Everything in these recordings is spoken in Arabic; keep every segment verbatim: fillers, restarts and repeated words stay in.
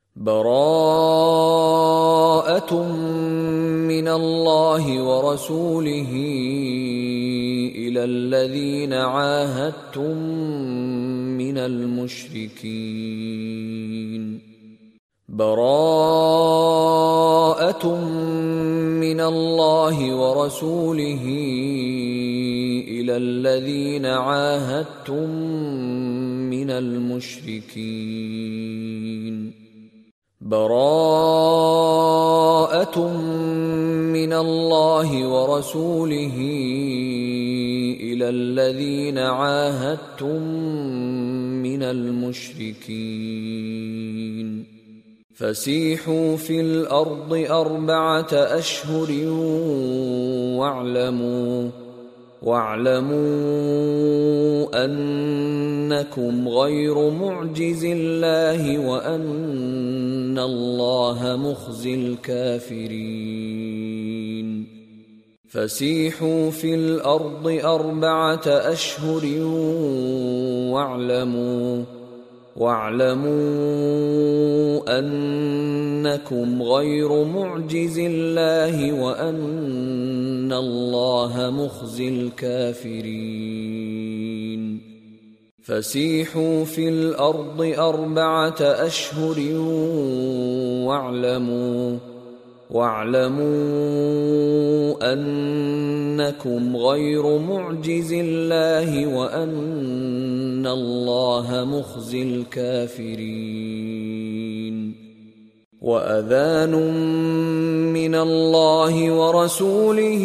براءة من الله ورسوله إلى الذين عاهدتم من المشركين براءة من الله ورسوله إلى الذين عاهدتم من المشركين براءة من الله ورسوله إلى الذين عاهدتم من المشركين فسيحوا في الأرض أربعة أشهر واعلموا واعلموا أنكم غير معجز الله وأن الله مخزي الكافرين فسيحوا في الأرض أربعة أشهر واعلموا واعلموا أنكم غير معجز الله وأن الله مخزي الكافرين فسيحوا في الأرض أربعة أشهر واعلموا واعلموا أنكم غير معجز الله وأن الله مخزي الكافرين وأذان من الله ورسوله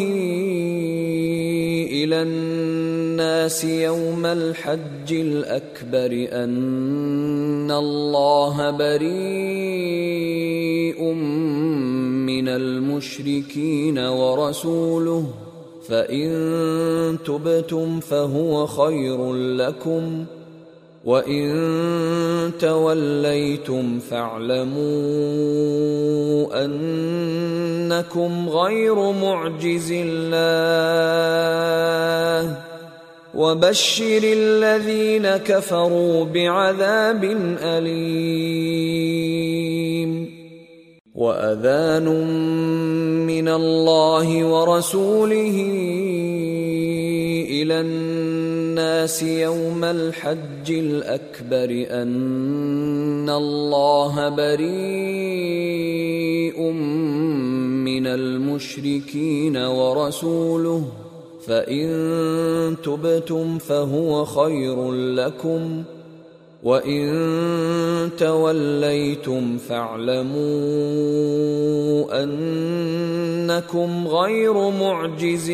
إلى الناس يوم الحج الأكبر أن الله بريء من المشركين ورسوله فإن تبتم فهو خير لكم وإن توليتم فاعلموا أنكم غير معجز الله وبشر الذين كفروا بعذاب أليم وأذان من الله ورسوله إلى الناس يوم الحج الأكبر أن الله بريء من المشركين ورسوله فإن تبتم فهو خير لكم وإن توليتم فاعلموا أنكم غير معجز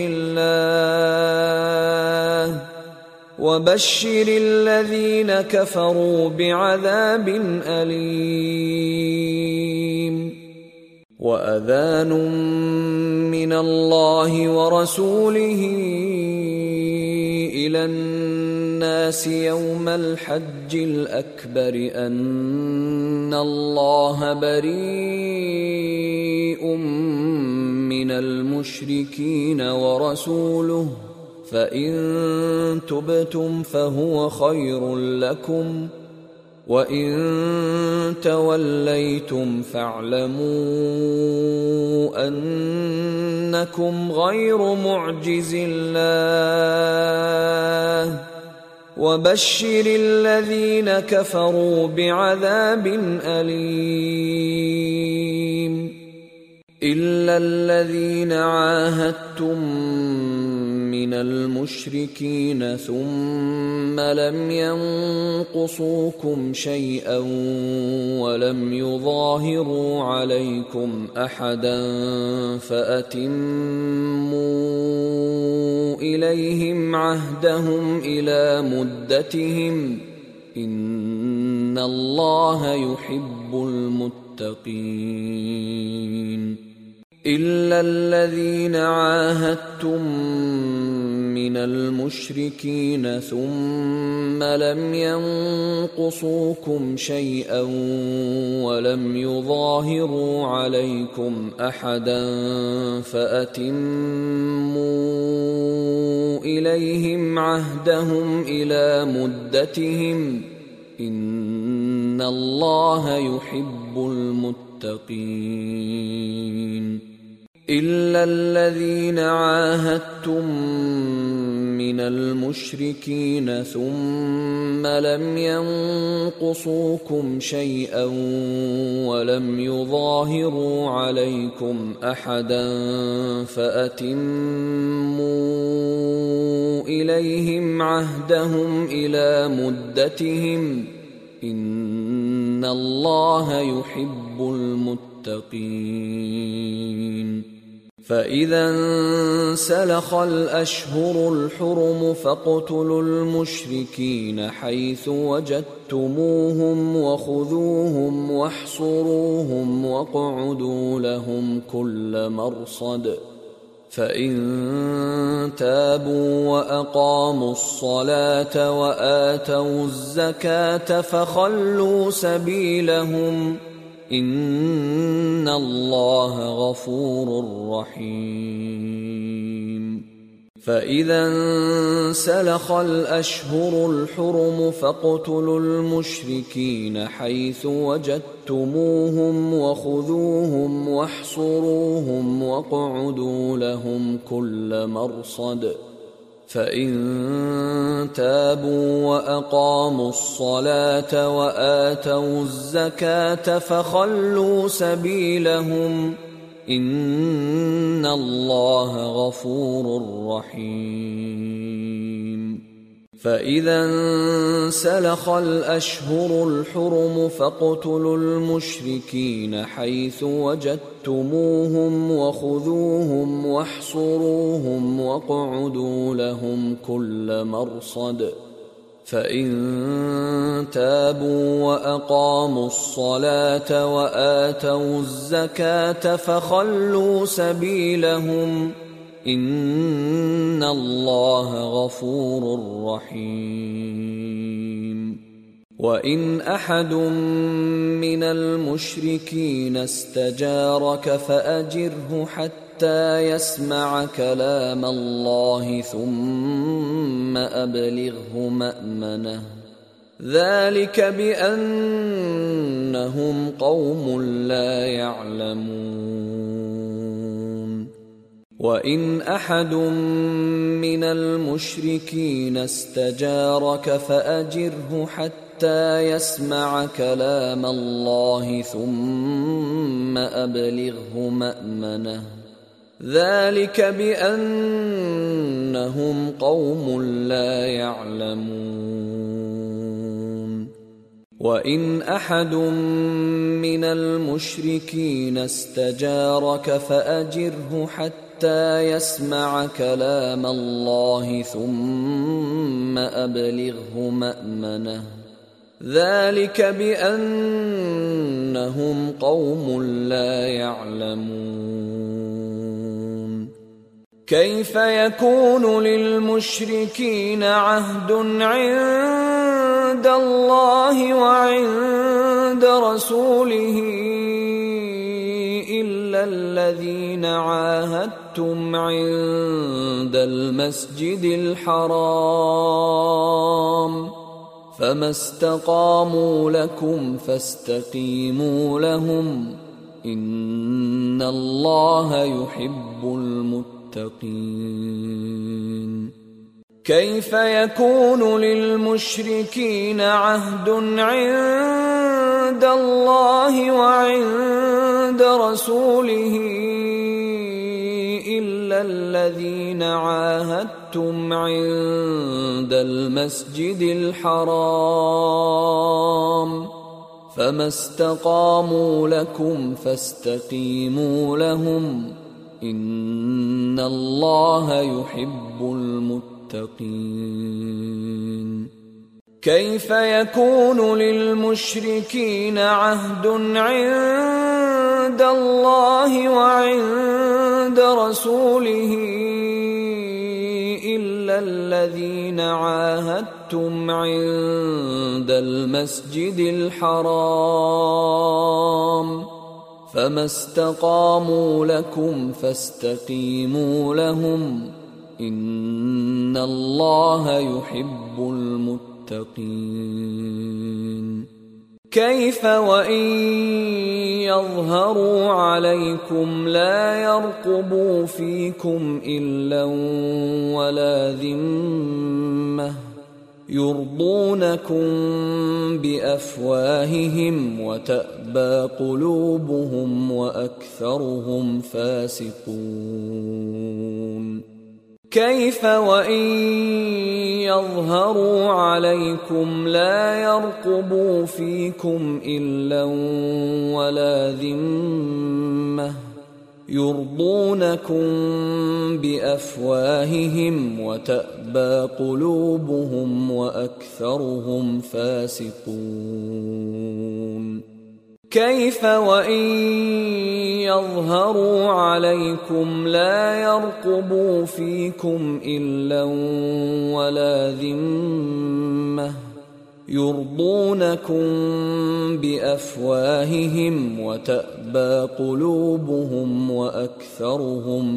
الله وبشر الذين كفروا بعذاب أليم وأذان من الله ورسوله إلى الناس يوم الحج الأكبر أن الله بريء من المشركين ورسوله فإن تبتم فهو خير لكم وإن توليتم فاعلموا أنكم غير معجز الله وبشر الذين كفروا بعذاب أليم إلا الذين عاهدتم من المشركين ثم لم ينقصوكم شيئا ولم يظاهروا عليكم أحدا فأتموا إليهم عهدهم إلى مدتهم إن الله يحب المتقين إلا الذين عاهدتم من المشركين ثم لم ينقصوكم شيئا ولم يظاهروا عليكم أحدا فأتموا إليهم عهدهم إلى مدتهم إن الله يحب المتقين إلا الذين عاهدتم من المشركين ثم لم ينقصوكم شيئا ولم يظاهروا عليكم أحدا فأتموا إليهم عهدهم إلى مدتهم إن الله يحب المتقين فإذا انسلخ الأشهر الحرم فاقتلوا المشركين حيث وجدتموهم وخذوهم واحصروهم واقعدوا لهم كل مرصد فإن تابوا وأقاموا الصلاة وآتوا الزكاة فخلوا سبيلهم إن الله غفور رحيم فإذا انسلخ الأشهر الحرم فاقتلوا المشركين حيث وجدتموهم وخذوهم واحصروهم واقعدوا لهم كل مرصد فإن تابوا وأقاموا الصلاة وآتوا الزكاة فخلوا سبيلهم إن الله غفور رحيم فإذا انسلخ الأشهر الحرم فاقتلوا المشركين حيث وجدتموهم وخذوهم واحصروهم واقعدوا لهم كل مرصد فإن تابوا وأقاموا الصلاة وآتوا الزكاة فخلوا سبيلهم إن الله غفور رحيم وإن أحد من المشركين استجارك فأجره حتى يسمع كلام الله ثم أبلغه مأمنه ذلك بأنهم قوم لا يعلمون وإن أحد من المشركين استجارك فأجره حتى يسمع كلام الله ثم أبلغه مأمنه ذلك بأنهم قوم لا يعلمون وإن أحد من المشركين استجارك فأجره حتى يسمع كلام الله ثم أبلغه مأمنه ذلك بأنهم قوم لا يعلمون كيف يكون للمشركين عهد عند الله وعند رسوله إلا الذين عاهدتم عند المسجد الحرام فما استقاموا لكم فاستقيموا لهم إن الله يحب المتقين كيف يكون للمشركين عهد عند الله وعند رسوله إلا الذين عاهدتم عند المسجد الحرام فما استقاموا لكم فاستقيموا لهم إن الله يحب المتقين كيف يكون للمشركين عهد عند الله وعند رسوله إلا الذين عاهدتم عند المسجد الحرام فما استقاموا لكم فاستقيموا لهم إن الله يحب المتقين المتقين كيف وإن يظهروا عليكم لا يرقبوا فيكم إلا ولا ذمة يرضونكم بأفواههم وتأبى قلوبهم وأكثرهم فاسقون كيف وإن يظهروا عليكم لا يرقبوا فيكم إلا ولا ذمة يرضونكم بأفواههم وتأبى قلوبهم وأكثرهم فاسقون كيف وإن يظهروا عليكم لا يرقبوا فيكم إلا ولا ذمة يرضونكم بأفواههم وتأبى قلوبهم وأكثرهم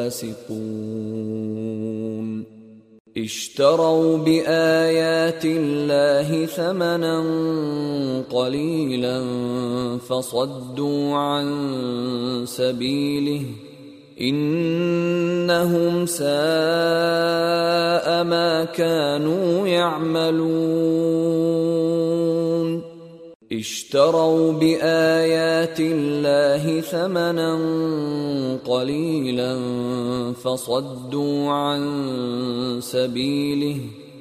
فاسقون اشتروا بآيات الله ثمنا قليلا فصدوا عن سبيله إنهم ساء ما كانوا يعملون اشتروا بآيات الله ثمنا قليلا فصدوا عن سبيله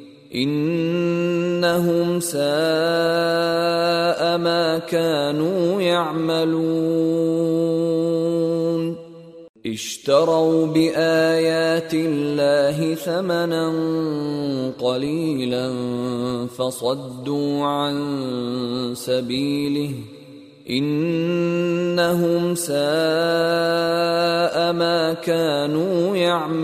إنهم ساء ما كانوا يعملون اشتروا بآيات الله ثمنا قليلا فصدوا عن سبيله إنهم ساء ما كانوا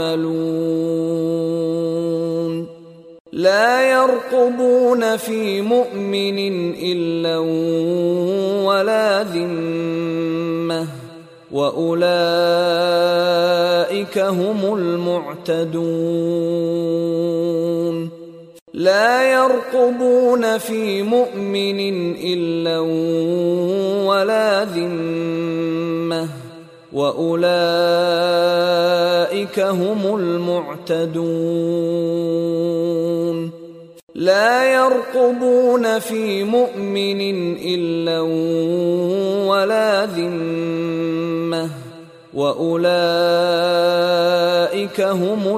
يعملون لا يرقبون في مؤمن إلا ولا ذمة وأولئك هم المعتدون لا يرقبون في مؤمن إلا ولا ذمة وأولئك هم المعتدون لا يرقبون في مؤمن إلا ولا ذمة وأولئك هم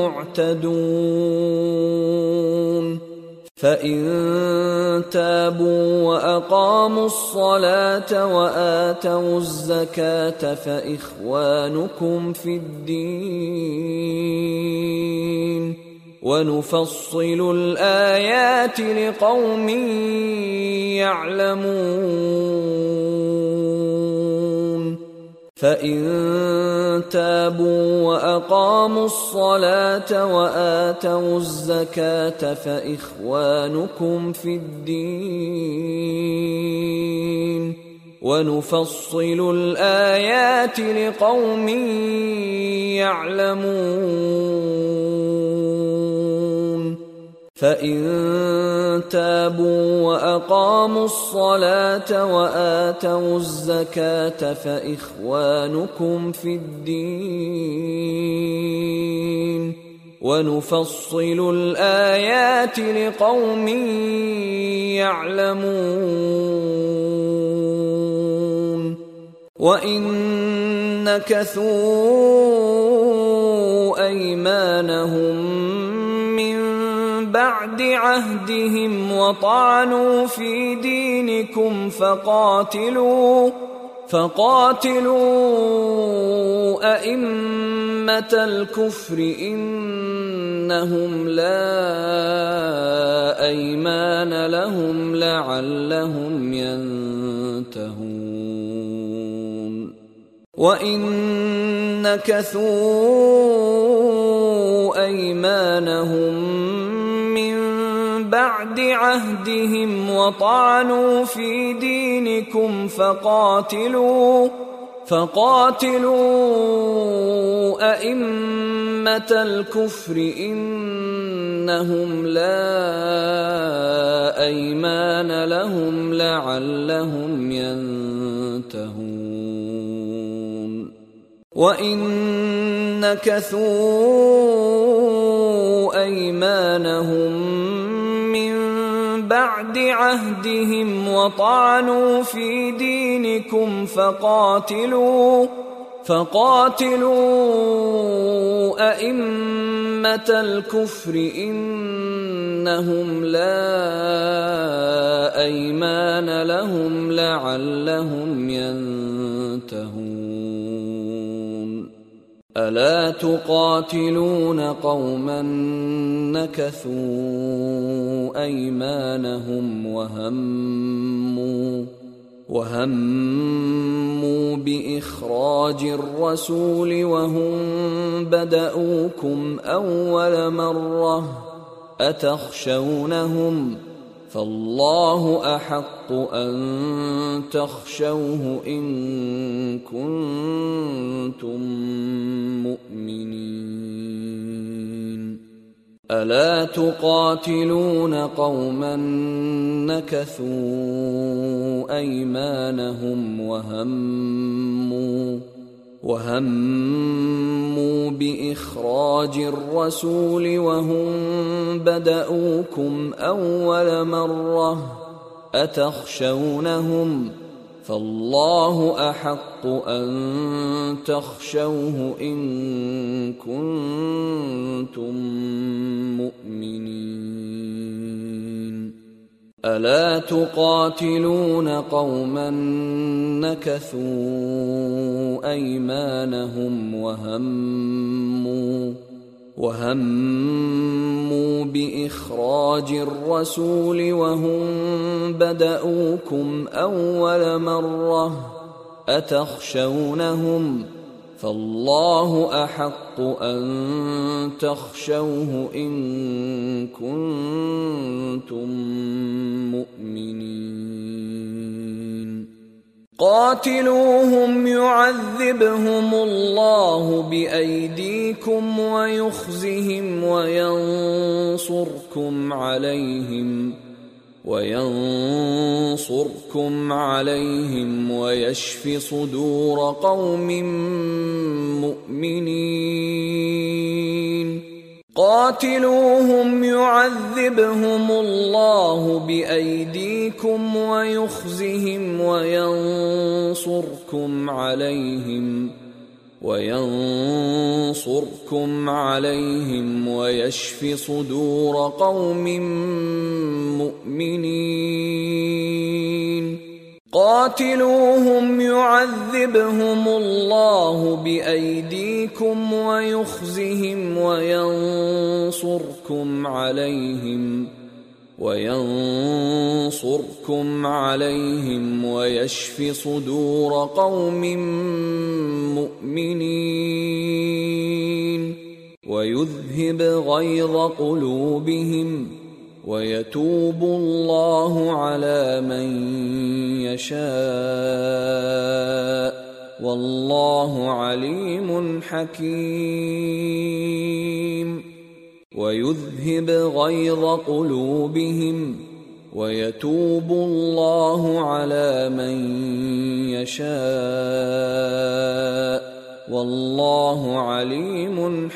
المعتدون فإن تابوا وأقاموا الصلاة وآتوا الزكاة فإخوانكم في الدين ونفصل الآيات لقوم يعلمون فإن تابوا وأقاموا الصلاة وآتوا الزكاة فإخوانكم في الدين ونفصل الآيات لقوم يعلمون فإن تابوا وأقاموا الصلاة وآتوا الزكاة فإخوانكم في الدين ونفصل الآيات لقوم يعلمون وإن نكثوا أيمانهم بعد عهدهم وطعنوا في دينكم فقاتلوا فقاتلوا أئمة الكفر إنهم لا أيمان لهم لعلهم ينتهون وإن نكثوا أيمانهم بعد عهدهم وطعنوا في دينكم فقاتلوا فقاتلوا أئمة الكفر إنهم إنهم لا أيمان لهم لعلهم ينتهون وإن نكثوا أيمانهم من بعد عهدهم وطعنوا في دينكم فقاتلوا فقاتلوا أئمة الكفر إنهم لا أيمان لهم لعلهم ينتهون ألا تقاتلون قوما نكثوا أيمانهم وهموا وهموا بإخراج الرسول وهم بدؤوكم أول مرة أتخشونهم فالله أحق أن تخشوه إن كنتم مؤمنين ألا تقاتلون قوما نكثوا أيمانهم وهموا وهموا بإخراج الرسول وهم بدؤوكم أول مرة أتخشونهم فالله أحق أن تخشوه إن كنتم مؤمنين ألا تقاتلون قوما نكثوا أيمانهم وهموا وهموا بإخراج الرسول وهم بدؤوكم أول مرة أتخشونهم فالله أحق أن تخشوه إن كنتم مؤمنين قاتلوهم يعذبهم الله بأيديكم ويخزهم وينصركم عليهم وينصركم عليهم ويشف صدور قوم مؤمنين قاتلوهم يعذبهم الله بأيديكم ويخزهم وينصركم عليهم وينصركم عليهم ويشف صدور قوم مؤمنين قاتلوهم يعذبهم الله بأيديكم ويخزهم وينصركم عليهم وينصركم عليهم ويشف صدور قوم مؤمنين ويذهب غيظ قلوبهم ويتوب الله على من يشاء والله عليم حكيم ويذهب غيظ قلوبهم ويتوب الله على من يشاء والله عليم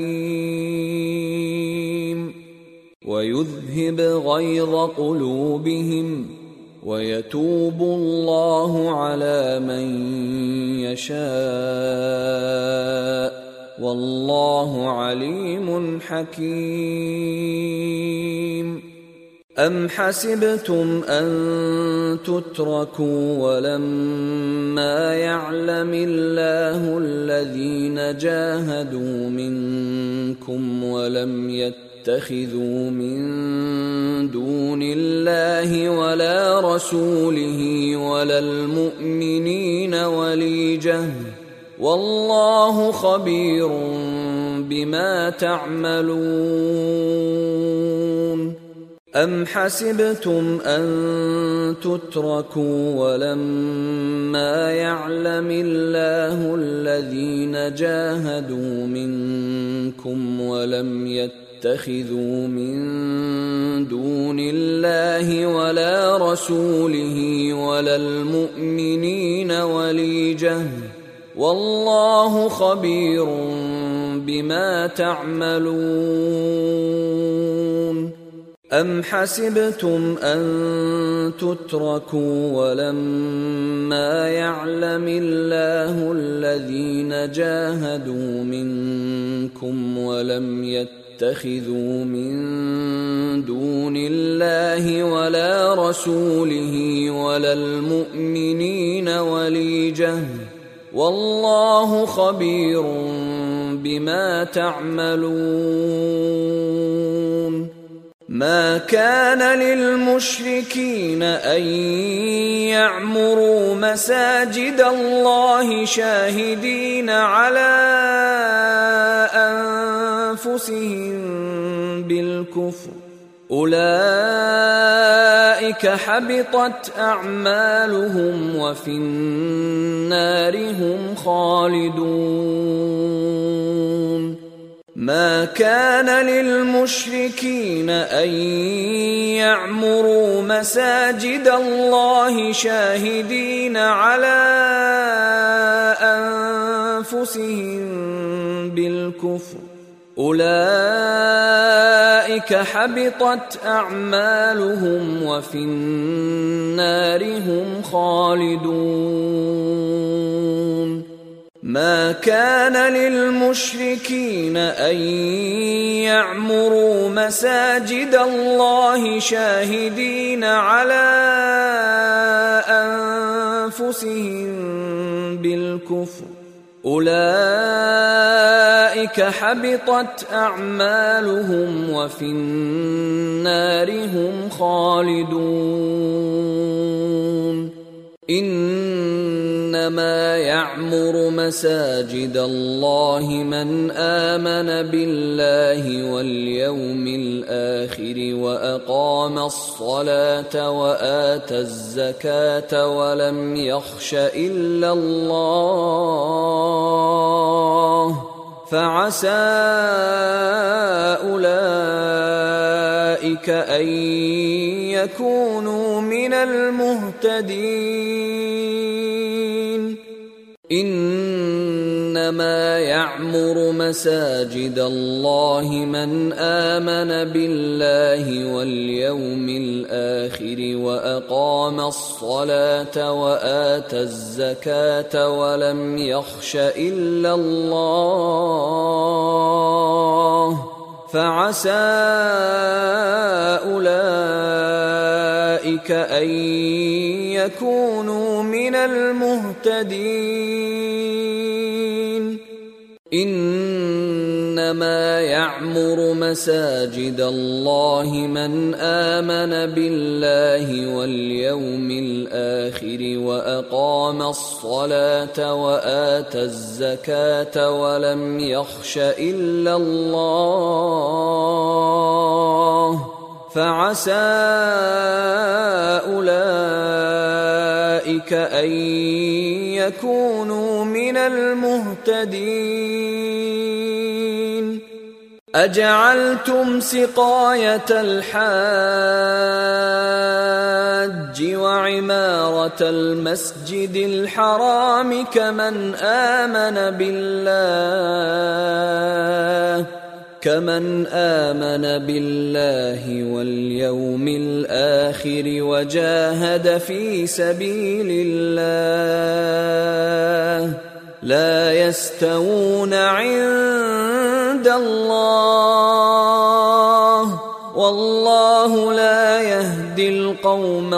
حكيم ويذهب غيظ قلوبهم ويتوب الله على من يشاء والله عليم حكيم أم حسبتم أن تتركوا ولما يعلم الله الذين جاهدوا منكم ولم يتخذوا من دون الله ولا رسوله ولا المؤمنين وليجة والله خبير بما تعملون أم حسبتم أن تتركوا ولما يعلم الله الذين جاهدوا منكم ولم يتخذوا يتخذوا من دون الله ولا رسوله ولا المؤمنين وليجة والله خبير بما تعملون. أم حسبتم أن تتركوا ولما يعلم الله الذين جاهدوا منكم ولم يتخذوا من دون الله ولا رسوله ولا المؤمنين وليجة والله خبير بما تعملون. ما كان للمشركين أن يعمروا مساجد الله شاهدين على أنفسهم بالكفر أولئك حبطت أعمالهم وفي النار هم خالدون. ما كان للمشركين أن يعمروا مساجد الله شاهدين على أنفسهم بالكفر أولئك حبطت أعمالهم وفي النار هم خالدون. ما كان للمشركين أن يعمروا مساجد الله شاهدين على أنفسهم بالكفر أولئك حبطت أعمالهم وفي النار هم خالدون. إنما يعمر مساجد الله من آمن بالله واليوم الآخر وأقام الصلاة وآتى الزكاة ولم يخش إلا الله فعسى أولئك أن يكونوا من المهتدين. إنما يعمر مساجد الله من آمن بالله واليوم الآخر وأقام الصلاة وآتى الزكاة ولم يخش إلا الله فعسى أولئك أن يكونوا من المهتدين. إنما يعمر مساجد الله من آمن بالله واليوم الآخر وأقام الصلاة وآتى الزكاة ولم يخش إلا الله فعسى أولئك أن يكونوا من المهتدين. أجعلتم سقاية الحاج وعمارة المسجد الحرام كمن آمن بالله كمن آمن بالله واليوم الآخر وجاهد في سبيل الله لا يستوون عند الله والله لا يهدي القوم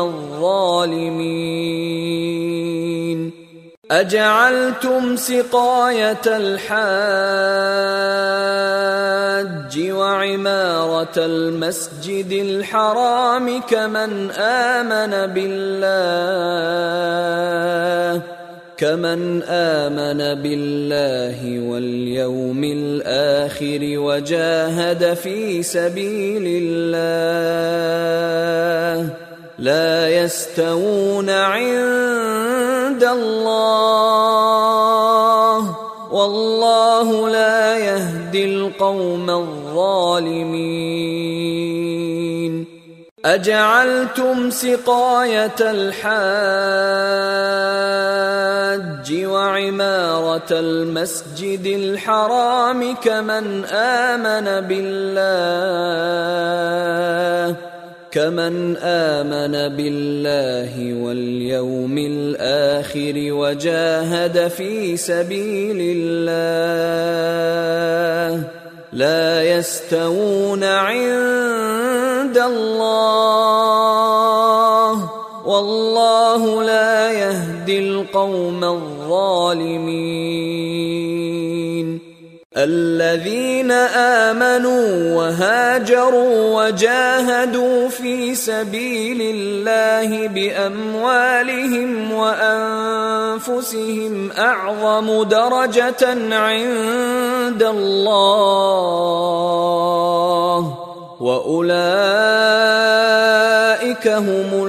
الظالمين. أجعلتم سقاية الحاج وعمارة المسجد الحرام كمن آمن بالله كمن آمن بالله واليوم الآخر وجاهد في سبيل الله لا يستوون عند الله والله لا يهدي القوم الظالمين. الظالمين أجعلتم سقاية الحاج وعمارة المسجد الحرام كمن آمن بالله كمن آمن بالله واليوم الآخر وجاهد في سبيل الله لا يستوون عند الله والله لا يهدي القوم الظالمين الذين آمنوا وهاجروا وجاهدوا في سبيل الله بأموالهم وأنفسهم أعظم درجة عند الله وأولئك هم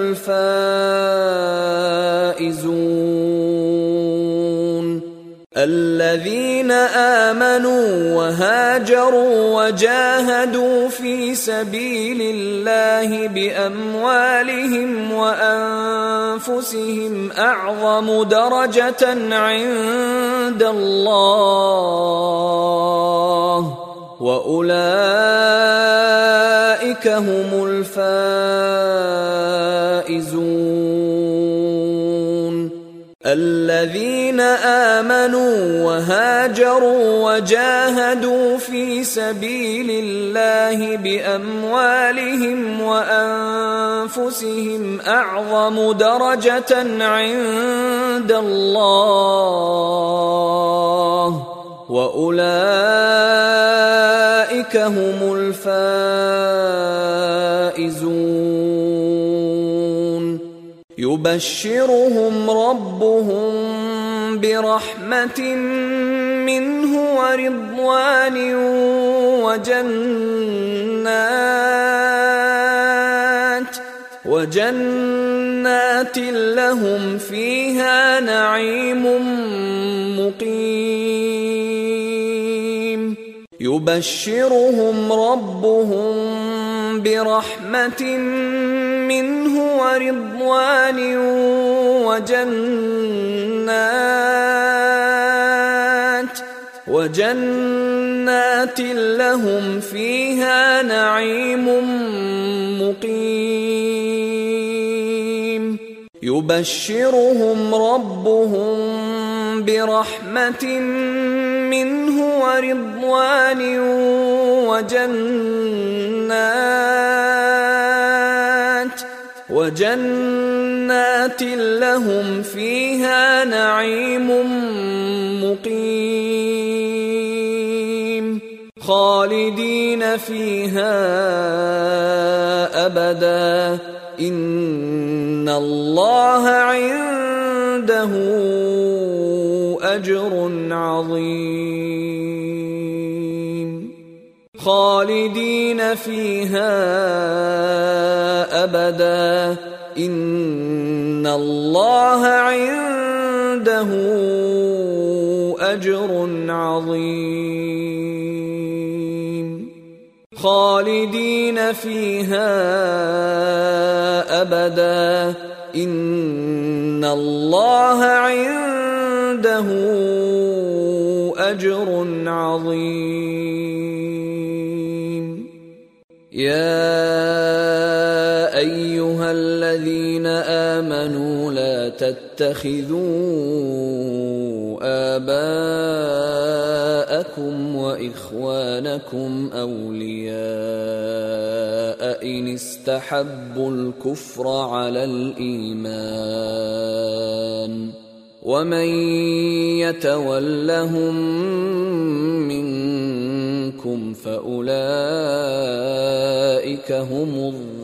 الفائزون الذين آمنوا وهاجروا وجاهدوا في سبيل الله بأموالهم وأنفسهم أعظم درجة عند الله وأولئك هم الفائزون الذين آمنوا وهاجروا وجاهدوا في سبيل الله بأموالهم وأنفسهم أعظم درجة عند الله وأولئك هم الفائزون يبشرهم ربهم برحمة منه ورضوان وجنات وجنات لهم فيها نعيم مقيم يبشرهم ربهم برحمة منه ورضوان وجنات وجنات لهم فيها نعيم مقيم يبشرهم ربهم برحمة منه ورضوان وجنات وجنات لهم فيها نعيم مقيم خالدين فيها أبدا إن الله عنده أجر عظيم خالدين فيها أبدا إن الله عنده أجر عظيم خالدين فيها أبدا إن الله عنده أجر عظيم يا أيها الذين آمنوا لا تتخذوا آباءكم وإخوانكم أولياء إن استحبوا الكفر على الإيمان ومن يتولهم منكم فأولئك هم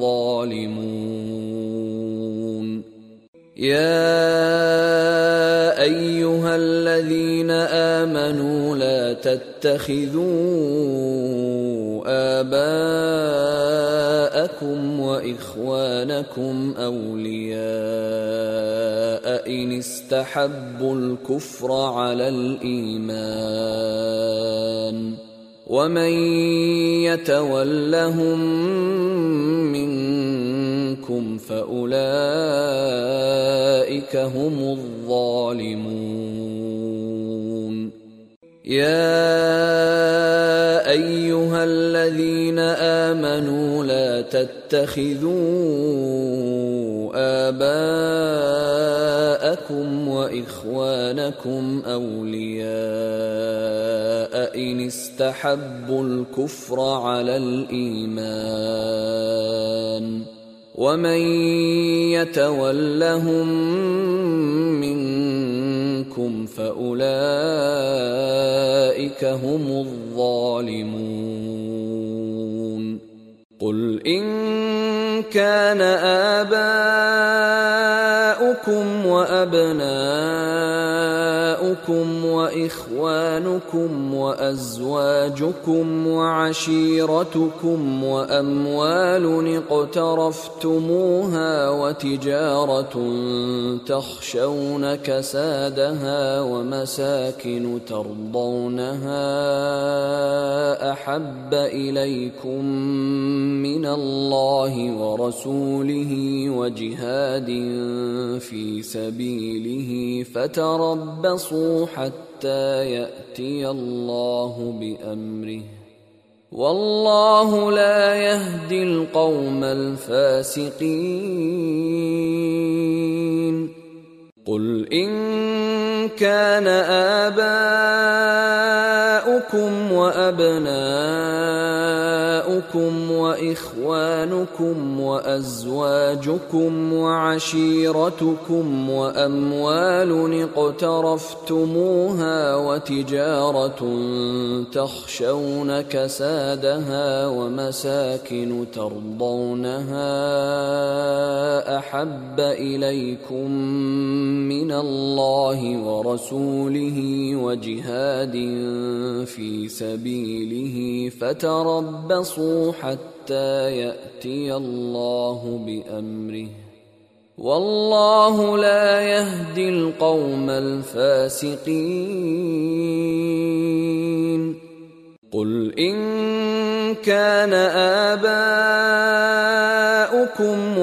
الظالمون يا أيها الذين آمنوا لا تتخذوا آباءكم وإخوانكم أولياء إن استحبوا الكفر على الإيمان ومن يتولهم منكم فأولئك هم الظالمون. يا أيها الذين آمنوا لا تتخذوا آباءكم وإخوانكم أولياء إن استحبوا الكفر على الإيمان، ومن يتولهم منكم فأولئك هم الظالمون. قل إن كان آباؤكم وأبناؤكم وإخوانكم وأزواجكم وعشيرتكم وأموال اقترفتموها وتجارة تخشون كسادها ومساكن ترضونها أحب إليكم من الله ورسوله وجهاد في سبيله فتربصوا حتى يأتي الله بأمره، والله لا يهدي القوم الفاسقين. قل إن كان آباؤكم وأبناؤكم وإخوانكم وأزواجكم وعشيرتكم وأموال اقترفتموها وتجارة تخشون كسادها ومساكن ترضونها أحب إليكم من الله ورسوله وجهاد في سبيله فتربصوا حتى يأتي الله بأمره، والله لا يهدي القوم الفاسقين. قل إن كان آباؤكم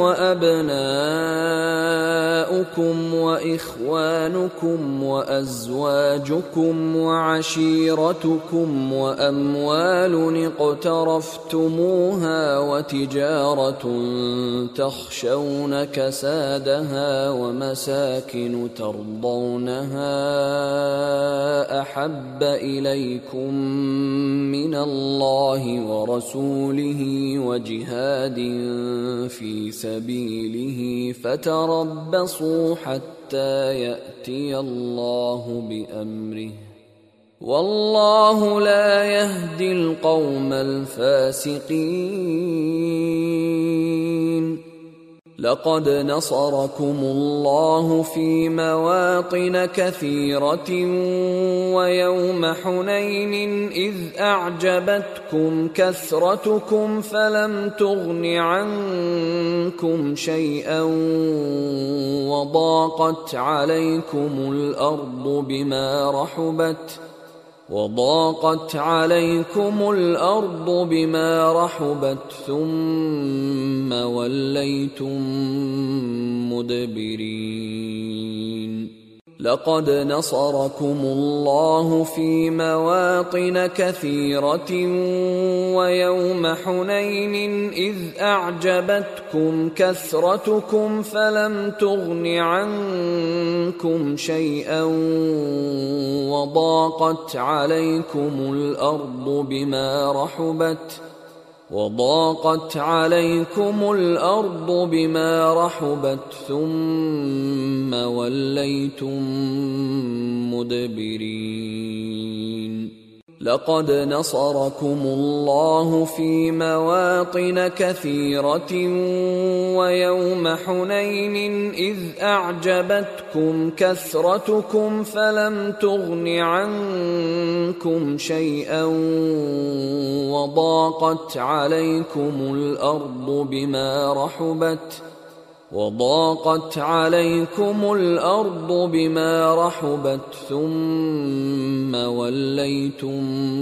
وأبناؤكم وإخوانكم وأزواجكم وعشيرتكم وأموال اقترفتموها وتجارة تخشون كسادها ومساكن ترضونها أحب إليكم من الله ورسوله وجهاد في سبيله فتربصوا حتى يأتي الله بأمره، والله لا يهدي القوم الفاسقين. لقد نصركم الله في مواطن كثيرة ويوم حنين إذ أعجبتكم كثرتكم فلم تغن عنكم شيئا وضاقت عليكم الأرض بما رحبت وضاقت عليكم الأرض بما رحبت ثم وليتم مدبرين. لقد نصركم الله في مواطن كثيرة ويوم حنين إذ أعجبتكم كثرتكم فلم تغن عنكم شيئا وضاقت وضاقت عليكم الأرض بما رحبت ثم وليتم مدبرين. لقد نصركم الله في مواطن كثيرة ويوم حنين إذ أعجبتكم كثرتكم فلم تغن عنكم شيئا وضاقت عليكم الأرض بما رحبت وضاقت عليكم الأرض بما رحبت وضاقت عليكم الأرض بما رحبت ثم وليتم مدبرين. لقد نصركم الله في مواطن كثيرة ويوم حنين إذ أعجبتكم كثرتكم فلم تغن عنكم شيئا وضاقت عليكم الأرض بما رحبت وضاقت عليكم الأرض بما رحبت ثم وليتم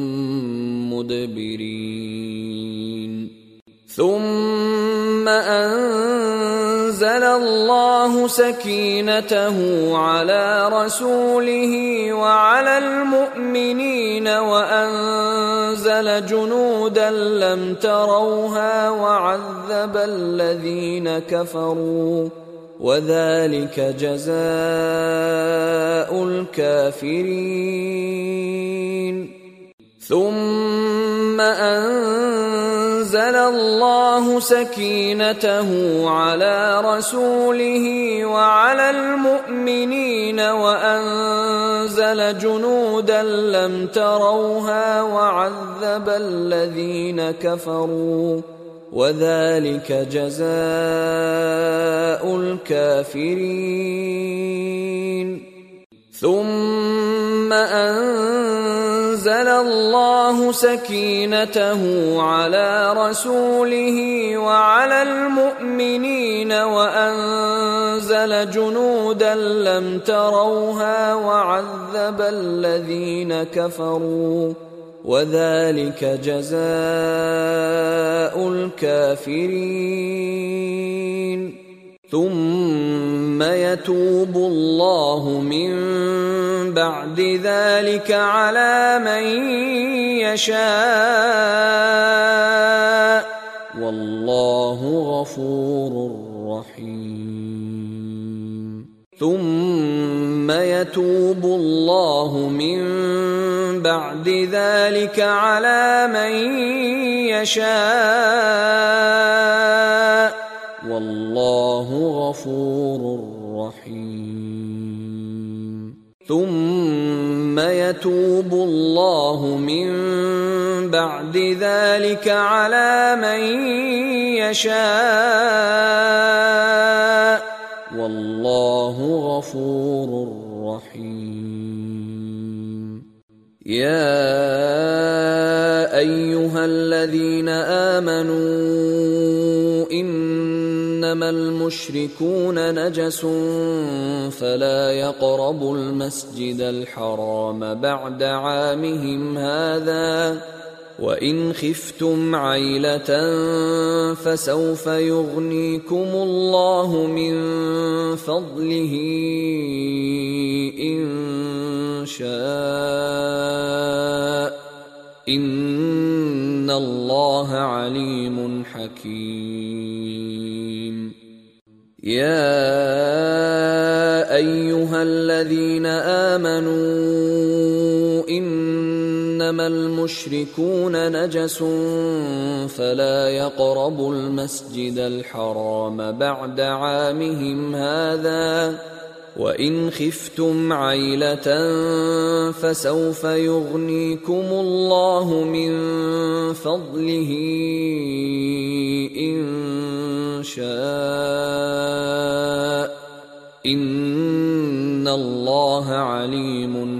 مدبرين ثم أنزل الله سكينته على رسوله وعلى المؤمنين وأنزل جنودا لم تروها وعذب الذين كفروا وذلك جزاء الكافرين ثم أنزل الله سكينته على رسوله وعلى المؤمنين وأنزل جنودا لم تروها وعذب الذين كفروا وذلك جزاء الكافرين ثم أنزل الله سكينته على رسوله وعلى المؤمنين وأنزل جنودا لم تروها وعذب الذين كفروا وذلك جزاء الكافرين ثم يتوب الله من بعد ذلك على من يشاء والله غفور رحيم ثم يتوب الله من بعد ذلك على من يشاء والله غفور رحيم ثم يتوب الله من بعد ذلك على من يشاء والله غفور رحيم يا أيها الذين آمنوا إنما المشركون نجس فلا يقربوا المسجد الحرام بعد عامهم هذا وإن خفتم عيلة فسوف يغنيكم الله من فضله إن شاء إن الله عليم حكيم يا أيها الذين آمنوا إنما المشركون نجس فلا يقربوا المسجد الحرام بعد عامهم هذا وإن خفتم عيلة فسوف يغنيكم الله من فضله إن شاء إن الله عليم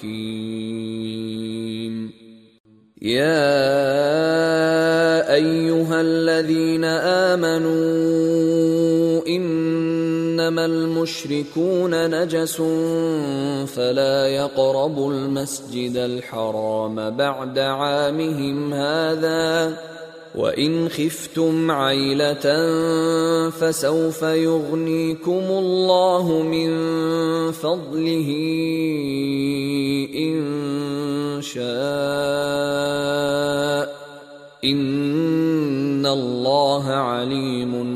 حكيم يا أيها الذين آمنوا إنما المشركون نجس فلا يقربوا المسجد الحرام بعد عامهم هذا وإن خفتم عيلة فسوف يغنيكم الله من فضله إن شاء إن الله عليم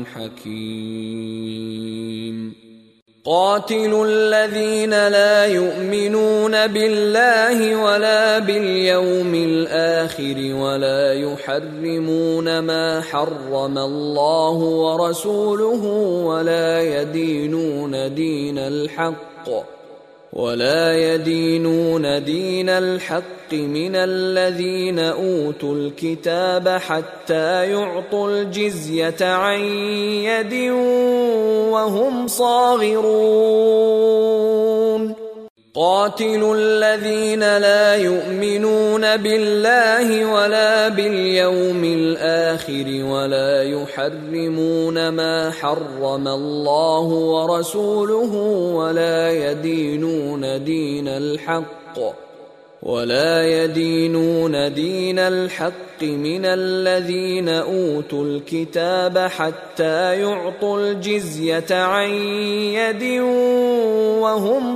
حكيم قاتلوا الذين لا يؤمنون بالله ولا باليوم الآخر ولا يحرمون ما حرم الله ورسوله ولا يدينون دين الحق ولا يدينون دين الحق من الذين أوتوا الكتاب حتى يعطوا الجزية عن يد وهم صاغرون قاتلوا الذين لا يؤمنون بالله ولا باليوم الآخر ولا يحرمون ما حرم الله ورسوله ولا يدينون دين الحق ولا يدينون دين الحق من الذين أوتوا الكتاب حتى يعطوا الجزية عن يد وهم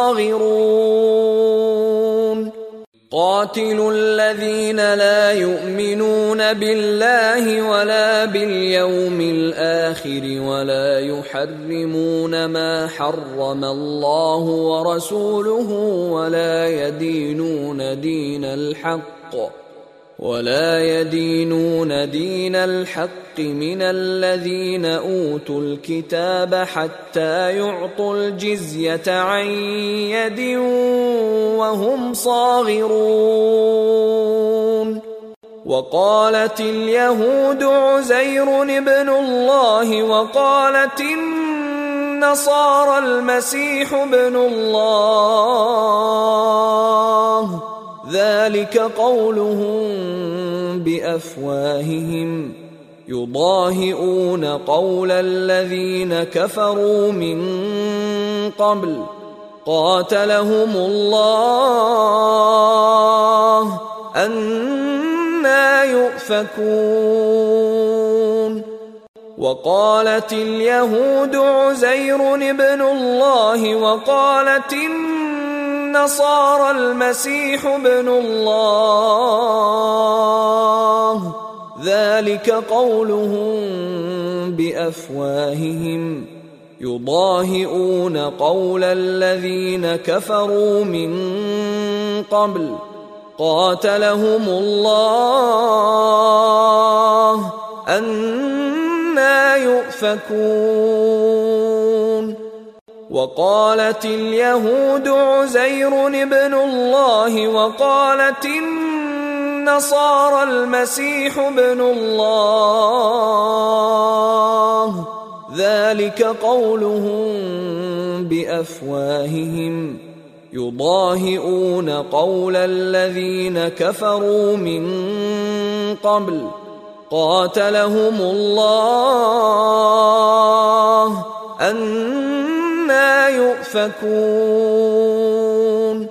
صاغرون قاتلوا الذين لا يؤمنون بالله ولا باليوم الآخر ولا يحرمون ما حرم الله ورسوله ولا يدينون دين الحق ولا يدينون دين الحق من الذين أوتوا الكتاب حتى يعطوا الجزية عن يد وهم صاغرون وقالت اليهود عزير ابن الله وقالت النصارى المسيح ابن الله ذلك قولهم بأفواههم يضاهئون قول الذين كفروا من قبل قاتلهم الله أنى يؤفكون وقالت اليهود عزير ابن الله وقالت النصارى المسيح ابن الله ذلك قولهم بأفواههم يضاهئون قول الذين كفروا من قبل قاتلهم الله أنى يؤفكون وقالت اليهود عزير ابن الله وقالت النصارى المسيح ابن الله ذلك قولهم بأفواههم يضاهئون قول الذين كفروا من قبل قاتلهم الله أنى يؤفكون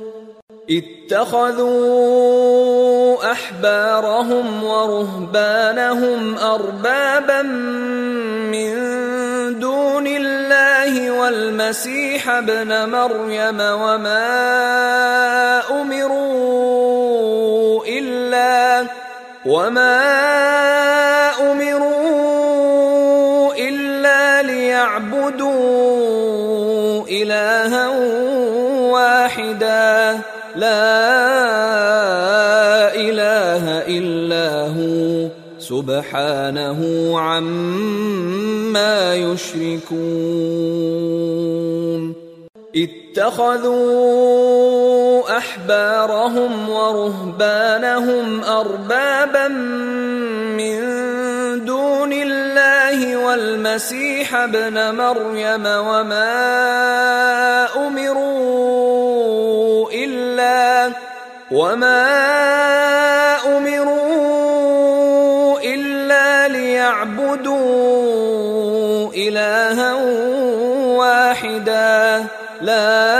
اتخذوا أحبارهم ورهبانهم أربابا من دون الله والمسيح ابن مريم وما أمروا إلا وما أمروا إلا ليعبدوا إلها واحدا لا إله إلا هو سبحانه عما يشركون اتخذوا أحبارهم ورهبانهم أربابا من دون الله والمسيح ابن مريم وما أمروا إلا وما أمروا إلا ليعبدوا إلها واحدا لا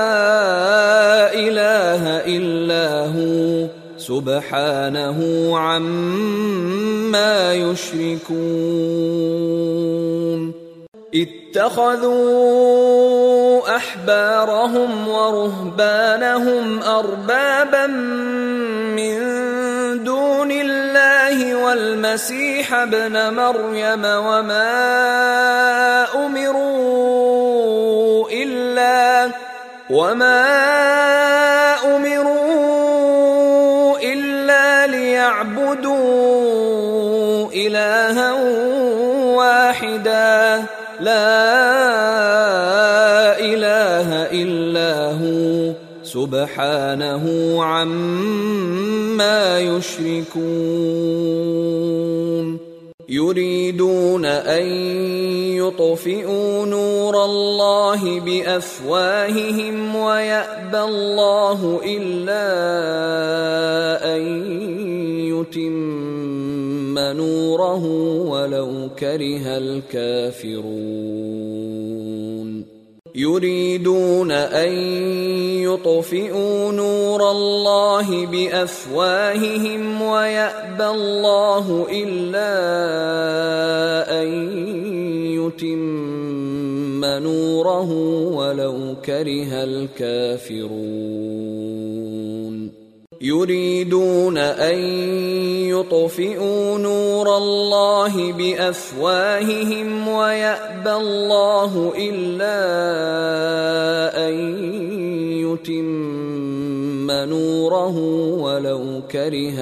إله إلا هو سبحانه عما يشركون اتخذوا أحبارهم ورهبانهم أربابا من دون الله والمسيح ابن مريم وما أمروا إلا وما أمروا إلا ليعبدوا إلها واحدا لا إله إلا هو سبحانه عما يشركون يريدون أن يطفئوا نور الله بأفواههم ويأبى الله إلا أن يتم نوره ولو كره الكافرون يريدون أن يطفئوا نور الله بأفواههم ويأبى الله إلا أن يتم نوره ولو كره الكافرون يريدون أن يطفئوا نور الله بأفواههم ويأبى الله إلا أن يتم نوره ولو كره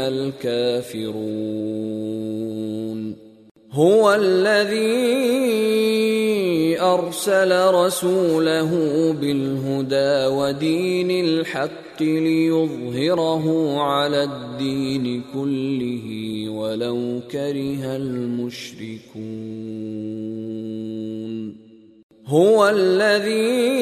الكافرون هو الذي أرسل رسوله بالهدى ودين الحق ليظهره على الدين كله ولو كره المشركون هو الذي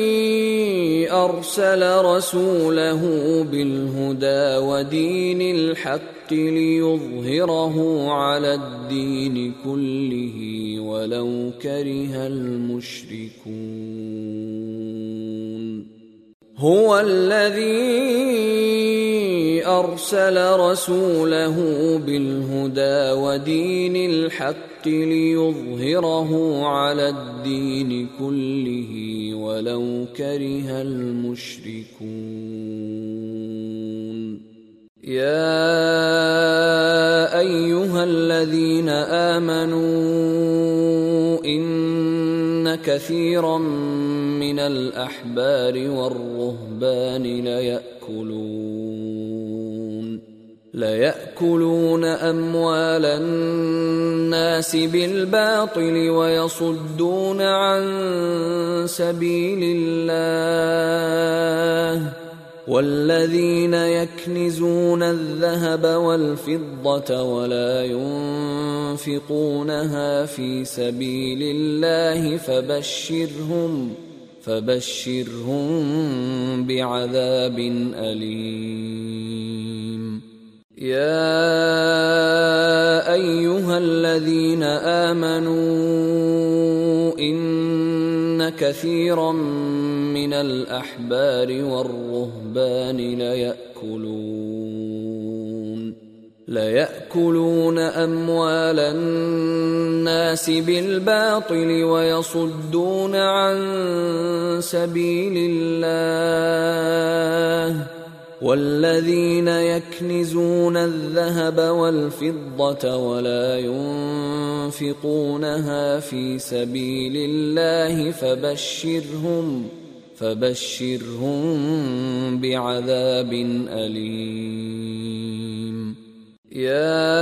أرسل رسوله بالهدى ودين الحق ليظهره على الدين كله ولو كره المشركون هو الذي أرسل رسوله بالهدى ودين الحق ليظهره على الدين كله ولو كره المشركون يا أيها الذين آمنوا إن كثيرا من الأحبار والرهبان ليأكلون ليأكلون أموال الناس بالباطل ويصدون عن سبيل الله والذين يكنزون الذهب والفضة ولا ينفقونها في سبيل الله فبشرهم فبشرهم بعذاب أليم يا أيها الذين آمنوا إن كثيرا من الأحبار والرهبان ليأكلون ليأكلون أموال الناس بالباطل ويصدون عن سبيل الله والذين يكنزون الذهب والفضة ولا ينفقونها في سبيل الله فبشرهم فبشرهم بعذاب أليم يا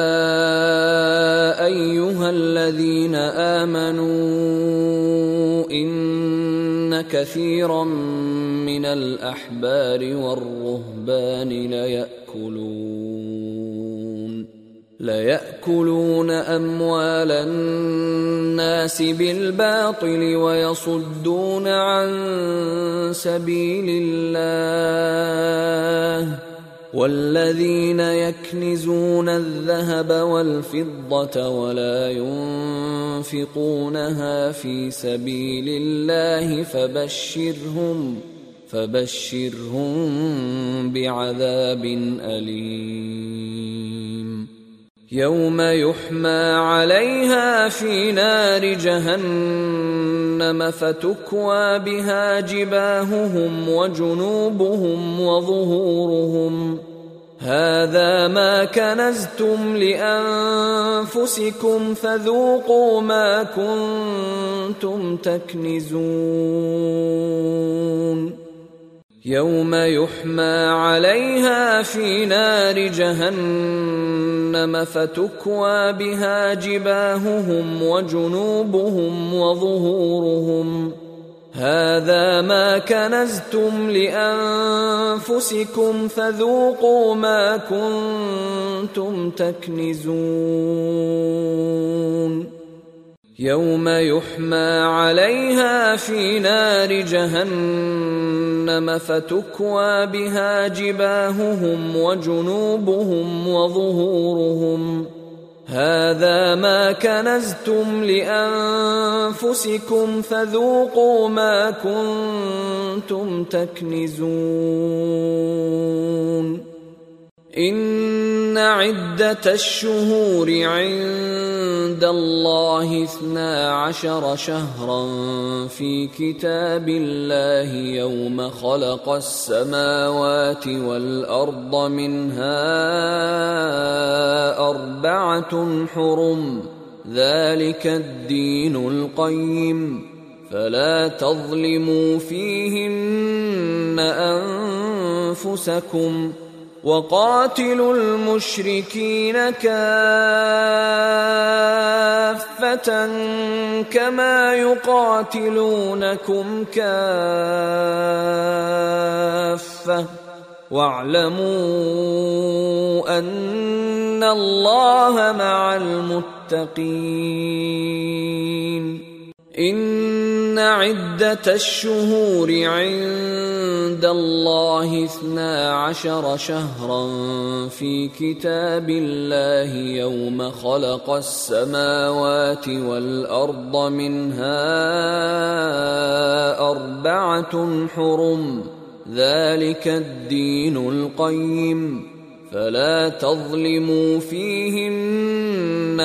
أيها الذين آمنوا إن كثيرا من الأحبار والرهبان ليأكلون ليأكلون أموال الناس بالباطل ويصدون عن سبيل الله والذين يكنزون الذهب والفضة ولا ينفقونها في سبيل الله فبشرهم فبشرهم بعذاب أليم يوم يحمى عليها في نار جهنم فتكوى بها جباههم وجنوبهم وظهورهم هذا ما كنزتم لأنفسكم فذوقوا ما كنتم تكنزون يوم يحمى عليها في نار جهنم فتكوى بها جباههم وجنوبهم وظهورهم هذا ما كنزتم لأنفسكم فذوقوا ما كنتم تكنزون يوم يحمى عليها في نار جهنم فتكوى بها جباههم وجنوبهم وظهورهم هذا ما كنزتم لأنفسكم فذوقوا ما كنتم تكنزون إن عدة الشهور عند الله اثنا عشر شهرا في كتاب الله يوم خلق السماوات والأرض منها أربعة حرم ذلك الدين القيم فلا تظلموا فيهن أنفسكم وقاتلوا المشركين كافة كما يقاتلونكم كافة واعلموا أن الله مع المتقين إن عدة الشهور عند الله اثنا عشر شهرا في كتاب الله يوم خلق السماوات والأرض منها أربعة حرم ذلك الدين القيم فلا تظلموا فيهن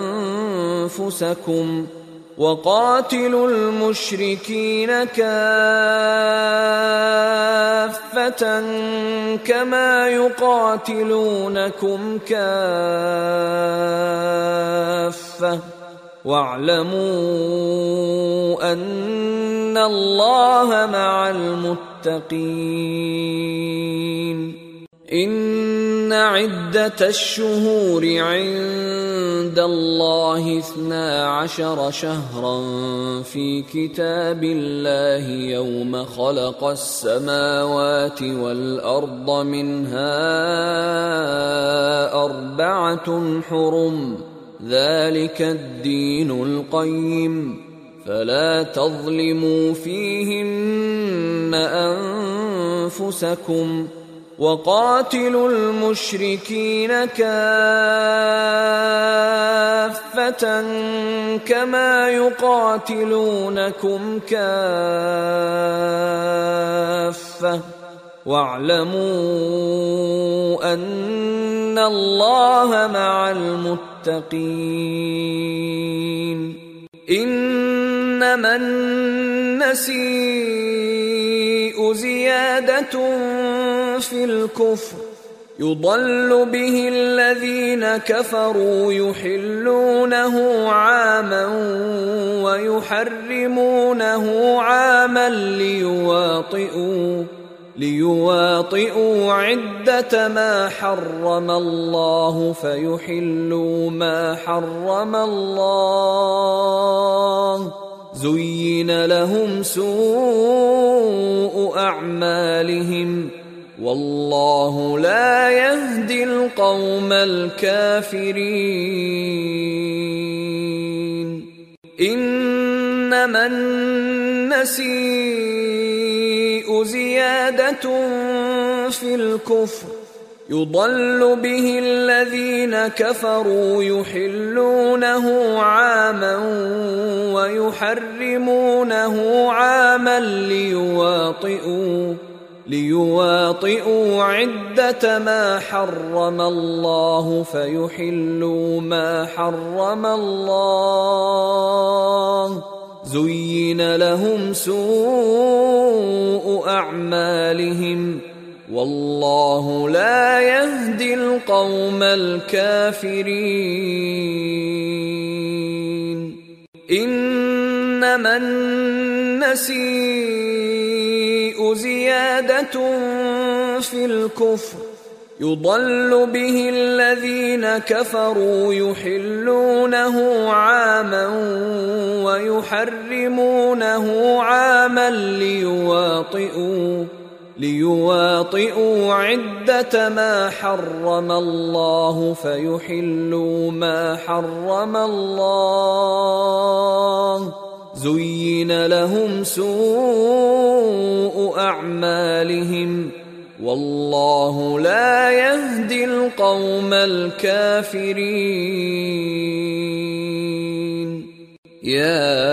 أنفسكم وقاتلوا المشركين كافة كما يقاتلونكم كافة واعلموا أن الله مع المتقين إن عدة الشهور عند الله اثنا عشر شهرا في كتاب الله يوم خلق السماوات والأرض منها أربعة حرم ذلك الدين القيم فلا تظلموا فيهن أنفسكم وقاتلوا المشركين كافة كما يقاتلونكم كافة واعلموا أن الله مع المتقين إنما النسيء زيادة في الكفر يضل به الذين كفروا يحلونه عاما ويحرمونه عاما ليواطئوا ليواطئوا عدة ما حرم الله فيحلوا ما حرم الله زين لهم سوء أعمالهم والله لا يهدي القوم الكافرين إنما النسيء زيادة في الكفر يضل به الذين كفروا يحلونه عاما ويحرمونه عاما ليواطئوا ليواطئوا عدة ما حرم الله فيحلوا ما حرم الله زين لهم سوء أعمالهم والله لا يهدي القوم الكافرين إنما النسيء زيادة في الكفر يضل به الذين كفروا يحلونه عاما ويحرمونه عاما ليواطئوا ليواطئوا عدة ما حرم الله فيحلوا ما حرم الله. زين لهم سوء أعمالهم والله لا يهدي القوم الكافرين. يا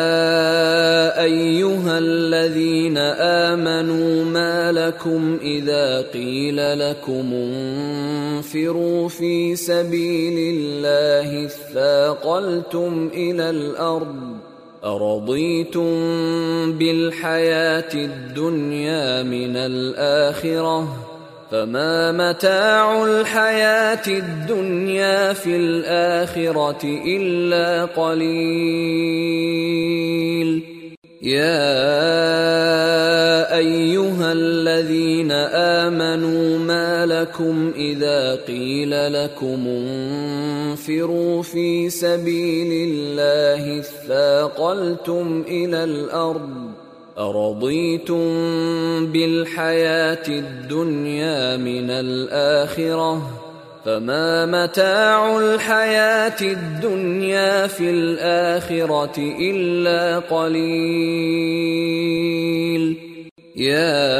أيها الذين آمنوا ما لكم إذا قيل لكم انفروا في سبيل الله اثاقلتم إلى الأرض أرضيتم بالحياة الدنيا من الآخرة فما متاع الحياة الدنيا في الآخرة إلا قليل. يا أيها الذين آمنوا ما لكم إذا قيل لكم انفروا في سبيل الله اثاقلتم إلى الأرض أرضيتم بالحياة الدنيا من الآخرة فما متاع الحياة الدنيا في الآخرة إلا قليل. يا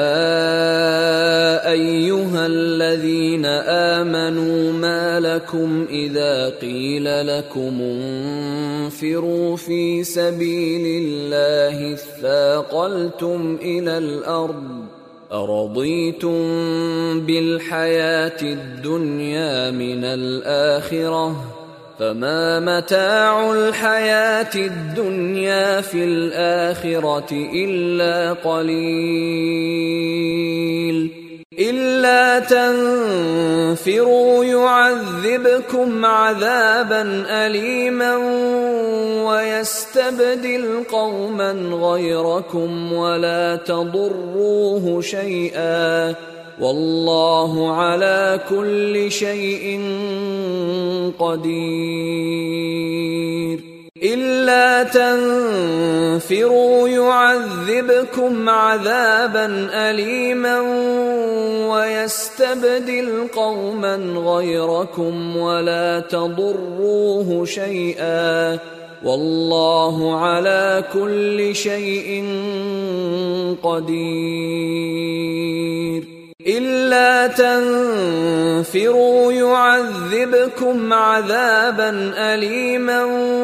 أيها الذين آمنوا ما لكم إذا قيل لكم انفروا في سبيل الله اثاقلتم إلى الأرض أرضيتم بالحياة الدنيا من الآخرة فما متاع الحياة الدنيا في الآخرة إلا قليل. إلا تنفروا يعذبكم عذابا أليما ويستبدل قوما غيركم ولا تضروه شيئا والله على كل شيء قدير. إلا تنفروا يعذبكم عذابا أليما ويستبدل قوما غيركم ولا تضروه شيئا والله على كل شيء قدير. إلا تنفروا يعذبكم عذابا أليما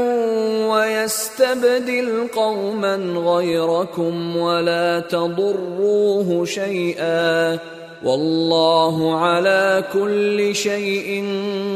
ويستبدل قوما غيركم ولا تضروه شيئا والله على كل شيء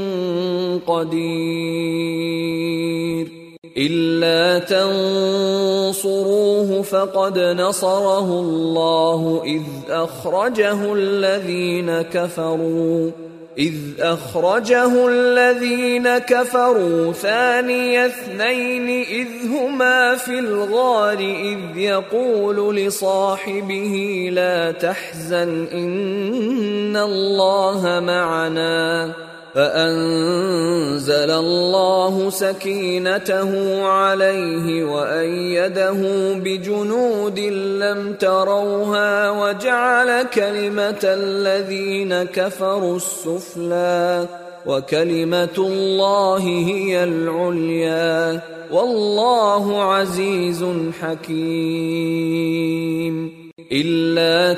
قدير. إلا تنصروه فقد نصره الله إذ أخرجه الذين كفروا إذ أخرجه الذين كفروا ثاني اثنين إذ هما في الغار إذ يقول لصاحبه لا تحزن إن الله معنا فأنزل الله سكينته عليه وأيده بجنود لم تروها وجعل كلمة الذين كفروا السفلى وكلمة الله هي العليا والله عزيز حكيم. إلا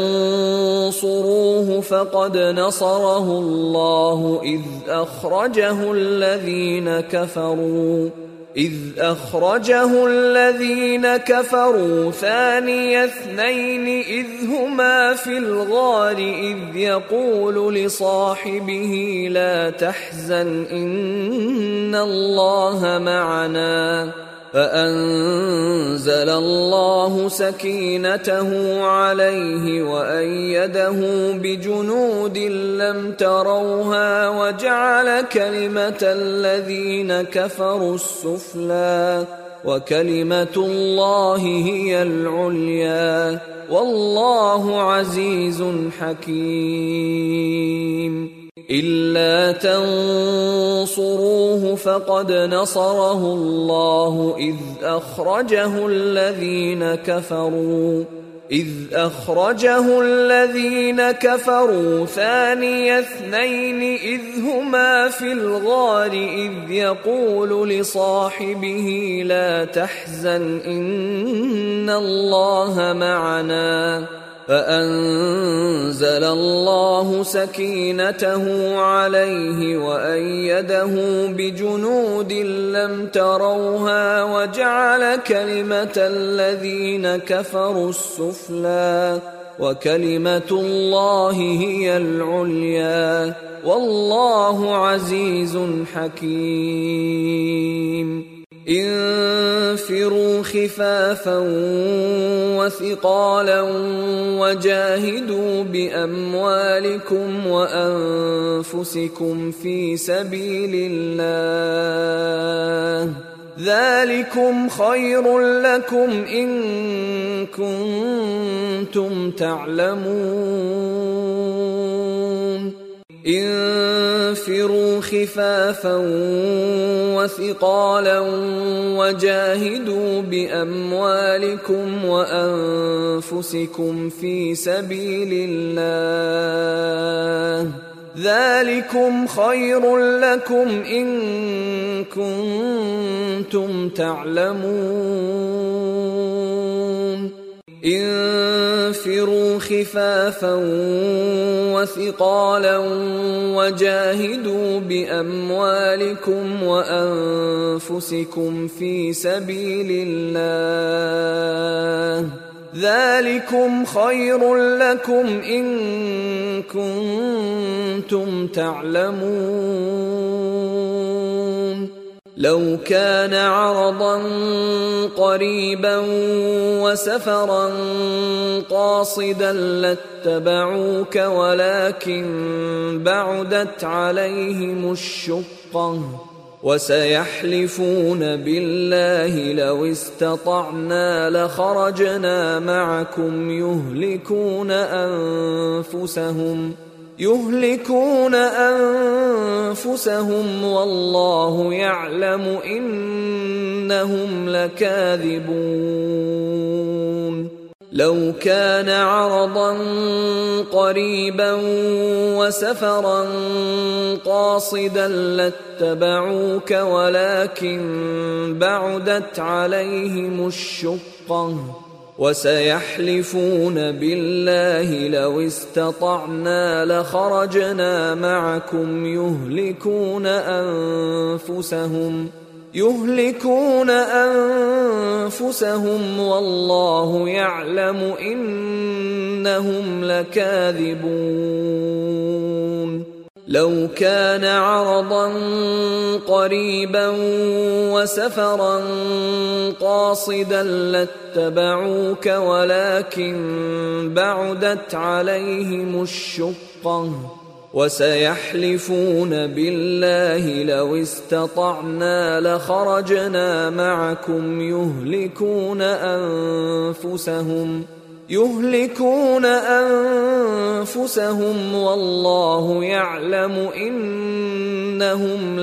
تنصروه فقد نصره الله إذ أخرجه الذين كفروا إذ أخرجه الذين كفروا ثاني اثنين إذ هما في الغار إذ يقول لصاحبه لا تحزن إن الله معنا فأنزل الله سكينته عليه وأيده بجنود لم تروها وجعل كلمة الذين كفروا السفلى وكلمة الله هي العليا والله عزيز حكيم. إلا تنصروه فقد نصره الله إذ أخرجه الذين كفروا إذ أخرجه الذين كفروا ثاني اثنين إذ هما في الغار إذ يقول لصاحبه لا تحزن إن الله معنا فأنزل الله سكينته عليه وأيده بجنود لم تروها وجعل كلمة الذين كفروا السفلى وكلمة الله هي العليا والله عزيز حكيم. انفروا خفافا وثقالا وجاهدوا بأموالكم وأنفسكم في سبيل الله ذلكم خير لكم إن كنتم تعلمون. انفروا خفافا وثقالا وجاهدوا بأموالكم وأنفسكم في سبيل الله ذلكم خير لكم إن كنتم تعلمون. انفروا خفافا وثقالا وجاهدوا بأموالكم وأنفسكم في سبيل الله ذلكم خير لكم إن كنتم تعلمون. لو كان عرضا قريبا وسفرا قاصدا لاتبعوك ولكن بعدت عليهم الشقة وسيحلفون بالله لو استطعنا لخرجنا معكم يهلكون أنفسهم يهلكون أنفسهم والله يعلم إنهم لكاذبون. لو كان عرضا قريبا وسفرا قاصدا لاتبعوك ولكن بعدت عليهم الشقة وسيحلفون بالله لو استطعنا لخرجنا معكم يهلكون أنفسهم يهلكون أنفسهم والله يعلم إنهم لكاذبون. لو كان عرضا قريبا وسفرا قاصدا لاتبعوك ولكن بعدت عليهم الشقة وسيحلفون بالله لو استطعنا لخرجنا معكم يهلكون أنفسهم يهلكون أنفسهم والله يعلم إنهم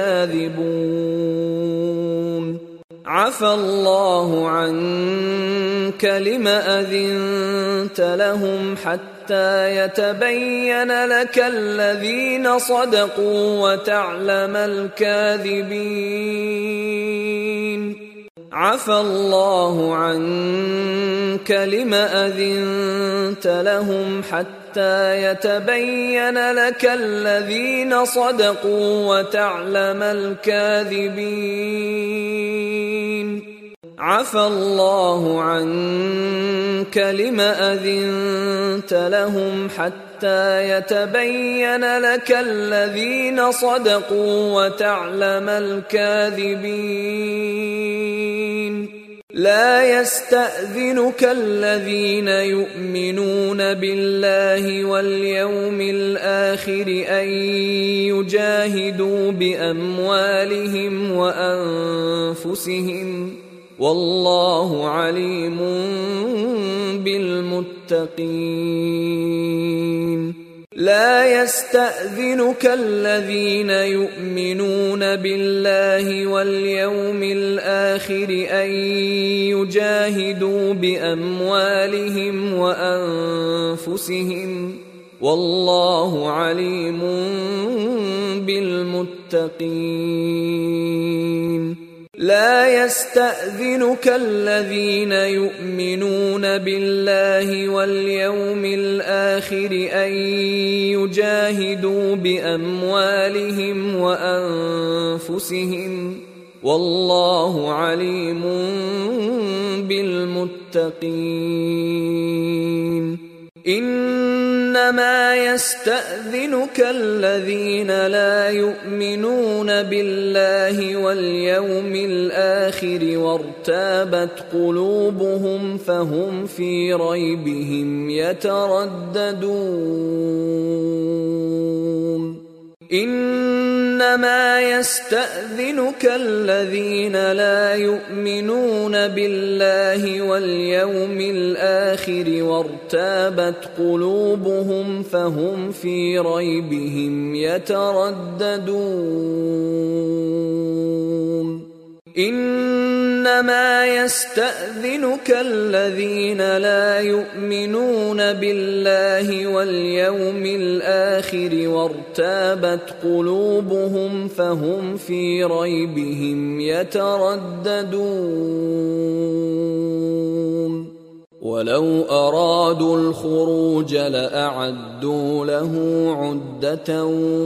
لكاذبون. عفى الله عنك لم أذنت لهم حتى يتبين لك الذين صدقوا وتعلم الكاذبين. عفى الله عنك لم أذنت لهم حتى يتبين لك الذين صدقوا وتعلم الكاذبين. عفى الله عنك لم أذنت لهم حتى يتبين لك الذين صدقوا وتعلم الكاذبين. لا يستأذنك الذين يؤمنون بالله واليوم الآخر أن يجاهدوا بأموالهم وأنفسهم والله عليم بالمتقين لا يستأذنك الذين يؤمنون بالله واليوم الآخر أن يجاهدوا بأموالهم وأنفسهم والله عليم بالمتقين لا يستأذنك الذين يؤمنون بالله واليوم الآخر أن يجاهدوا بأموالهم وأنفسهم والله عليم بالمتقين إنما يستأذنك الذين لا يؤمنون بالله واليوم الآخر وارتابت قلوبهم فهم في ريبهم يترددون إنما يستأذنك الذين لا يؤمنون بالله واليوم الآخر وارتابت قلوبهم فهم في ريبهم يترددون إنما يستأذنك الذين لا يؤمنون بالله واليوم الآخر وارتابت قلوبهم فهم في ريبهم يترددون ولو أرادوا الخروج لأعدوا له عدة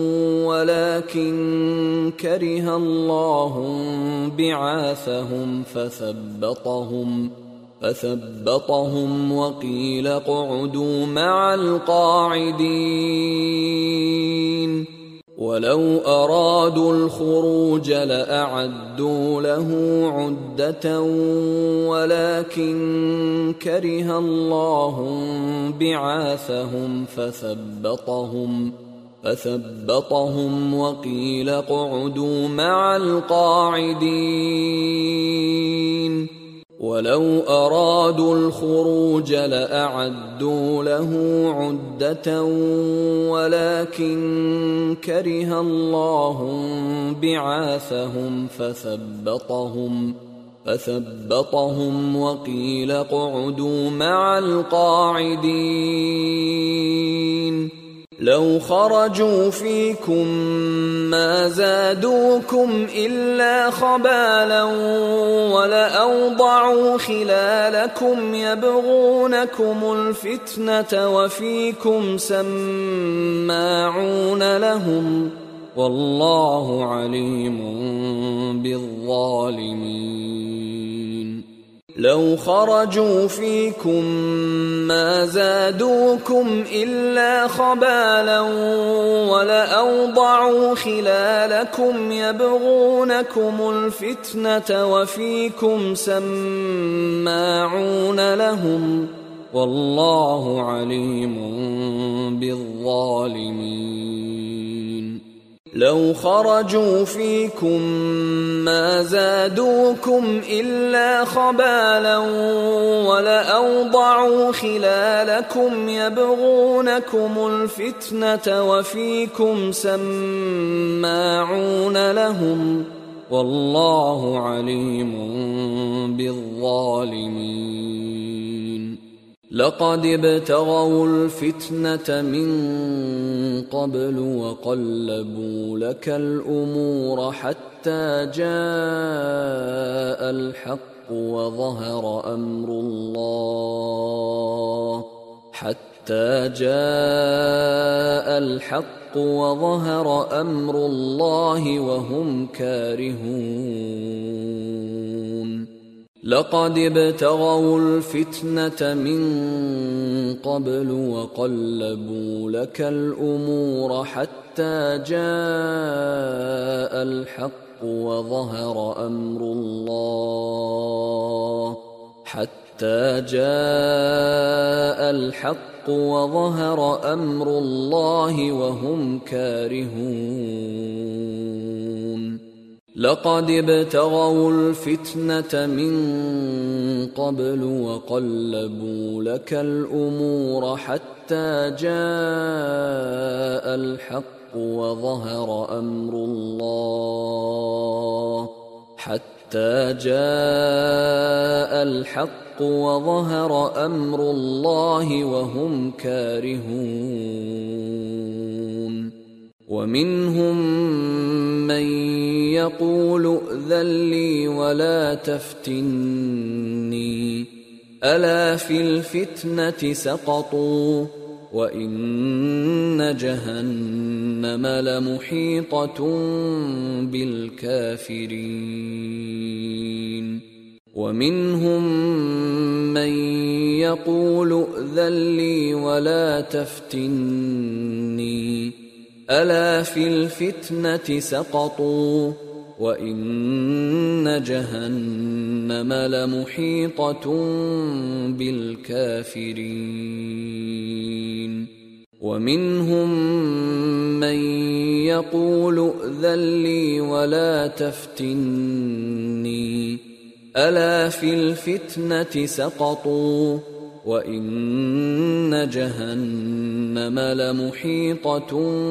ولكن كره الله بعاثهم فثبطهم فثبطهم وقيل اقعدوا مع القاعدين ولو أرادوا الخروج لأعدوا له عدة ولكن كره الله بعاثهم فثبطهم فثبطهم وقيل اقعدوا مع القاعدين ولو أرادوا الخروج لأعدوا له عدة ولكن كره الله بعاثهم فثبطهم فثبطهم وقيل اقعدوا مع القاعدين لو خرجوا فيكم ما زادوكم إلا خبالا ولأوضعوا خلالكم يبغونكم الفتنة وفيكم سماعون لهم والله عليم بالظالمين لو خرجوا فيكم ما زادوكم إلا خبالا ولأوضعوا خلالكم يبغونكم الفتنة وفيكم سماعون لهم والله عليم بالظالمين لو خرجوا فيكم ما زادوكم إلا خبالا ولأوضعوا خلالكم يبغونكم الفتنة وفيكم سماعون لهم والله عليم بالظالمين لقد ابتغوا الفتنة من قبل وقلبوا لك الأمور حتى جاء الحق وظهر أمر الله حتى جاء الحق وظهر أمر الله وهم كارهون لقد ابتغوا الفتنة من قبل وقلبوا لك الأمور حتى جاء الحق وظهر أمر الله حتى جاء الحق وظهر أمر الله وهم كارهون لقد ابتغوا الفتنة من قبل وقلبوا لك الأمور حتى جاء الحق وظهر أمر الله حتى جاء الحق وظهر أمر الله وهم كارهون. ومنهم من يقول ائذن لي ولا تفتني ألا في الفتنة سقطوا وإن جهنم لمحيطة بالكافرين. ومنهم من يقول ائذن لي ولا تفتني ألا في الفتنة سقطوا وإن جهنم لمحيطة بالكافرين. ومنهم من يقول ائذن لي ولا تفتني ألا في الفتنة سقطوا وإن جهنم لمحيطة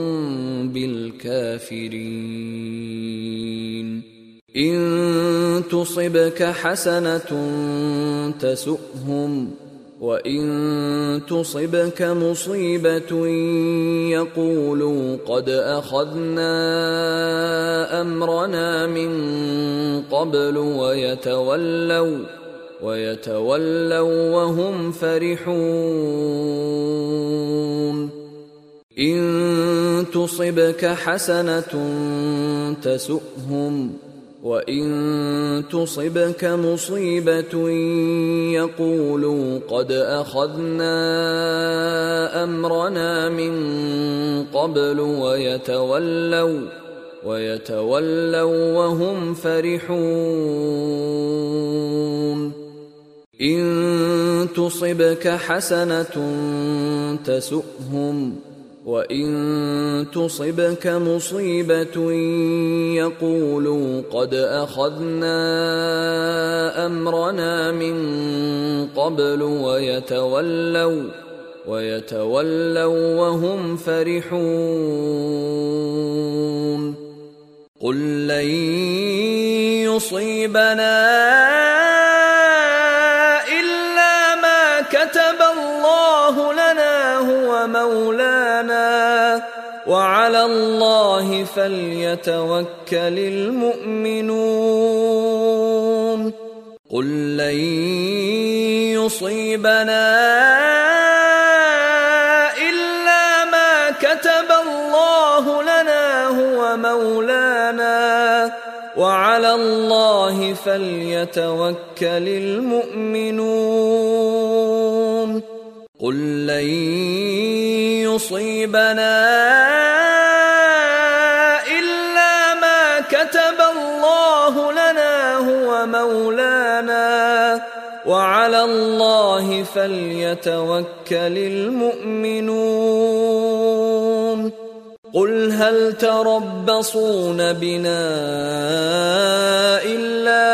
بالكافرين. إن تصبك حسنة تسؤهم وإن تصبك مصيبة يقولوا قد أخذنا أمرنا من قبل ويتولوا ويتولوا وهم فرحون. إن تصبك حسنة تسؤهم وإن تصبك مصيبة يقولوا قد أخذنا أمرنا من قبل ويتولوا ويتولوا وهم فرحون. إن تصبك حسنة تسؤهم وإن تصبك مصيبة يقولوا قد أخذنا أمرنا من قبل ويتولوا ويتولوا وهم فرحون. قل لن يصيبنا إلا ما كتب الله لنا هو مولانا وعلى الله فليتوكل المؤمنون. قل لن يصيبنا إلا ما كتب الله لنا هو مولانا وعلى الله فليتوكل المؤمنون. قل لن يصيبنا إلا ما كتب الله لنا هو مولانا وعلى الله فليتوكل المؤمنون. قل هل تربصون بنا إلا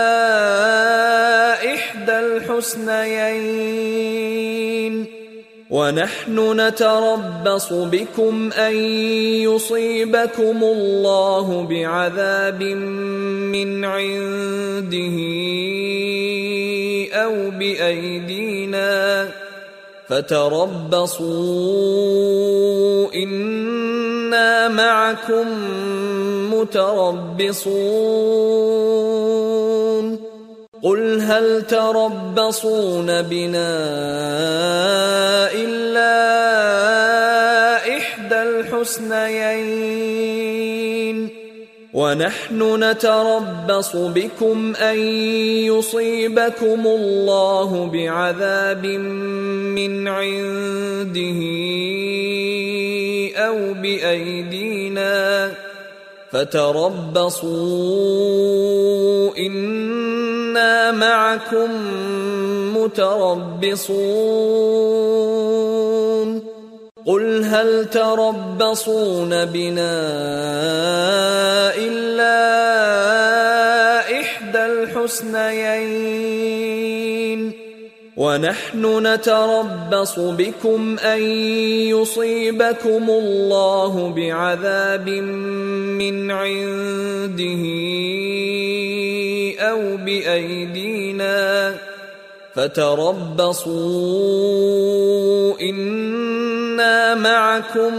إحدى الحسنيين ونحن نتربص بكم أن يصيبكم الله بعذاب من عنده أو بأيدينا فتربصوا إنا معكم متربصون. قل هل تربصون بنا إلا إحدى الحسنيين ونحن نتربص بكم أن يصيبكم الله بعذاب من عنده أو بأيدينا فتربصوا إنا معكم متربصون. قل هل تربصون بنا إلا الحسنيين ونحن نتربص بكم أن يصيبكم الله بعذاب من عنده أو بأيدينا فتربصوا إنا معكم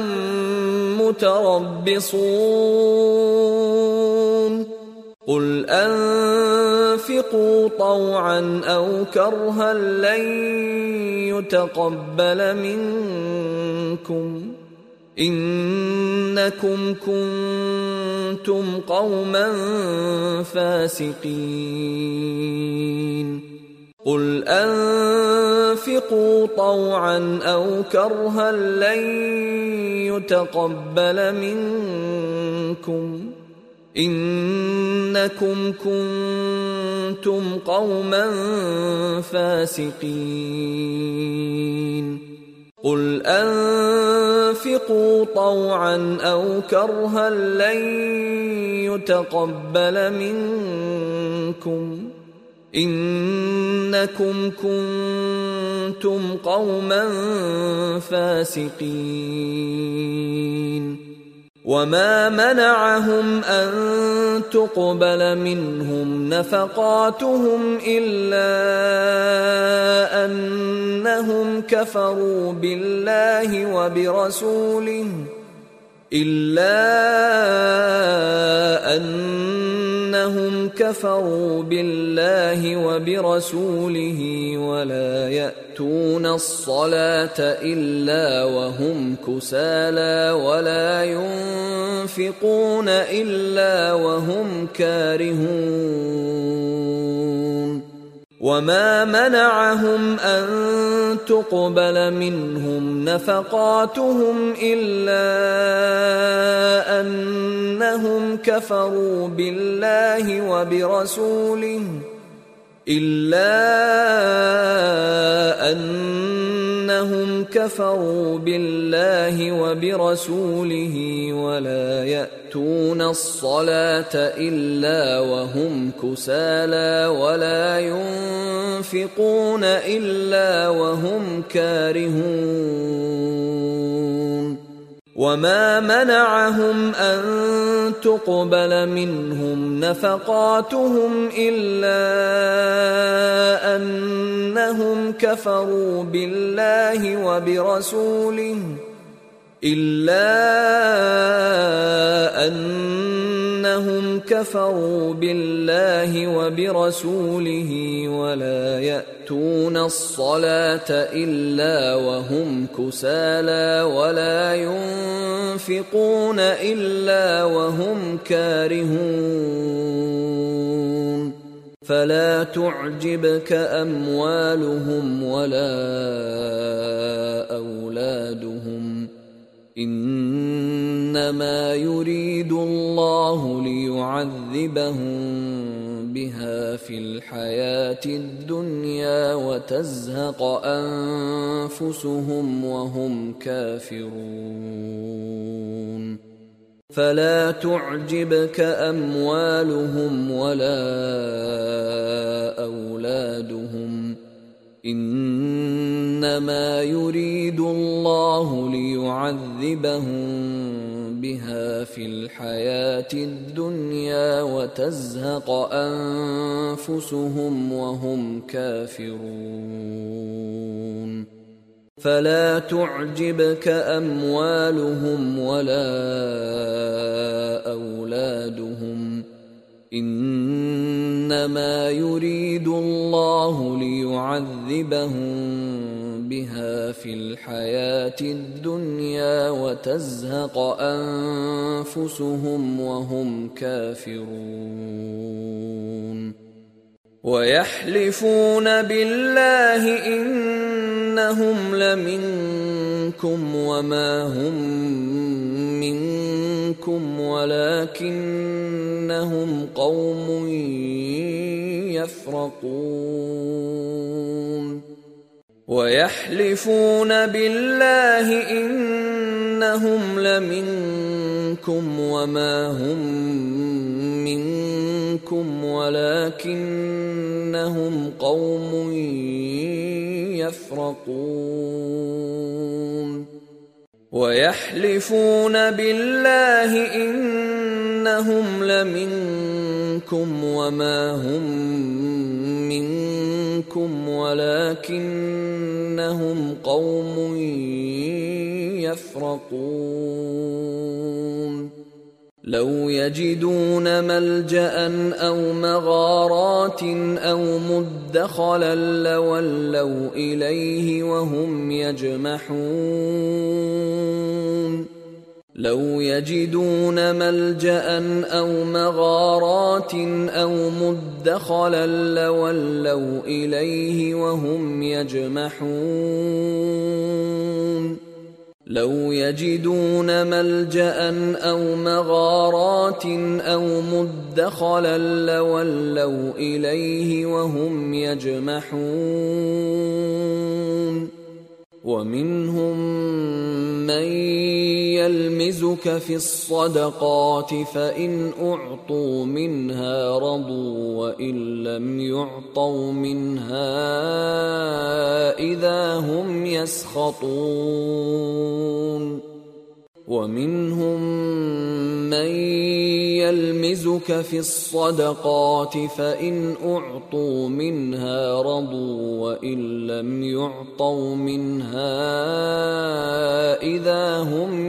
متربصون قل أنفقوا طوعا أو كرها لن يتقبل منكم إنكم كنتم قوما فاسقين قل أنفقوا طوعا أو كرها لن يتقبل منكم إنكم كنتم قوما فاسقين قل أنفقوا طوعا أو كرها لن يتقبل منكم إنكم كنتم قوما فاسقين وما منعهم أن تقبل منهم نفقاتهم إلا أنهم كفروا بالله وبرسوله إلا أنهم كفروا بالله وبرسوله ولا يأتون الصلاة إلا وهم كسالى ولا ينفقون إلا وهم كارهون وما منعهم أن تقبل منهم نفقاتهم إلا أنهم كفروا بالله وبرسوله إلا أنهم كفروا بالله وبرسوله ولا يأتون الصلاة إلا وهم كسالى ولا ينفقون إلا وهم كارهون وما منعهم أن تقبل منهم نفقاتهم إلا أنهم كفروا بالله وبرسوله إلا أنهم كفروا بالله وبرسوله ولا يأتون الصلاة إلا وهم كسالى ولا ينفقون إلا وهم كارهون فلا تعجبك أموالهم ولا أولادهم إنما يريد الله ليعذبهم بها في الحياة الدنيا وتزهق أنفسهم وهم كافرون فلا تعجبك أموالهم ولا أولادهم إنما يريد الله ليعذبهم بها في الحياة الدنيا وتزهق أنفسهم وهم كافرون فلا تعجبك أموالهم ولا أولادهم إنما يريد الله ليعذبهم بها في الحياة الدنيا وتزهق أنفسهم وهم كافرون ويحلفون بالله إنهم لمنكم وما هم منكم ولكنهم قوم يفرقون ويحلفون بالله إنهم إنهم لمنكم وما هم منكم ولكنهم قوم يفرقون ويحلفون بالله إنهم لمنكم وما هم منكم ولكنهم قوم يفرقون لو يجدون ملجأ أو مغارات أو مدخلا لولوا إليه وهم يجمحون لو يجدون ملجأ أو مغارات أو مدخلا لولوا إليه وهم يجمحون لو يجدون ملجأ أو مغارات أو مدخلا لولوا إليه وهم يجمحون ومنهم من يلمزك في الصدقات فإن أعطوا منها رضوا وإن لم يعطوا منها إذا هم يسخطون ومنهم من يلمزك في الصدقات فإن أعطوا منها رضوا وإن لم يعطوا منها إذا هم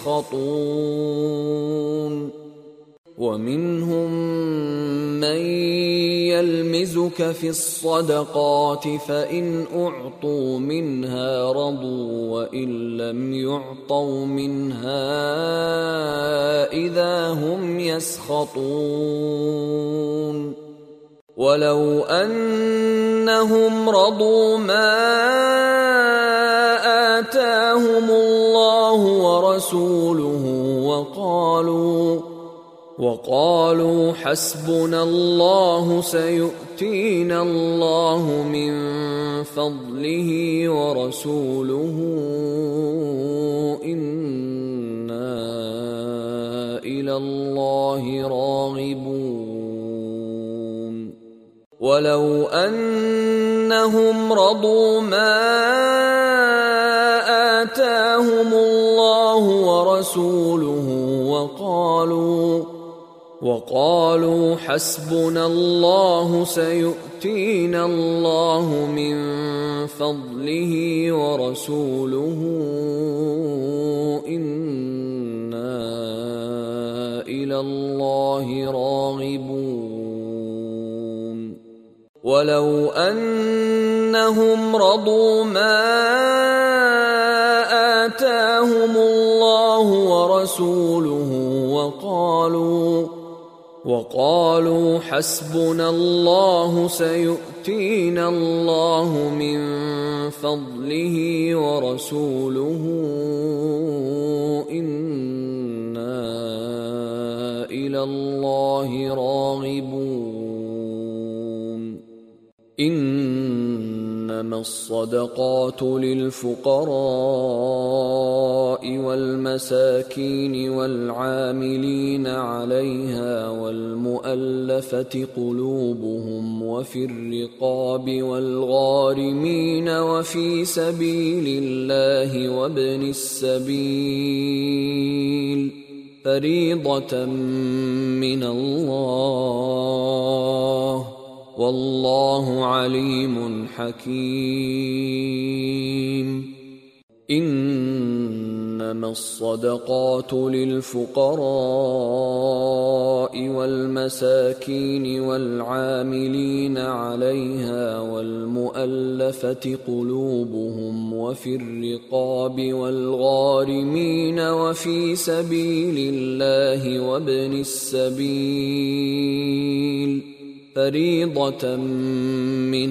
يسخطون ومنهم من يلمزك في الصدقات فإن أعطوا منها رضوا وإن لم يعطوا منها إذا هم يسخطون ولو أنهم رضوا ما آتاهم الله ورسوله وقالوا وقالوا حسبنا الله سيؤتينا الله من فضله ورسوله إنا إلى الله راغبون ولو أنهم رضوا ما آتاهم الله ورسوله وقالوا وقالوا حسبنا الله سيؤتينا الله من فضله ورسوله إنا إلى الله راغبون ولو أنهم رضوا ما آتاهم الله ورسوله وقالوا وقالوا حسبنا الله سيؤتينا الله من فضله ورسوله إنا إلى الله راغبون إنما الصدقات للفقراء والمساكين والعاملين عليها والمؤلفة قلوبهم وفي الرقاب والغارمين وفي سبيل الله وابن السبيل فريضة من الله والله عليم حكيم إنما الصدقات للفقراء والمساكين والعاملين عليها والمؤلفة قلوبهم وفي الرقاب والغارمين وفي سبيل الله وابن السبيل فريضة من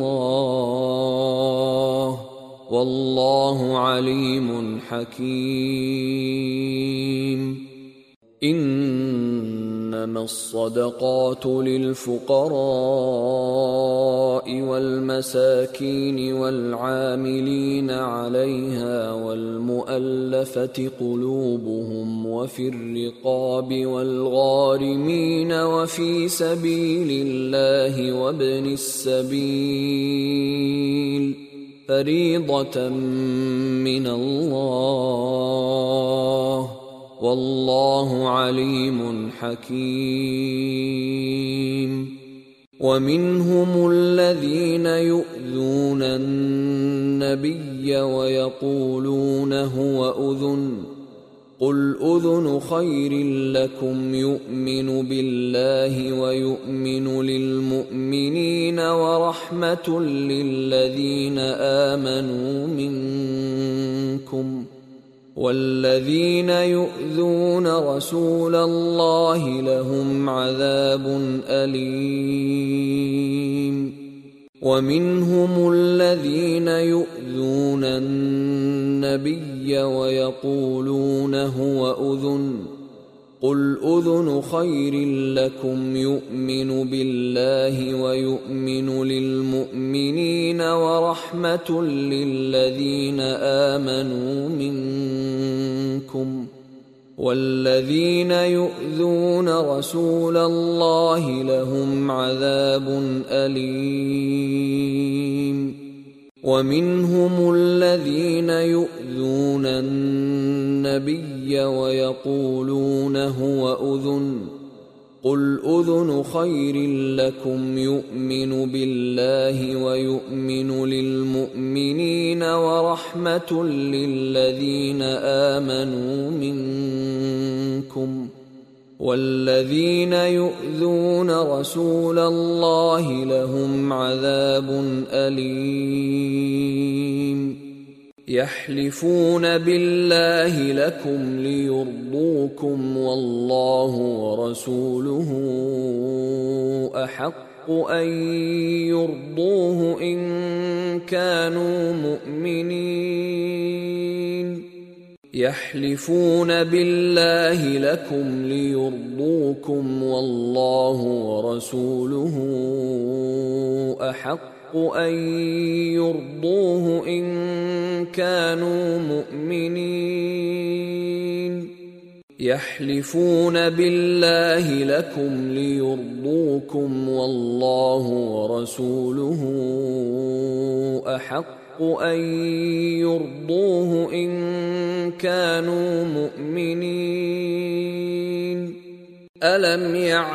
الله والله عليم حكيم إنما إنما الصدقات للفقراء والمساكين والعاملين عليها والمؤلفة قلوبهم وفي الرقاب والغارمين وفي سبيل الله وابن السبيل فريضة من الله والله عليم حكيم. ومنهم الذين يؤذون النبي ويقولون هو أذن قل أذن خير لكم يؤمن بالله ويؤمن للمؤمنين ورحمة للذين آمنوا منكم والذين يؤذون رسول الله لهم عذاب أليم. ومنهم الذين يؤذون النبي ويقولون هو أذن قل أذن خير لكم يؤمن بالله ويؤمن للمؤمنين ورحمة للذين آمنوا منكم والذين يؤذون رسول الله لهم عذاب أليم. ومنهم الذين يؤذون النبي ويقولون هو أذن قل أذن خير لكم يؤمن بالله ويؤمن للمؤمنين ورحمة للذين آمنوا منكم والذين يؤذون رسول الله لهم عذاب أليم. يحلفون بالله لكم ليرضوكم والله ورسوله أحق أن يرضوه إن كانوا مؤمنين. يحلفون بالله لكم ليرضوكم والله ورسوله أحق أن يرضوه إن كانوا مؤمنين. يحلفون بالله لكم ليرضوكم والله ورسوله أحق أن يرضوه إن كانوا مؤمنين. ألم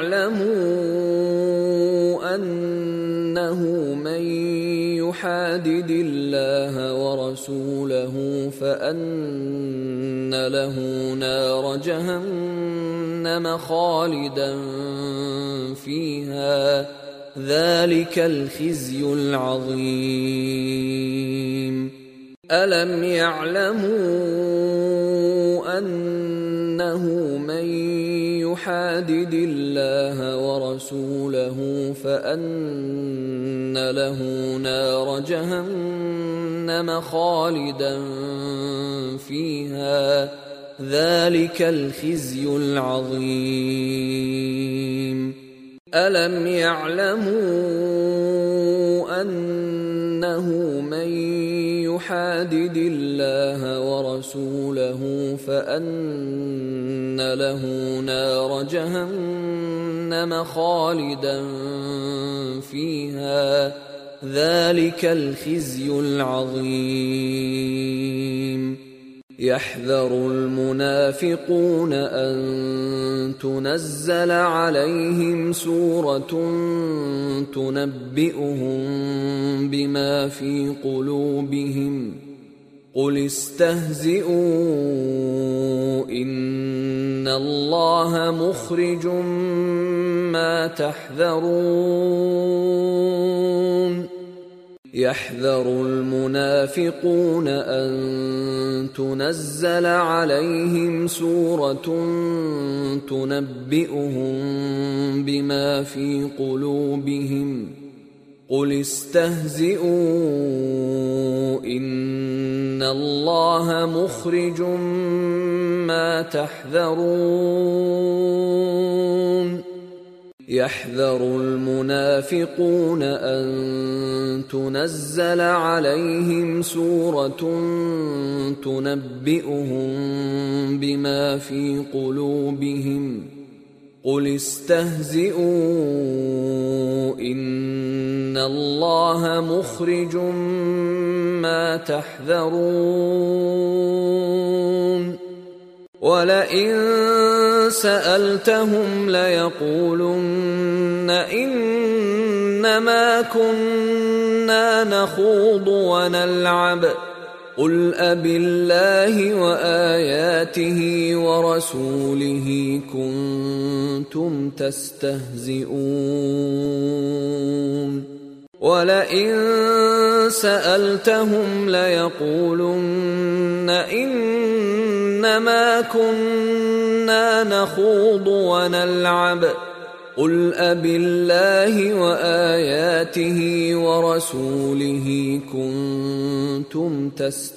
يعلموا أنه من يحادد الله ورسوله فأن له نار جهنم خالدا فيها ذلك الخزي العظيم. ألم يعلموا أنه من يحادد الله ورسوله فأن له نار جهنم خالدا فيها ذلك الخزي العظيم. ألم يعلموا أنه من يحادد الله ورسوله فأن له نار جهنم خالدا فيها ذلك الخزي العظيم. يحذر المنافقون أن تنزل عليهم سورة تنبئهم بما في قلوبهم قل استهزئوا إن الله مخرج ما تحذرون. يحذر المنافقون أن تنزل عليهم سورة تنبئهم بما في قلوبهم قل استهزئوا إن الله مخرج ما تحذرون يحذر المنافقون أن تنزل عليهم سورة تنبئهم بما في قلوبهم قل استهزئوا إن الله مخرج ما تحذرون ولئن سألتهم ليقولن إنما كنا نخوض ونلعب قل أبالله وآياته ورسوله كنتم تستهزئون ولئن سألتهم ليقولن إنما كنا نخوض ونلعب قل أبالله وآياته ورسوله كنتم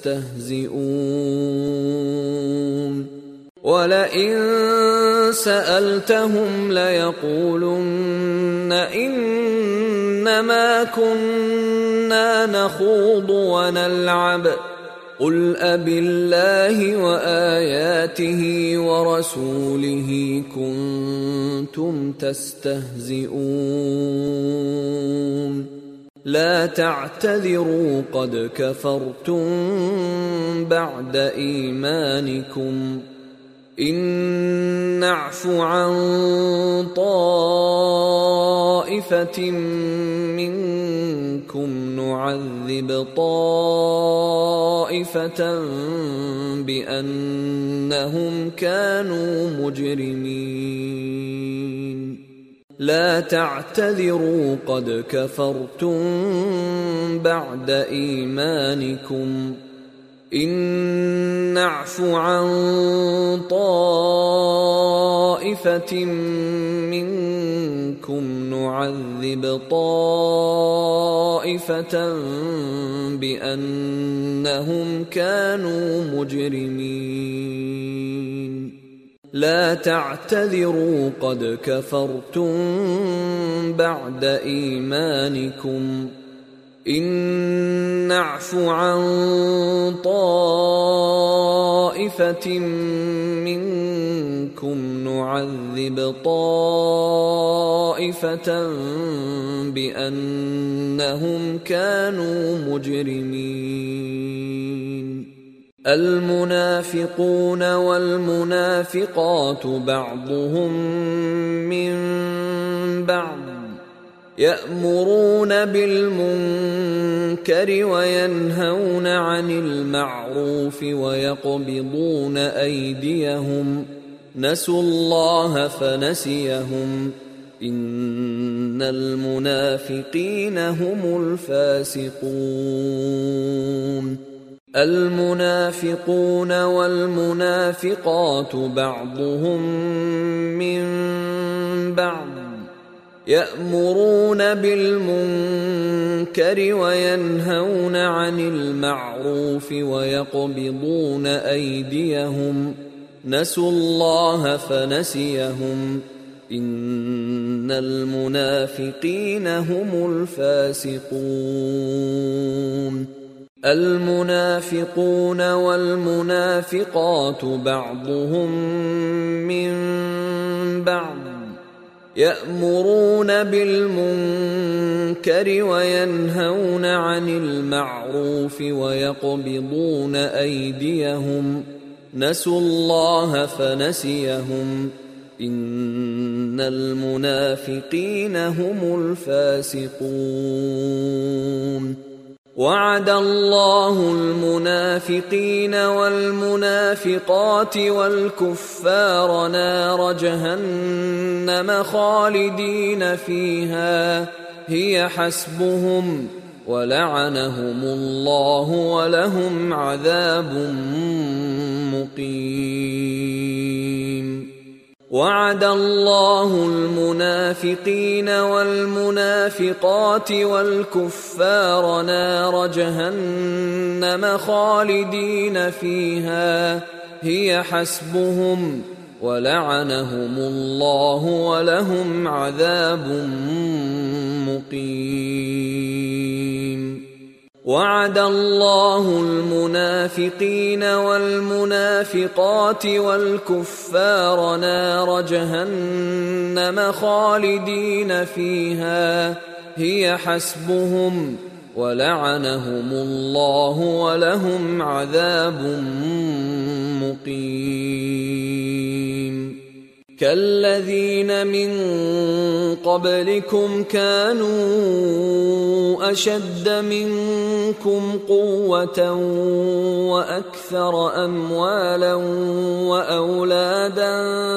تستهزئون ولئن سألتهم ليقولن إنما كنا نخوض ونلعب قل أبالله وآياته ورسوله كنتم تستهزئون لا تعتذروا قد كفرتم بعد إيمانكم إن نعف عن طائفة منكم نعذب طائفة بأنهم كانوا مجرمين لا تعتذروا قد كفرتم بعد إيمانكم إن نعف عن طائفة منكم نعذب طائفة بأنهم كانوا مجرمين لا تعتذروا قد كفرتم بعد إيمانكم إن نعف عن طائفة منكم نعذب طائفة بأنهم كانوا مجرمين المنافقون والمنافقات بعضهم من بعض يأمرون بالمنكر وينهون عن المعروف ويقبضون أيديهم نسوا الله فنسيهم إن المنافقين هم الفاسقون المنافقون والمنافقات بعضهم من بعض يأمرون بالمنكر وينهون عن المعروف ويقبضون أيديهم نسوا الله فنسيهم إن المنافقين هم الفاسقون المنافقون والمنافقات بعضهم من بعض يأمرون بالمنكر وينهون عن المعروف ويقبضون أيديهم نسوا الله فنسيهم إن المنافقين هم الفاسقون وعد الله المنافقين والمنافقات والكفار نار جهنم خالدين فيها هي حسبهم ولعنهم الله ولهم عذاب مقيم وعد الله المنافقين والمنافقات والكفار نار جهنم خالدين فيها هي حسبهم ولعنهم الله ولهم عذاب مقيم. وعد الله المنافقين والمنافقات والكفار نار جهنم خالدين فيها هي حسبهم ولعنهم الله ولهم عذاب مقيم. كالذين من قبلكم كانوا أشد منكم قوة وأكثر أموالا وأولادا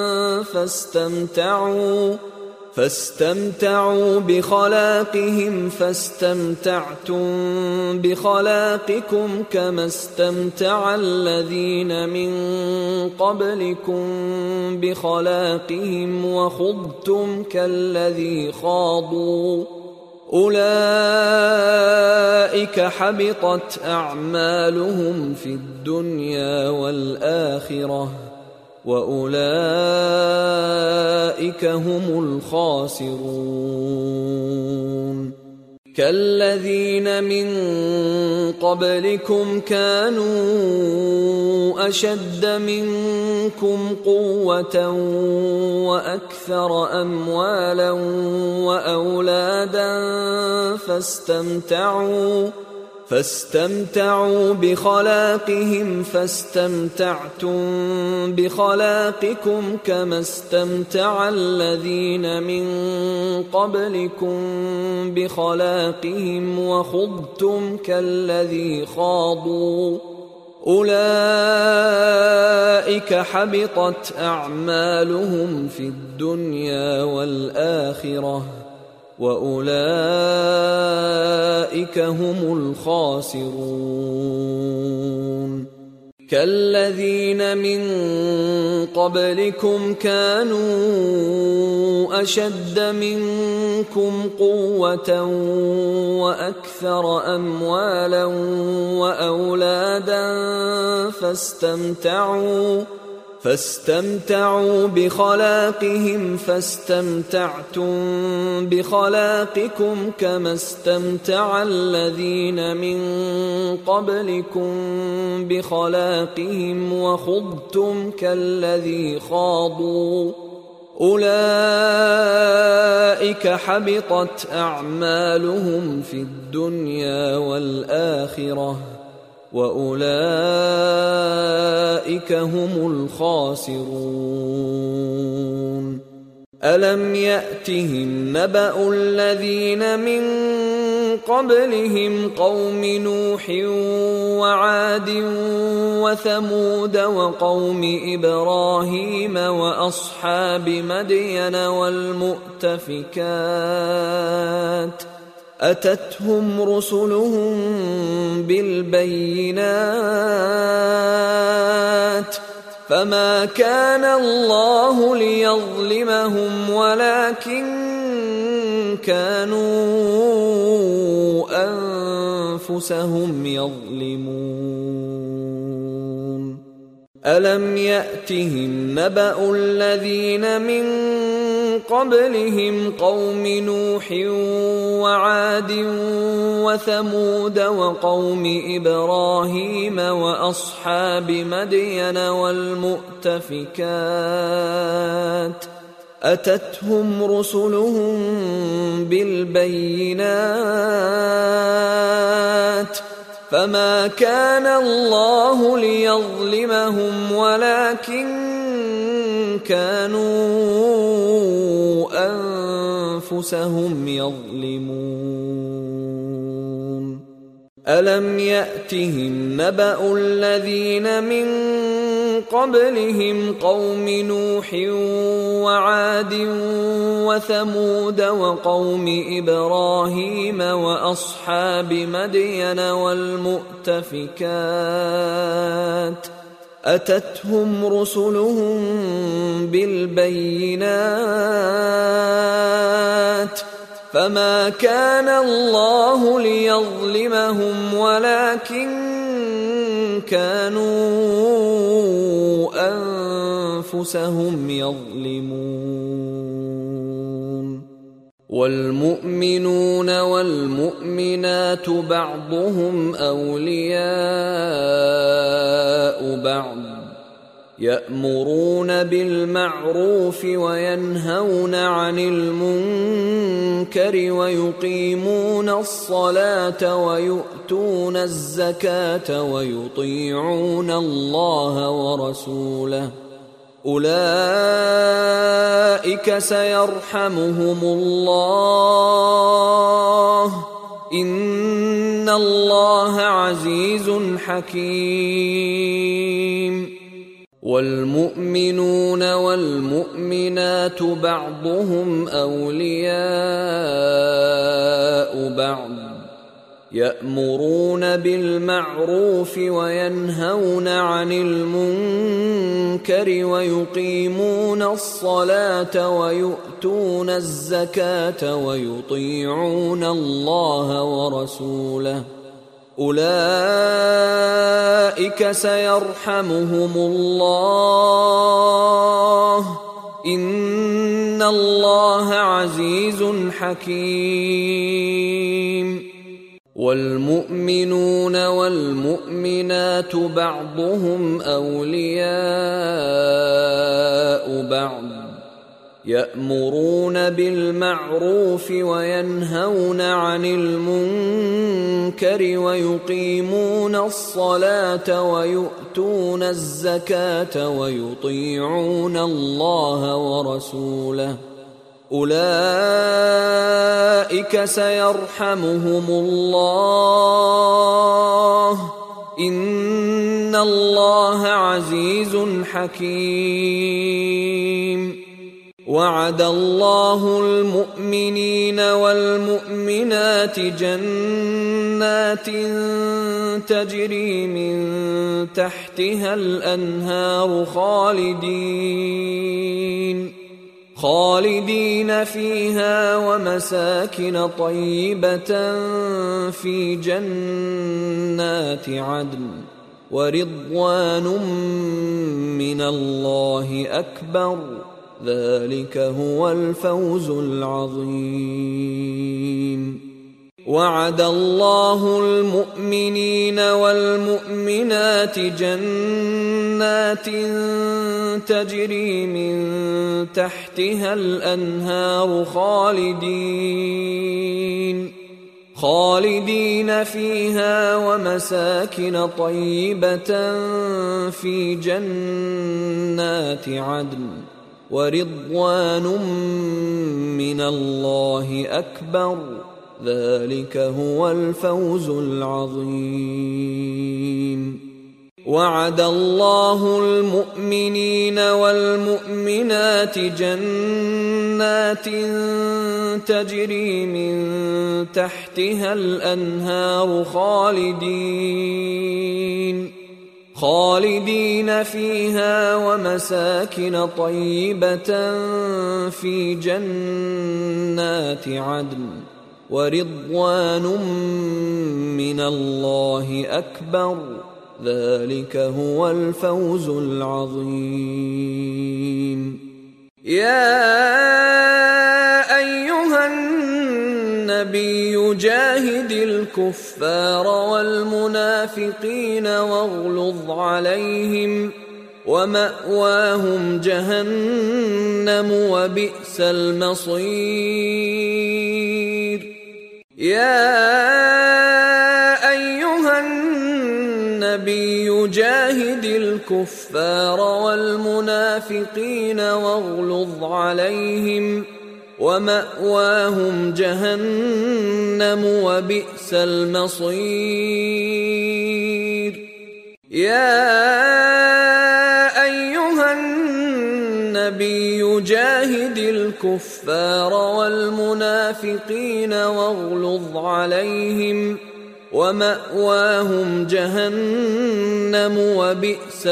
فاستمتعوا فاستمتعوا بخلاقهم فاستمتعتم بخلاقكم كما استمتع الذين من قبلكم بخلاقهم وخضتم كالذي خاضوا أولئك حبطت أعمالهم في الدنيا والآخرة وأولئك هم الخاسرون. كالذين من قبلكم كانوا أشد منكم قوة وأكثر أموالا وأولادا فاستمتعوا فاستمتعوا بخلاقهم فاستمتعتم بخلاقكم كما استمتع الذين من قبلكم بخلاقهم وخضتم كالذي خاضوا أولئك حبطت أعمالهم في الدنيا والآخرة وأولئك هم الخاسرون. كالذين من قبلكم كانوا أشد منكم قوة وأكثر أموالا وأولادا فاستمتعوا فاستمتعوا بخلاقهم فاستمتعتم بخلاقكم كما استمتع الذين من قبلكم بخلاقهم وخضتم كالذي خاضوا أولئك حبطت أعمالهم في الدنيا والآخرة وأولئك هم الخاسرون. ألم يأتهم نبأ الذين من قبلهم قوم نوح وعاد وثمود وقوم إبراهيم وأصحاب مدين والمؤتفكات أتتهم رسلهم بالبينات فما كان الله ليظلمهم ولكن كانوا أنفسهم يظلمون. ألم يأتهم نبأ الذين من قبلهم قوم نوح وعاد وثمود وقوم إبراهيم وأصحاب مدين والمؤتفكات أتتهم رسلهم بالبينات فما كان الله ليظلمهم ولكن كانوا أنفسهم يظلمون. ألم يأتهم نبأ الذين من قبلهم قوم نوح وعاد وثمود وقوم إبراهيم وأصحاب مدين والمؤتفكات أتتهم رسلهم بالبينات فما كان الله ليظلمهم ولكن كانوا أنفسهم يظلمون والمؤمنون والمؤمنات بعضهم أولياء بعض يأمرون بالمعروف وينهون عن المنكر ويقيمون الصلاة ويؤتون الزكاة ويطيعون الله ورسوله أولئك سيرحمهم الله إن الله عزيز حكيم والمؤمنون والمؤمنات بعضهم أولياء بعض يأمرون بالمعروف وينهون عن المنكر ويقيمون الصلاة ويؤتون الزكاة ويطيعون الله ورسوله أولئك سيرحمهم الله إن الله عزيز حكيم والمؤمنون والمؤمنات بعضهم أولياء بعض يأمرون بالمعروف وينهون عن المنكر ويقيمون الصلاة ويؤتون الزكاة ويطيعون الله ورسوله أولئك سيرحمهم الله إن الله عزيز حكيم وعد الله المؤمنين والمؤمنات جنات تجري من تحتها الأنهار خالدين خالدين فيها ومساكن طيبة في جنات عدن ورضوان من الله أكبر ذلك هو الفوز العظيم وعد الله المؤمنين والمؤمنات جنات تجري من تحتها الأنهار خالدين خالدين فيها ومساكن طيبة في جنات عدن ورضوان من الله أكبر ذلك هو الفوز العظيم وعد الله المؤمنين والمؤمنات جنات تجري من تحتها الأنهار خالدين خالدين فيها ومساكن طيبة في جنات عدن ورضوان من الله أكبر ذلك هو الفوز العظيم يا أيها النبي جاهد الكفار والمنافقين واغلظ عليهم ومأواهم جهنم وبئس المصير يا أيها النبي جاهد الكفار والمنافقين واغلظ عليهم ومأواهم جهنم وبئس المصير يا أيها النبي جاهد الكفار والمنافقين واغلظ عليهم ومأواهم جهنم وبئس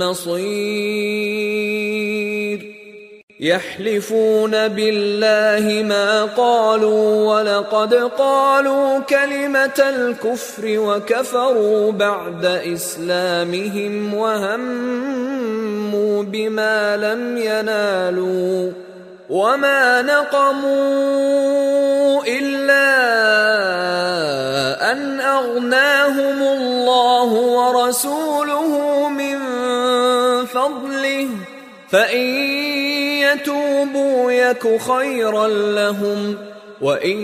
المصير يحلفون بالله ما قالوا ولقد قالوا كلمة الكفر وكفروا بعد إسلامهم وهموا بما لم ينالوا وما نقموا إلا أن أغناهم الله ورسوله من فضله فإن يتوبوا يك خيرا لهم وإن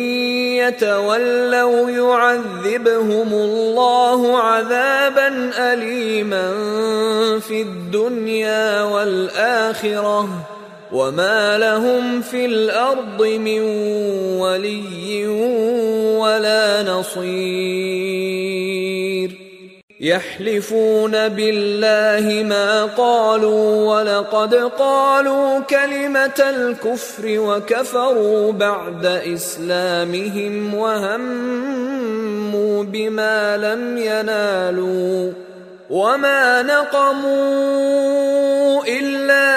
يتولوا يعذبهم الله عذابا أليما في الدنيا والآخرة وما لهم في الأرض من ولي ولا نصير يحلفون بالله ما قالوا ولقد قالوا كلمة الكفر وكفروا بعد إسلامهم وهموا بما لم ينالوا وما نقموا إلا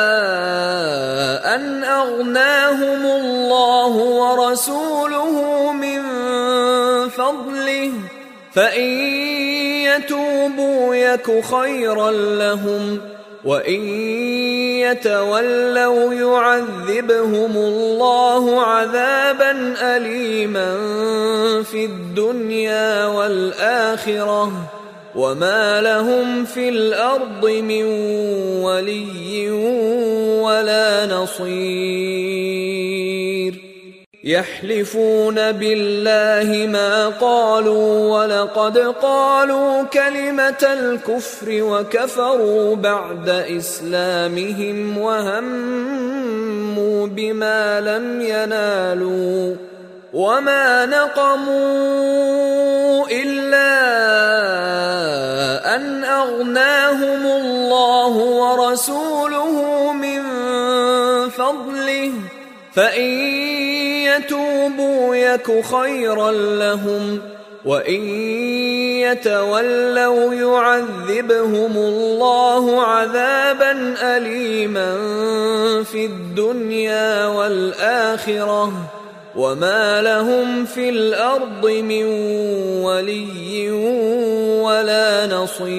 أن أغناهم الله ورسوله من فضله فإن يتوبوا يك خيرا لهم وإن يتولوا يعذبهم الله عذابا أليما في الدنيا والآخرة وما لهم في الأرض من ولي ولا نصير يحلفون بالله ما قالوا ولقد قالوا كلمة الكفر وكفروا بعد إسلامهم وهموا بما لم ينالوا وما نقموا إلا أن أغناهم الله ورسوله من فضله فإن يتوبوا يك خيرا لهم وإن يتولوا يعذبهم الله عذابا أليما في الدنيا والآخرة وما لهم في الأرض من ولي ولا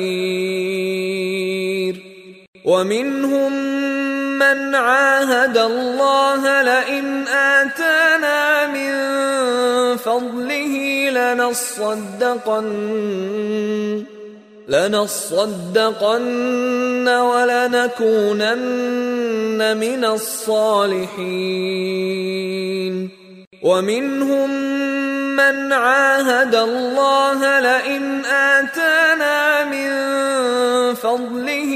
نصير ومنهم من عاهد الله لئن آتانا من فضله لنصدقن لنصدقن ولنكونن من الصالحين ومنهم من عاهد الله لئن آتانا من فضله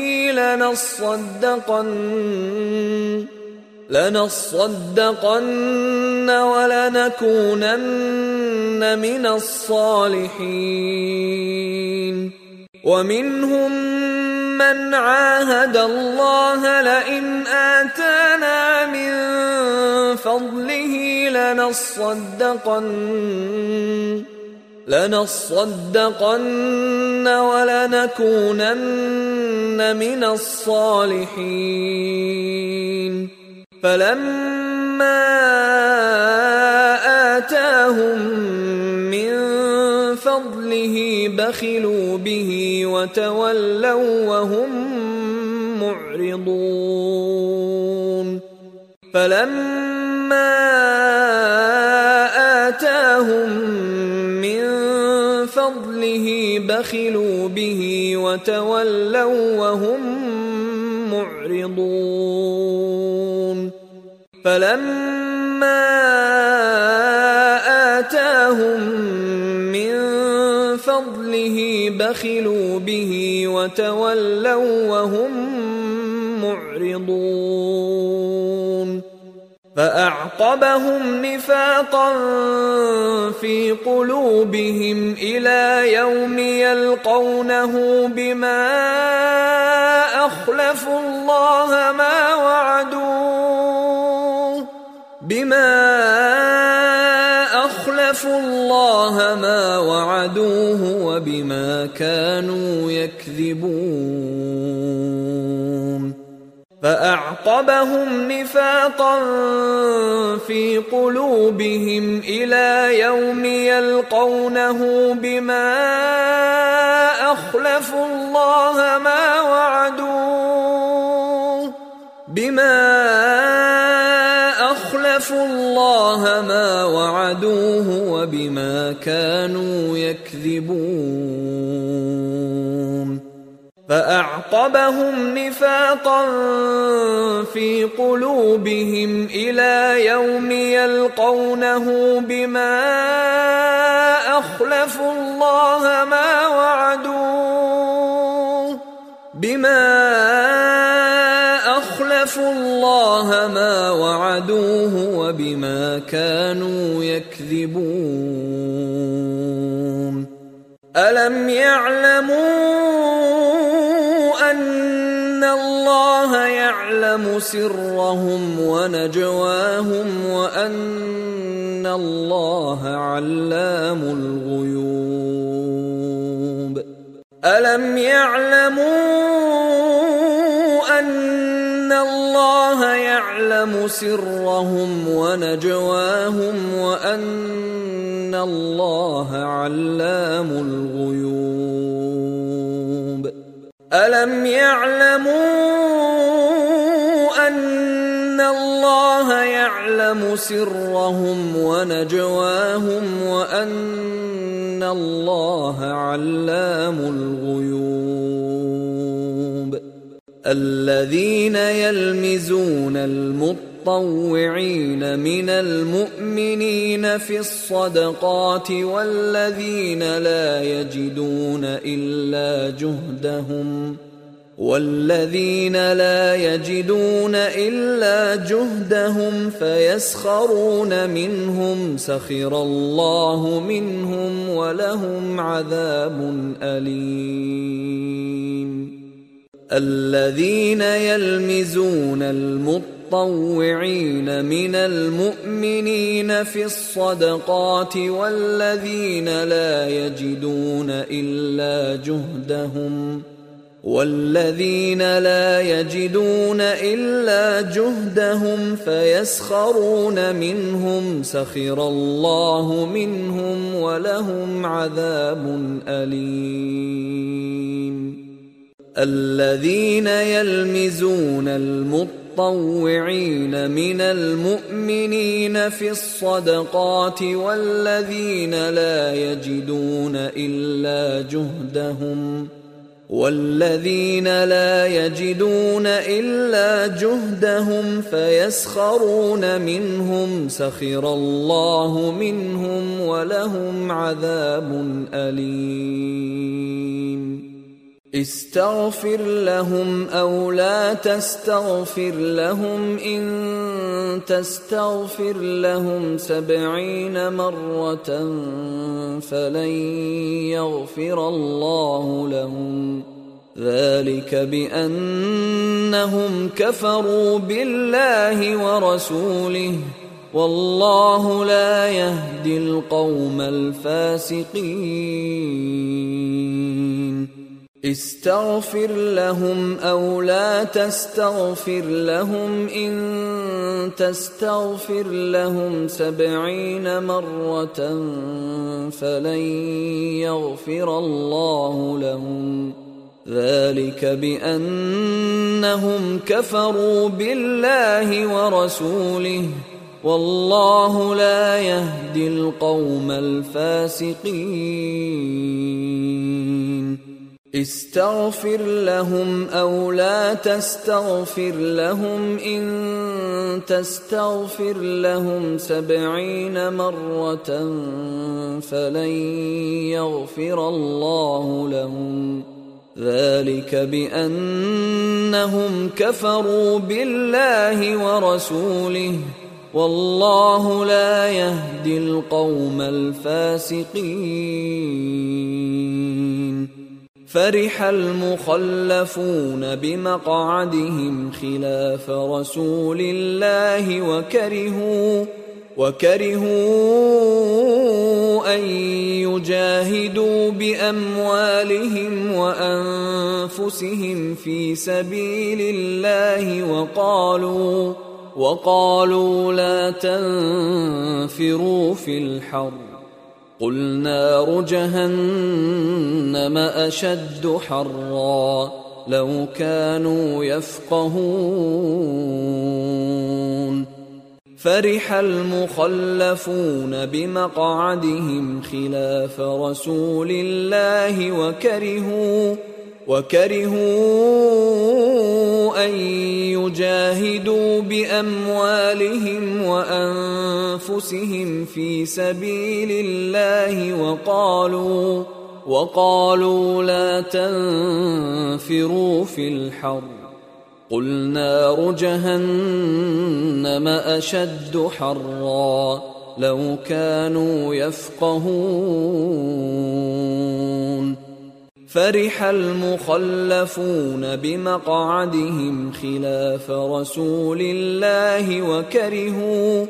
لنصدقن لنصدقن ولنكونن من الصالحين ومنهم من عاهد الله لئن آتانا من فضله لنصدقن لنصدقن ولنكونن من الصالحين فلما آتاهم من فضله بخلوا به وتولوا وهم معرضون فلما آتاهم من فضله بخلوا به وتولوا وهم معرضون فلما آتاهم من فضله بخلوا به وتولوا وهم معرضون فأعقبهم نفاقا في قلوبهم إلى يوم يلقونه بما أخلفوا الله ما وعدوه بما أخلفوا الله ما وعدوه وعدوه وبما كانوا يكذبون فأعقبهم نفاقا في قلوبهم إلى يوم يلقونه بما أخلفوا الله ما وعدوه بما أخلفوا الله ما وعدوه وبما كانوا يكذبون فأعقبهم نفاقا في قلوبهم إلى يوم يلقونه بما أخلفوا الله ما وعدوه بما أخلفوا الله ما وعدوه وبما كانوا يكذبون ألم يعلموا أن الله يعلم سرهم ونجواهم وأن الله علام الغيوب ألم يعلموا أن الله يعلم سرهم ونجواهم وأن الله علام الغيوب ألم يعلموا أن الله يعلم سرهم ونجواهم وأن الله علام الغيوب الذين يلمزون المطوعين من المؤمنين في الصدقات والذين لا يجدون إلا جهدهم والذين لا يجدون إلا جهدهم فيسخرون منهم سخر الله منهم ولهم عذاب أليم الذين يلمزون المطوعين من المؤمنين في الصدقات والذين لا يجدون إلا جهدهم والذين لا يجدون إلا جهدهم فيسخرون منهم سخر الله منهم ولهم عذاب أليم الذين يلمزون المطوعين من المؤمنين في الصدقات والذين لا يجدون إلا جهدهم والذين لا يجدون إلا جهدهم فيسخرون منهم سخر الله منهم ولهم عذاب أليم استغفر لهم أو لا تستغفر لهم إن تستغفر لهم سبعين مرة فلن يغفر الله لهم ذلك بأنهم كفروا بالله ورسوله والله لا يهدي القوم الفاسقين استغفر لهم أو لا تستغفر لهم إن تستغفر لهم سبعين مرة فلن يغفر الله لهم ذلك بأنهم كفروا بالله ورسوله والله لا يهدي القوم الفاسقين استغفر لهم أو لا تستغفر لهم إن تستغفر لهم سبعين مرة فلن يغفر الله لهم ذلك بأنهم كفروا بالله ورسوله والله لا يهدي القوم الفاسقين فرح المخلفون بمقعدهم خلاف رسول الله وكرهوا وكرهوا أن يجاهدوا بأموالهم وأنفسهم في سبيل الله وقالوا وقالوا لا تنفروا في الحر قل نار جهنم أشد حرا لو كانوا يفقهون فرح المخلفون بمقعدهم خلاف رسول الله وكرهوا وكرهوا أن يجاهدوا بأموالهم وأنفسهم في سبيل الله وقالوا وقالوا لا تنفروا في الحر قل نار جهنم أشد حرا لو كانوا يفقهون فرح المخلفون بمقعدهم خلاف رسول الله وكرهوا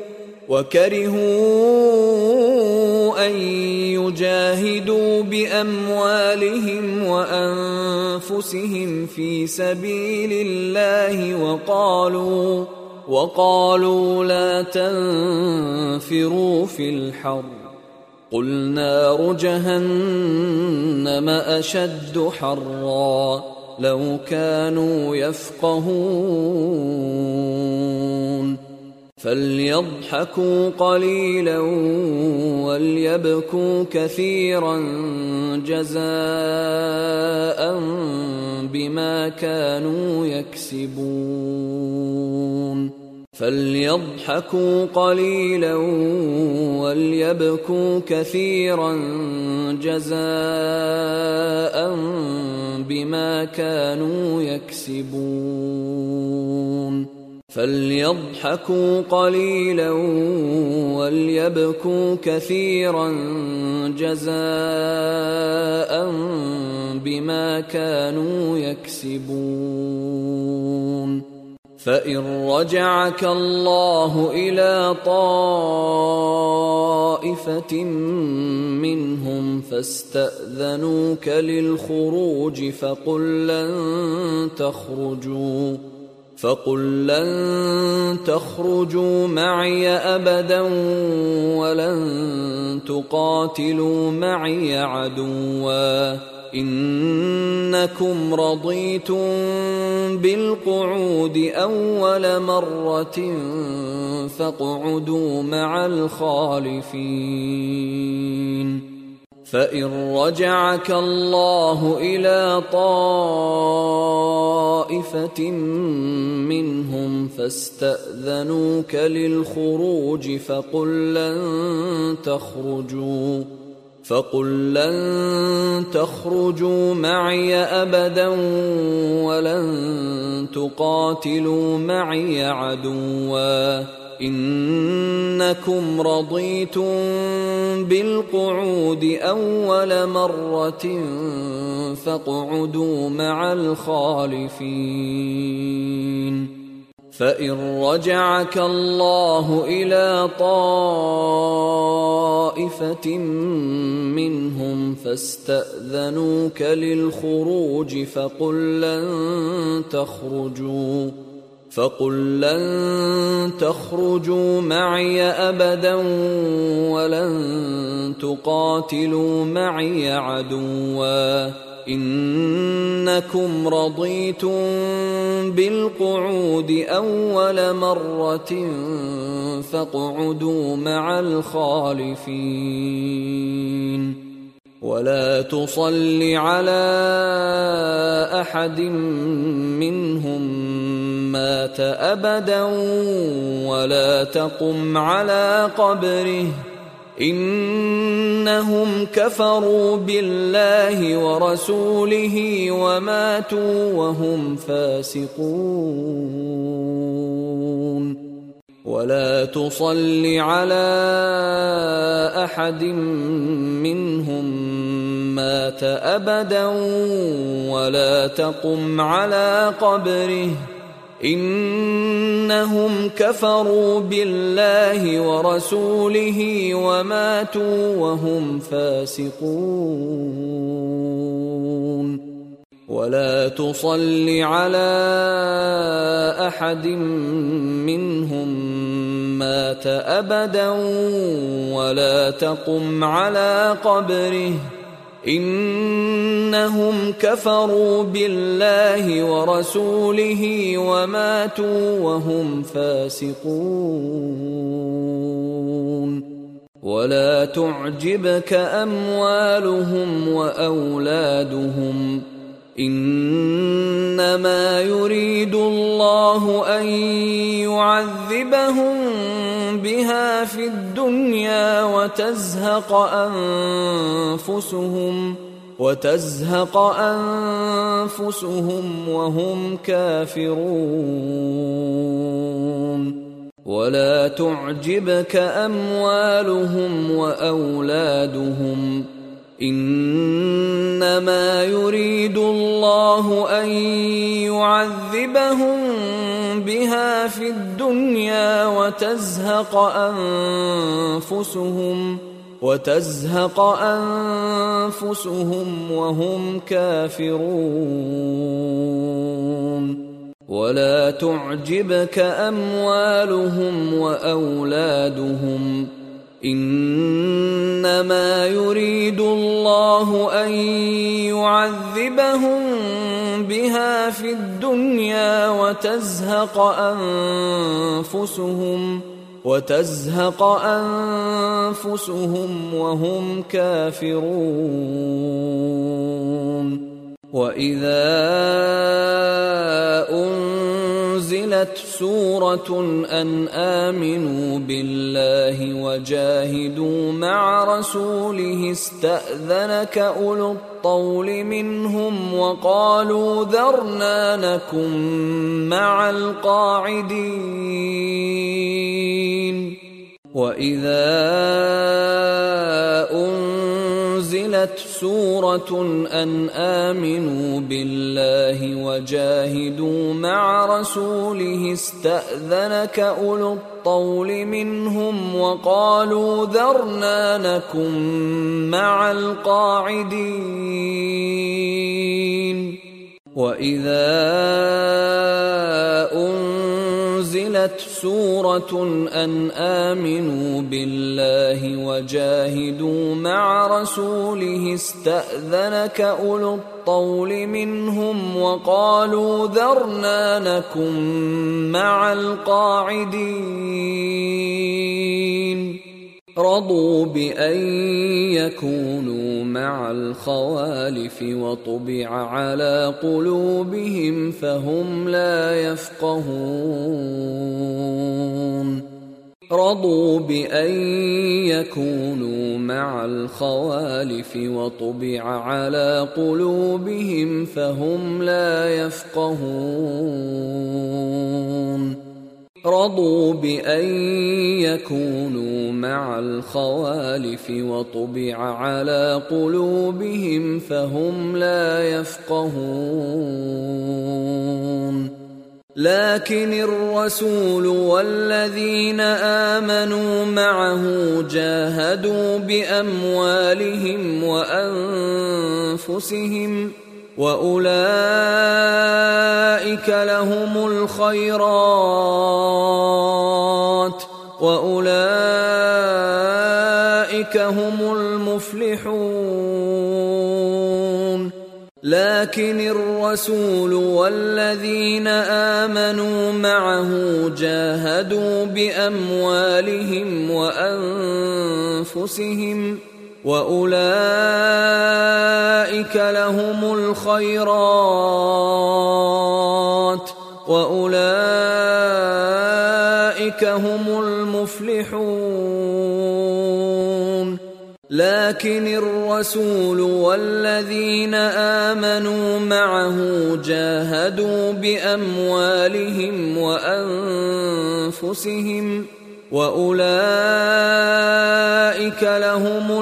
وكرهوا أن يجاهدوا بأموالهم وأنفسهم في سبيل الله وقالوا وقالوا لا تنفروا في الحر قل نار جهنم أشد حرا لو كانوا يفقهون فليضحكوا قليلا وليبكوا كثيرا جزاء بما كانوا يكسبون فليضحكوا قليلا وليبكوا كثيرا جزاء بما كانوا يكسبون فليضحكوا قليلا وليبكوا كثيرا جزاء بما كانوا يكسبون فإن رجعك الله إلى طائفة منهم فاستأذنوك للخروج فقل لن تخرجوا فقل لن تخرجوا معي أبدا ولن تقاتلوا معي عدوا إنكم رضيتم بالقعود أول مرة فاقعدوا مع الخالفين فإن رجعك الله إلى طائفة منهم فاستأذنوك للخروج فقل لن تخرجوا فقل لن تخرجوا معي أبدا ولن تقاتلوا معي عدوا إنكم رضيتم بالقعود أول مرة فاقعدوا مع الخالفين فإن رجعك الله إلى طائفة منهم فاستأذنوك للخروج فقل لن تخرجوا فقل لن تخرجوا معي أبدا ولن تقاتلوا معي عدوا إنكم رضيتم بالقعود أول مرة فاقعدوا مع الخالفين ولا تصل على أحد منهم مات أبدا ولا تقم على قبره إنهم كفروا بالله ورسوله وماتوا وهم فاسقون ولا تصل على أحد منهم مات أبدا ولا تقم على قبره إنهم كفروا بالله ورسوله وماتوا وهم فاسقون ولا تصل على أحد منهم مات أبدا ولا تقم على قبره إنهم كفروا بالله ورسوله وماتوا وهم فاسقون ولا تعجبك أموالهم وأولادهم إنما يريد الله أن يعذبهم بها في الدنيا وتزهق أنفسهم وتزهق أنفسهم وهم كافرون ولا تعجبك أموالهم وأولادهم إنما يريد الله أن يعذبهم بها في الدنيا وتزهق أنفسهم وتزهق أنفسهم وهم كافرون ولا تعجبك أموالهم وأولادهم إنما يريد الله أن يعذبهم بها في الدنيا وتزهق أنفسهم وتزهق أنفسهم وهم كافرون وإذا أنزلت سورة أن آمنوا بالله وجاهدوا مع رسوله استأذنك أولو الطول منهم وقالوا ذرنا نكن مع القاعدين وإذا أنزلت سورة أن آمنوا بالله وجاهدوا مع رسوله استأذنك أولو الطول منهم وقالوا ذرنا نكن مع القاعدين وإذا أنزلت سورة أن آمنوا بالله وجاهدوا مع رسوله استأذنك أولو الطول منهم وقالوا ذرنا نكن مع القاعدين رضوا بأن يكونوا مع الخوالف وطبع على قلوبهم فهم لا يفقهون رضوا بأن يكونوا مع الخوالف وطبع على قلوبهم فهم لا يفقهون رضوا بأن يكونوا مع الخوالف وطبع على قلوبهم فهم لا يفقهون لكن الرسول والذين آمنوا معه جاهدوا بأموالهم وأنفسهم وأولئك لهم الخيرات وأولئك هم المفلحون لكن الرسول والذين آمنوا معه جاهدوا بأموالهم وأنفسهم وأولئك لهم الخيرات وأولئك هم المفلحون لكن الرسول والذين آمنوا معه جاهدوا بأموالهم وأنفسهم وأولئك لهم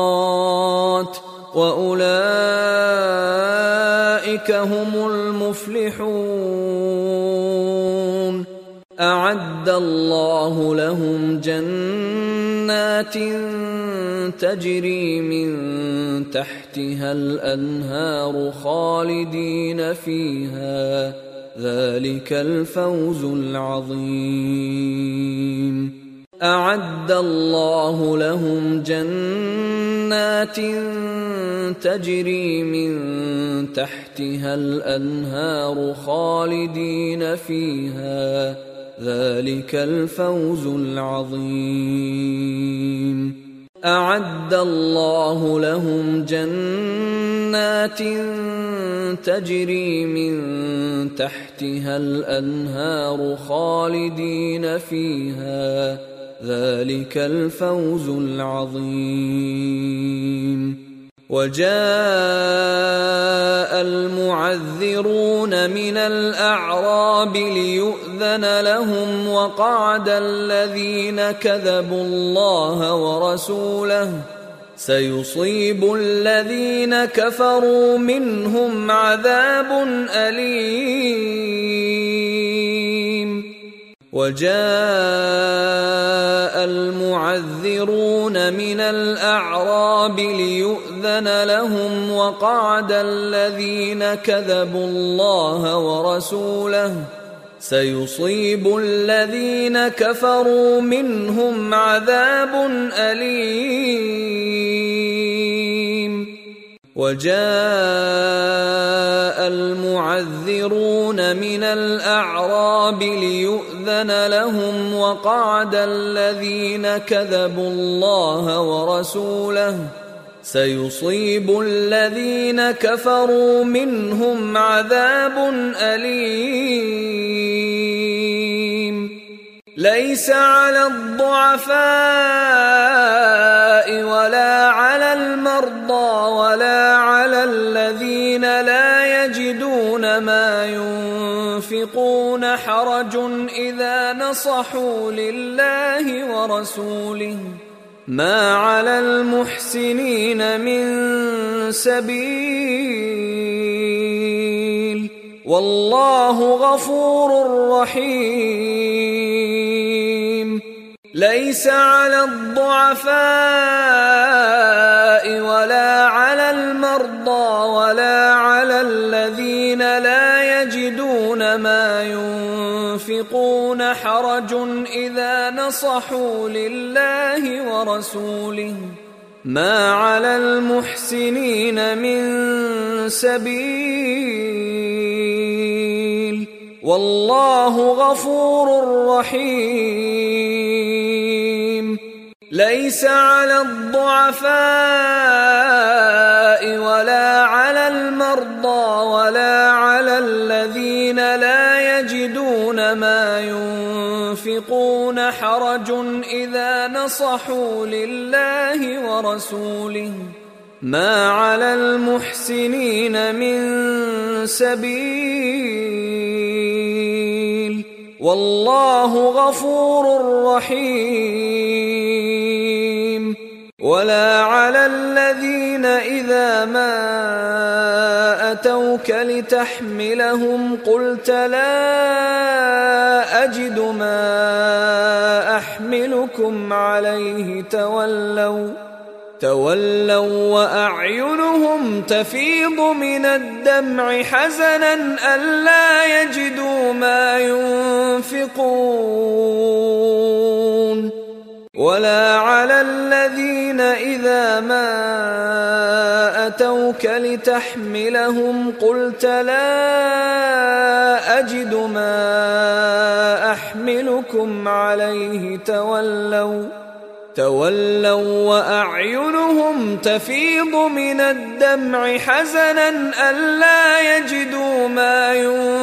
الخيرات وأولئك هم المفلحون يفلحون أعد الله لهم جنات تجري من تحتها الأنهار خالدين فيها ذلك الفوز العظيم أعد الله لهم جنات تجري من تحتها الأنهار خالدين فيها ذلك الفوز العظيم أعد الله لهم جنات تجري من تحتها الأنهار خالدين فيها ذلك الفوز العظيم وجاء المعذرون من الأعراب ليؤذن لهم وقعد الذين كذبوا الله ورسوله سيصيب الذين كفروا منهم عذاب أليم وجاء المعذرون من الأعراب ليؤذن لهم وقعد الذين كذبوا الله ورسوله سيصيب الذين كفروا منهم عذاب أليم وجاء المعذرون من الأعراب ليؤذن لهم وقعد الذين كذبوا الله ورسوله سيصيب الذين كفروا منهم عذاب أليم ليس على الضعفاء ولا على المرضى ولا على الذين لا يجدون ما ينفقون حرج إذا نصحوا لله ورسوله ما على المحسنين من سبيل والله غفور رحيم ليس على الضعفاء ولا على المرضى ولا على الذين لا يجدون ما ينفقون حرج إذا نصحوا لله ورسوله ما على المحسنين من سبيل والله غفور رحيم ليس على الضعفاء ولا على المرضى ولا على الذين لا يجدون ما ينفقون حرج إذا نصحوا لله ورسوله ما على المحسنين من سبيل والله غفور رحيم ولا على الذين إذا ما أتوك لتحملهم قلت لا أجد ما أحملكم عليه تولوا تولوا وأعينهم تفيض من الدمع حزنا ألا يجدوا ما ينفقون ولا على الذين إذا ما أتوك لتحملهم قلت لا أجد ما أحملكم عليه تولوا تولوا وأعينهم تفيض من الدمع حزنا ألا يجدوا ما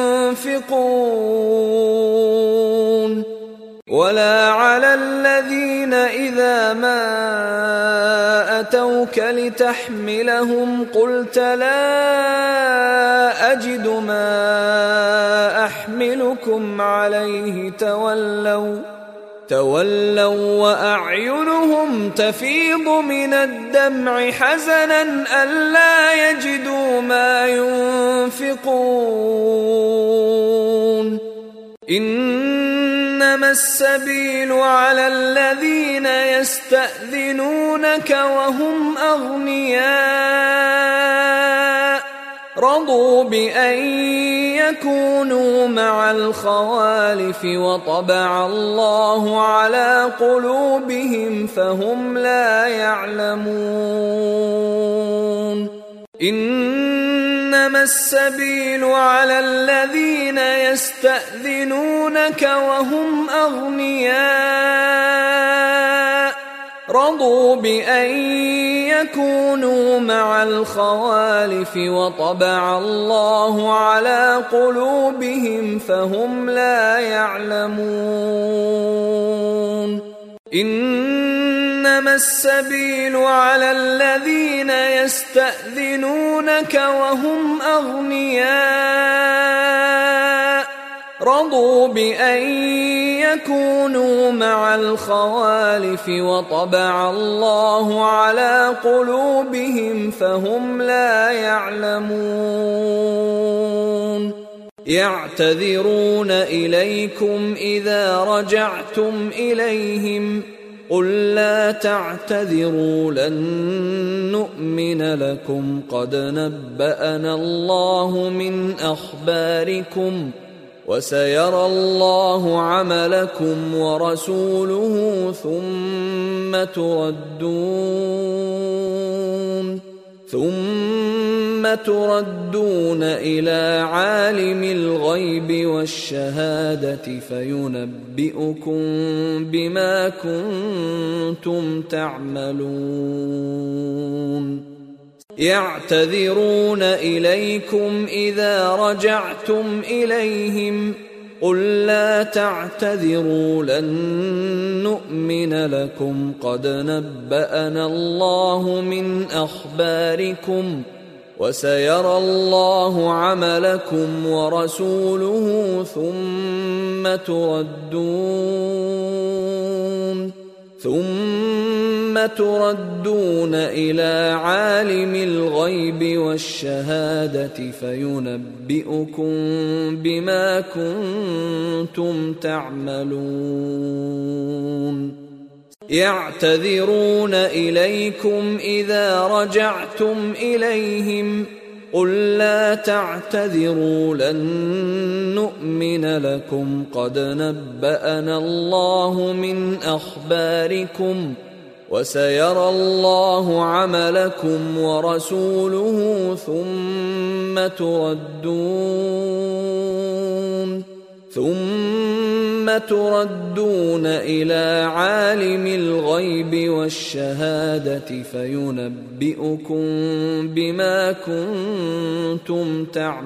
ينفقون ولا على الذين إذا ما أتوك لتحملهم قلت لا أجد ما أحملكم عليه تولوا تولوا وأعينهم تفيض من الدمع حزنا ألا يجدوا ما ينفقون إنما السبيل على الذين يستأذنونك وهم أغنياء رضوا بأن يكونوا مع الخوالف وطبع الله على قلوبهم فهم لا يعلمون إنما السبيل على الذين يستأذنونك وهم أغنياء رضوا بأن يكونوا مع الخوالف وطبع الله على قلوبهم فهم لا يعلمون إنما السبيل على الذين يستأذنونك وهم أغنياء رضوا بأن يكونوا مع الخوالف وطبع الله على قلوبهم فهم لا يعلمون يعتذرون إليكم إذا رجعتم إليهم قل لا تعتذروا لن نؤمن لكم قد نبأنا الله من أخباركم وسيرى الله عملكم ورسوله ثم تردون ثم تردون إلى عالم الغيب والشهادة فينبئكم بما كنتم تعملون يعتذرون إليكم إذا رجعتم إليهم قل لا تعتذروا لن نؤمن لكم قد نبأنا الله من أخباركم وسيرى الله عملكم ورسوله ثم تردون ثم تردون إلى عالم الغيب والشهادة فينبئكم بما كنتم تعملون يعتذرون إليكم إذا رجعتم إليهم قل لا تعتذروا لن نؤمن لكم قد نبأنا الله من أخباركم وسيرى الله عملكم ورسوله ثم تردون ثم تردون إلى عالم الغيب والشهادة فينبئكم بما كنتم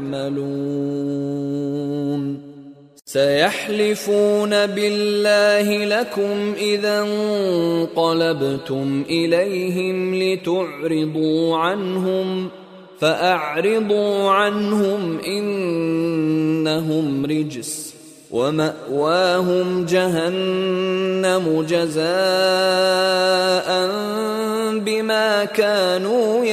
تعملون سيحلفون بالله لكم إذا انقلبتم إليهم لتعرضوا عنهم فأعرضوا عنهم إنهم رجس ومأواهم جهنم جزاء بما كانوا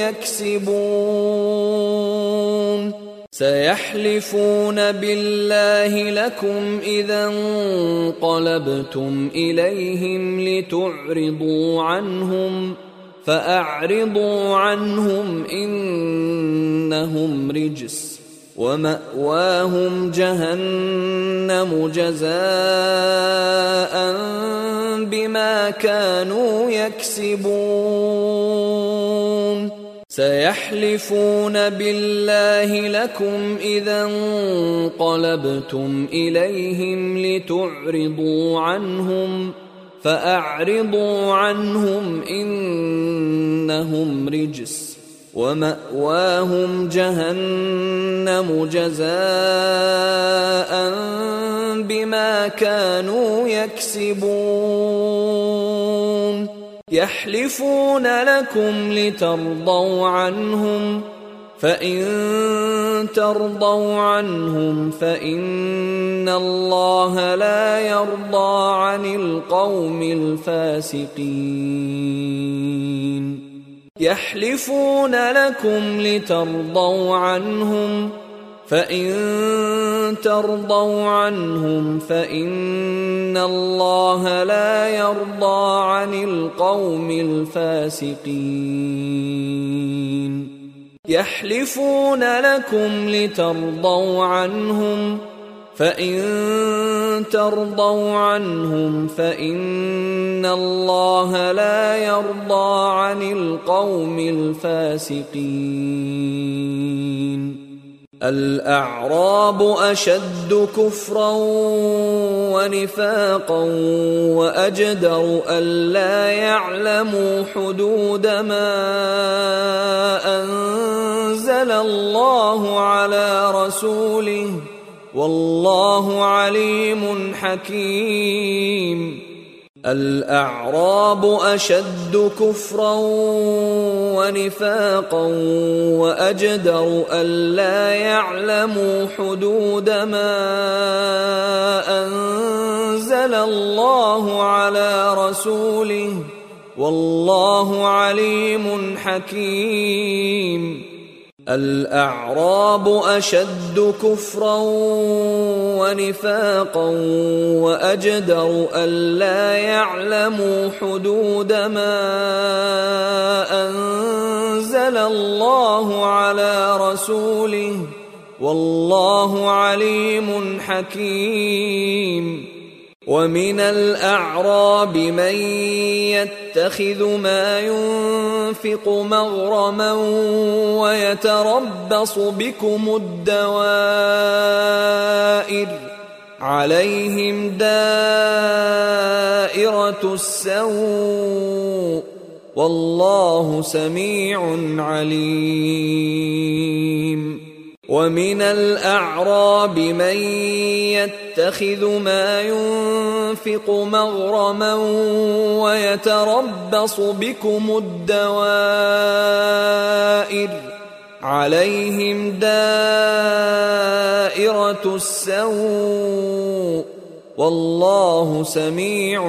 يكسبون سيحلفون بالله لكم إذا انقلبتم إليهم لتعرضوا عنهم فأعرضوا عنهم إنهم رجس ومأواهم جهنم جزاء بما كانوا يكسبون سيحلفون بالله لكم إذا انقلبتم إليهم لتعرضوا عنهم فأعرضوا عنهم إنهم رجس ومأواهم جهنم جزاء بما كانوا يكسبون يحلفون لكم لترضوا عنهم فإن ترضوا عنهم فإن الله لا يرضى عن القوم الفاسقين يحلفون لكم لترضوا عنهم فإن ترضوا عنهم فإن الله لا يرضى عن القوم الفاسقين يحلفون لكم لترضوا عنهم فإن ترضوا عنهم فإن الله لا يرضى عن القوم الفاسقين الأعراب أشد كفرا ونفاقا وأجدر ألا يعلموا حدود ما أنزل الله على رسوله والله عليم حكيم الأعراب أشد كفرا ونفاقا وأجدر ألا يعلموا حدود ما أنزل الله على رسوله والله عليم حكيم الأعراب أشد كفرا ونفاقا وأجدر ألا يعلموا حدود ما أنزل الله على رسوله والله عليم حكيم ومن الأعراب من يتخذ ما ينفق مغرما ويتربص بكم الدوائر عليهم دائرة السوء والله سميع عليم ومن الأعراب من يتخذ ما ينفق مغرما ويتربص بكم الدوائر عليهم دائرة السوء والله سميع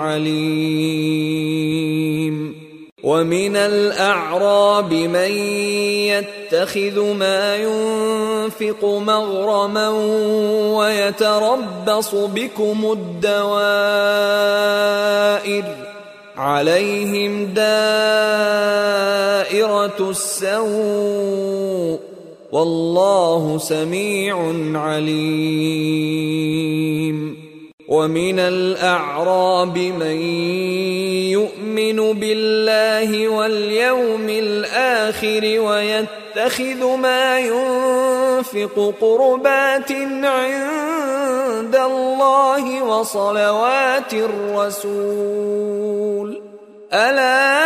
عليم ومن الأعراب من يتخذ ما ينفق مغرما ويتربص بكم الدوائر عليهم دائرة السوء والله سميع عليم ومن الأعراب من يؤمن بالله واليوم الآخر ويتخذ ما ينفق قربات عند الله وصلوات الرسول ألا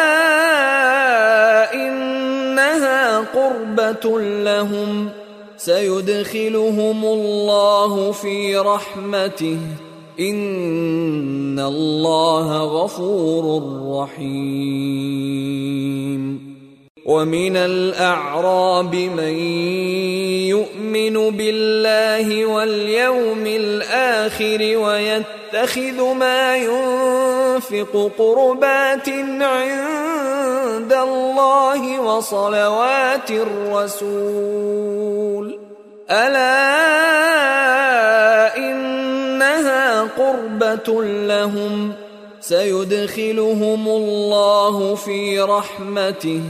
إنها قربة لهم سيدخلهم الله في رحمته إن الله غفور رحيم ومن الأعراب من يؤمن بالله واليوم الآخر ويتخذ ما ينفق قربات عند الله وصلوات الرسول ألا إنها قربة لهم سيدخلهم الله في رحمته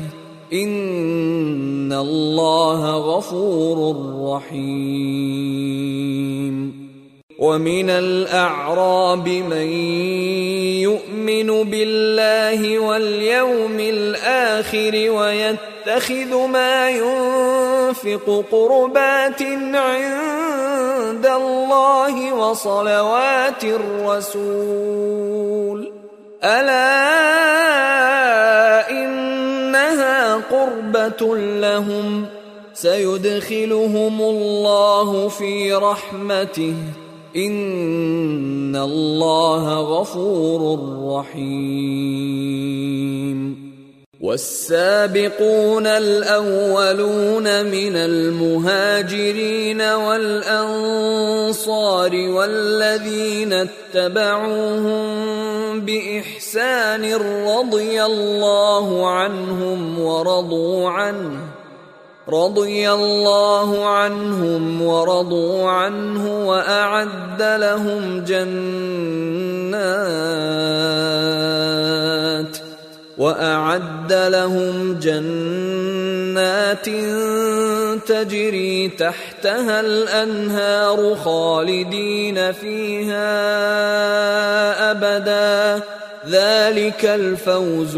إن الله غفور رحيم ومن الأعراب من يؤمن بالله واليوم الآخر ويتخذ ما ينفق قربات عند الله وصلوات الرسول ألا إنها قربة لهم سيدخلهم الله في رحمته إن الله غفور رحيم والسابقون الأولون من المهاجرين والأنصار والذين اتبعوهم بإحسان رضي الله عنهم ورضوا عنه رضي الله عنهم ورضوا عنه وأعد لهم جنات وأعد لهم جنات تجري تحتها الأنهار خالدين فيها أبدا ذلك الفوز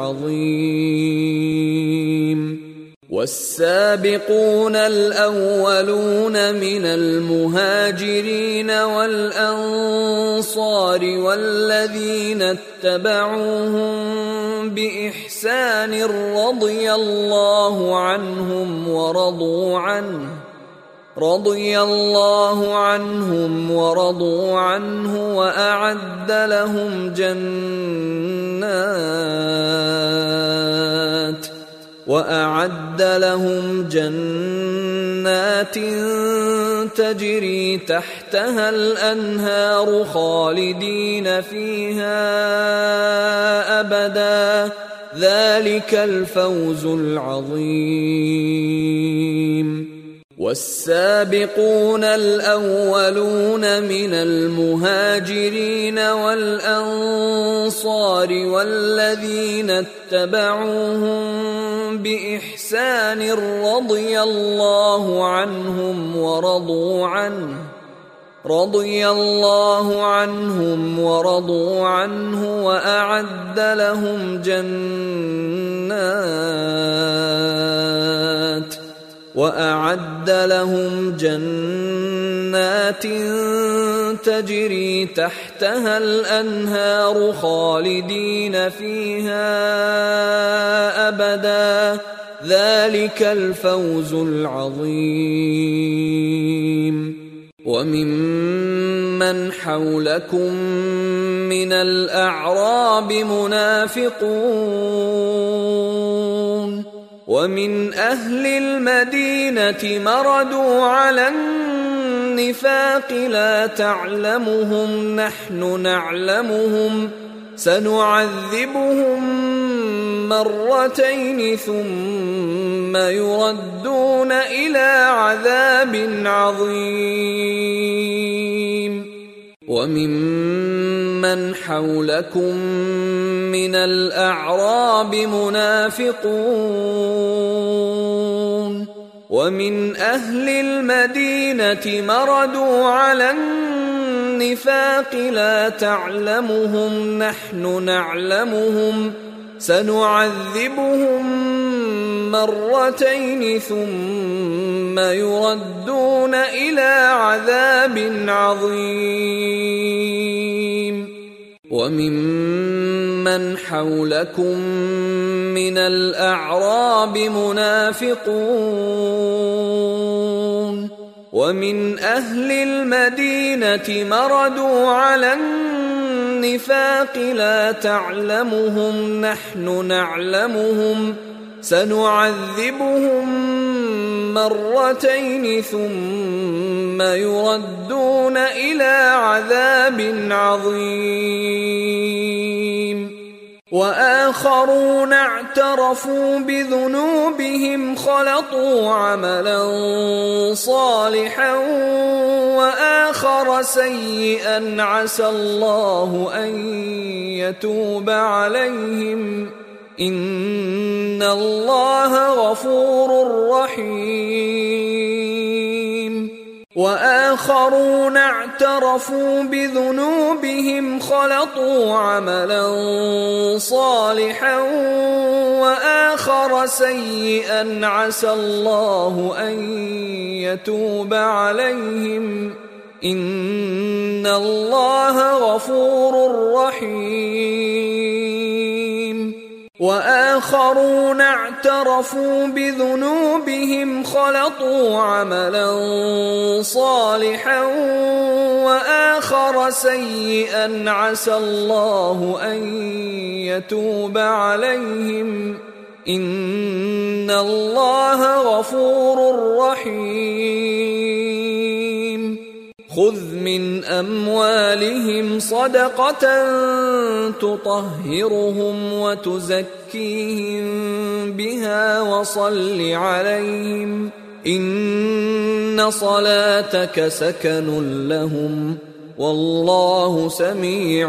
العظيم. والسابقون الأولون من المهاجرين والأنصار والذين اتبعوهم بإحسان رضي الله عنهم ورضوا عنه رضي الله عنهم ورضوا عنه وأعد لهم جنات وأعد لهم جنات تجري تحتها الأنهار خالدين فيها أبدا ذلك الفوز العظيم. والسابقون الأولون من المهاجرين والأنصار والذين اتبعوهم بإحسان رضي الله عنهم ورضوا عنه رضي الله عنهم ورضوا عنه وأعد لهم جنات وأعد لهم جنات تجري تحتها الأنهار خالدين فيها أبدا ذلك الفوز العظيم. وممن حولكم من الأعراب منافقون ومن أهل المدينة مردوا على النفاق لا تعلمهم نحن نعلمهم سنعذبهم مرتين ثم يردون إلى عذاب عظيم. وممن حولكم من الأعراب منافقون ومن أهل المدينة مردوا على النفاق لا تعلمهم نحن نعلمهم سنعذبهم مرتين ثم يردون إلى عذاب عظيم. وممن حولكم من الأعراب منافقون ومن أهل المدينة مردوا على النفاق لا تعلمهم نحن نعلمهم سنعذبهم مرتين ثم يردون إلى عذاب عظيم. وآخرون اعترفوا بذنوبهم خلطوا عملا صالحا وآخر سيئا عسى الله أن يتوب عليهم إن الله غفور رحيم. وآخرون اعترفوا بذنوبهم خلطوا عملا صالحا وآخر سيئا عسى الله أن يتوب عليهم إن الله غفور رحيم. وآخرون اعترفوا بذنوبهم خلطوا عملا صالحا وآخر سيئا عسى الله أن يتوب عليهم إن الله غفور رحيم خذ من أموالهم صدقة تطهرهم وتزكيهم بها وصل عليهم إن صلاتك سكن لهم والله سميع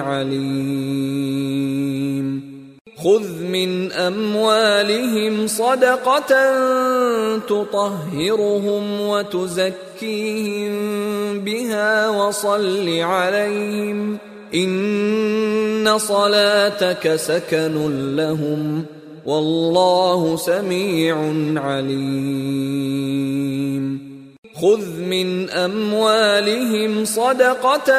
عليم خذ من أموالهم صدقة تطهرهم وتزكيهم بها وصل عليهم إن صلاتك سكن لهم والله سميع عليم خذ من أموالهم صدقة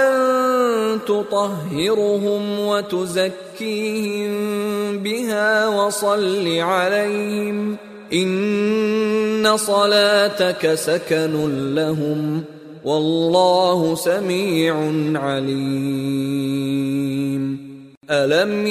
تطهرهم وتزكيهم بها وصل عليهم إن صلاتك سكن لهم والله سميع عليم ألم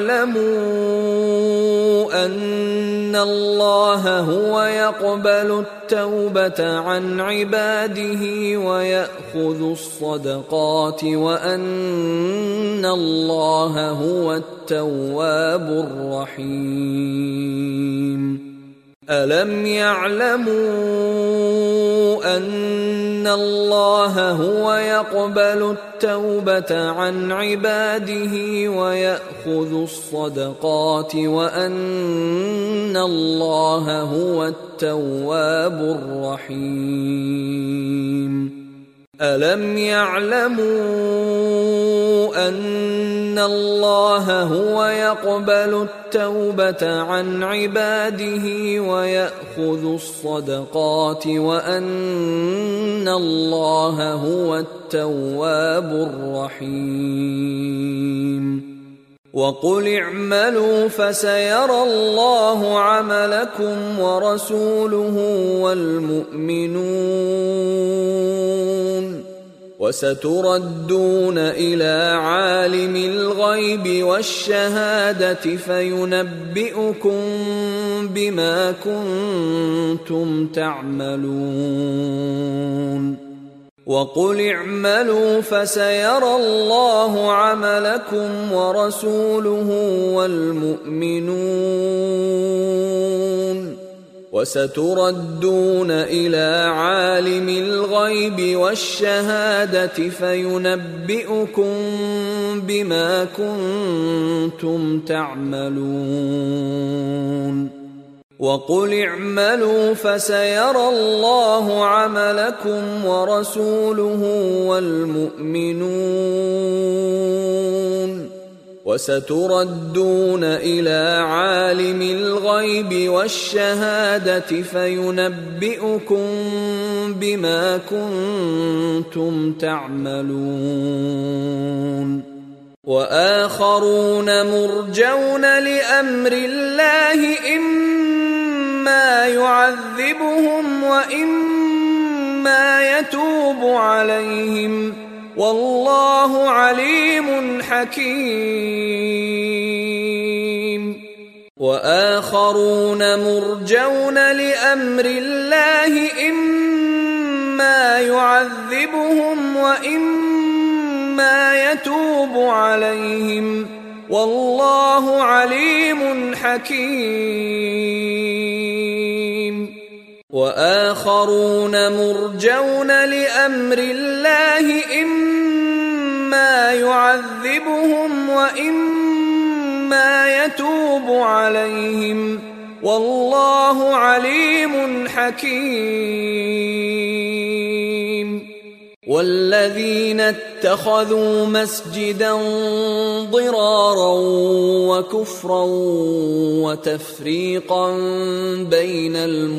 يعلموا أن الله هو يقبل التوبة عن عباده ويأخذ الصدقات وأن الله هو التواب الرحيم ألم يعلموا أن الله هو يقبل التوبة عن عباده ويأخذ الصدقات وأن الله هو التواب الرحيم ألم يعلموا أن الله هو يقبل التوبة عن عباده ويأخذ الصدقات وأن الله هو التواب الرحيم وقل اعملوا فسيرى الله عملكم ورسوله والمؤمنون وستردون إلى عالم الغيب والشهادة فينبئكم بما كنتم تعملون وقل اعملوا فسيرى الله عملكم ورسوله والمؤمنون وستردون إلى عالم الغيب والشهادة فينبئكم بما كنتم تعملون وقل اعملوا فسيرى الله عملكم ورسوله والمؤمنون وستردون إلى عالم الغيب والشهادة فينبئكم بما كنتم تعملون وآخرون مرجون لأمر الله إما يعذبهم وإما يتوب عليهم والله عليم حكيم وآخرون مرجون لأمر الله إما يعذبهم وإما يتوب عليهم والله عليم حكيم وآخرون مرجون لأمر الله إما يعذبهم وإما يتوب عليهم والله عليم حكيم والذين اتخذوا مسجدا ضرارا وكفرا وتفريقا بين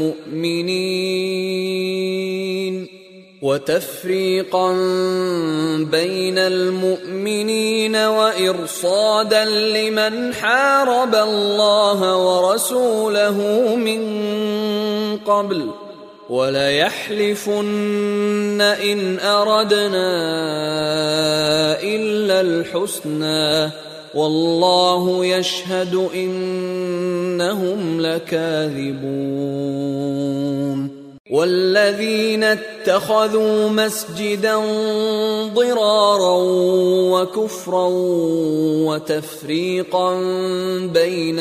المؤمنين وتفريقا بين المؤمنين وإرصادا لمن حارب الله ورسوله من قبل وليحلفن إن أردنا إلا الحسنى والله يشهد إنهم لكاذبون والذين اتخذوا مسجدا ضرارا وكفرا وتفريقا بين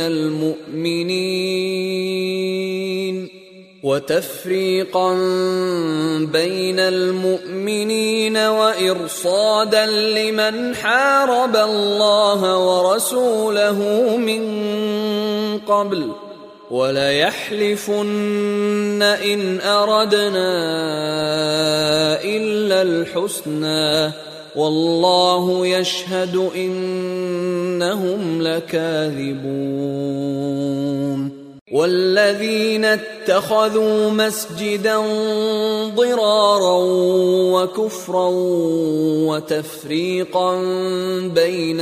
المؤمنين وتفريقا بين المؤمنين وإرصادا لمن حارب الله ورسوله من قبل وليحلفن إن أردنا إلا الحسنى والله يشهد إنهم لكاذبون والذين اتخذوا مسجدا ضرارا وكفرا وتفريقا بين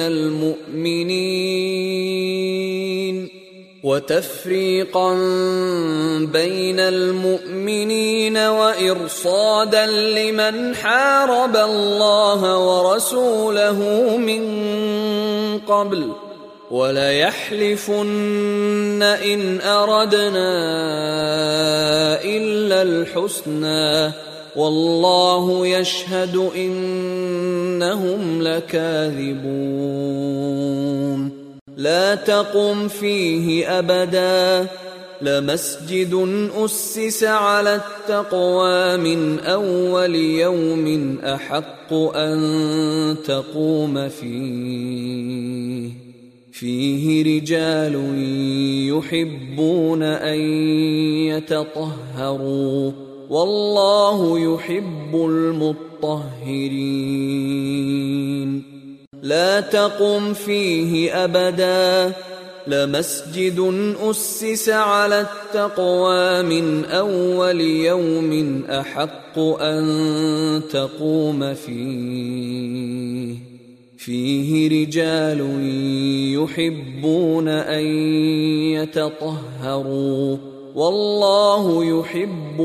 المؤمنين وتفريقا بين المؤمنين وإرصادا لمن حارب الله ورسوله من قبل وليحلفن إن أردنا إلا الحسنى والله يشهد إنهم لكاذبون لا تقم فيه أبدا لمسجد أسس على التقوى من أول يوم أحق أن تقوم فيه فيه رجال يحبون أن يتطهروا والله يحب المطهرين لا تقم فيه أبدا لمسجد أسس على التقوى من أول يوم أحق أن تقوم فيه فيه رجال يحبون أن يتطهروا والله يحب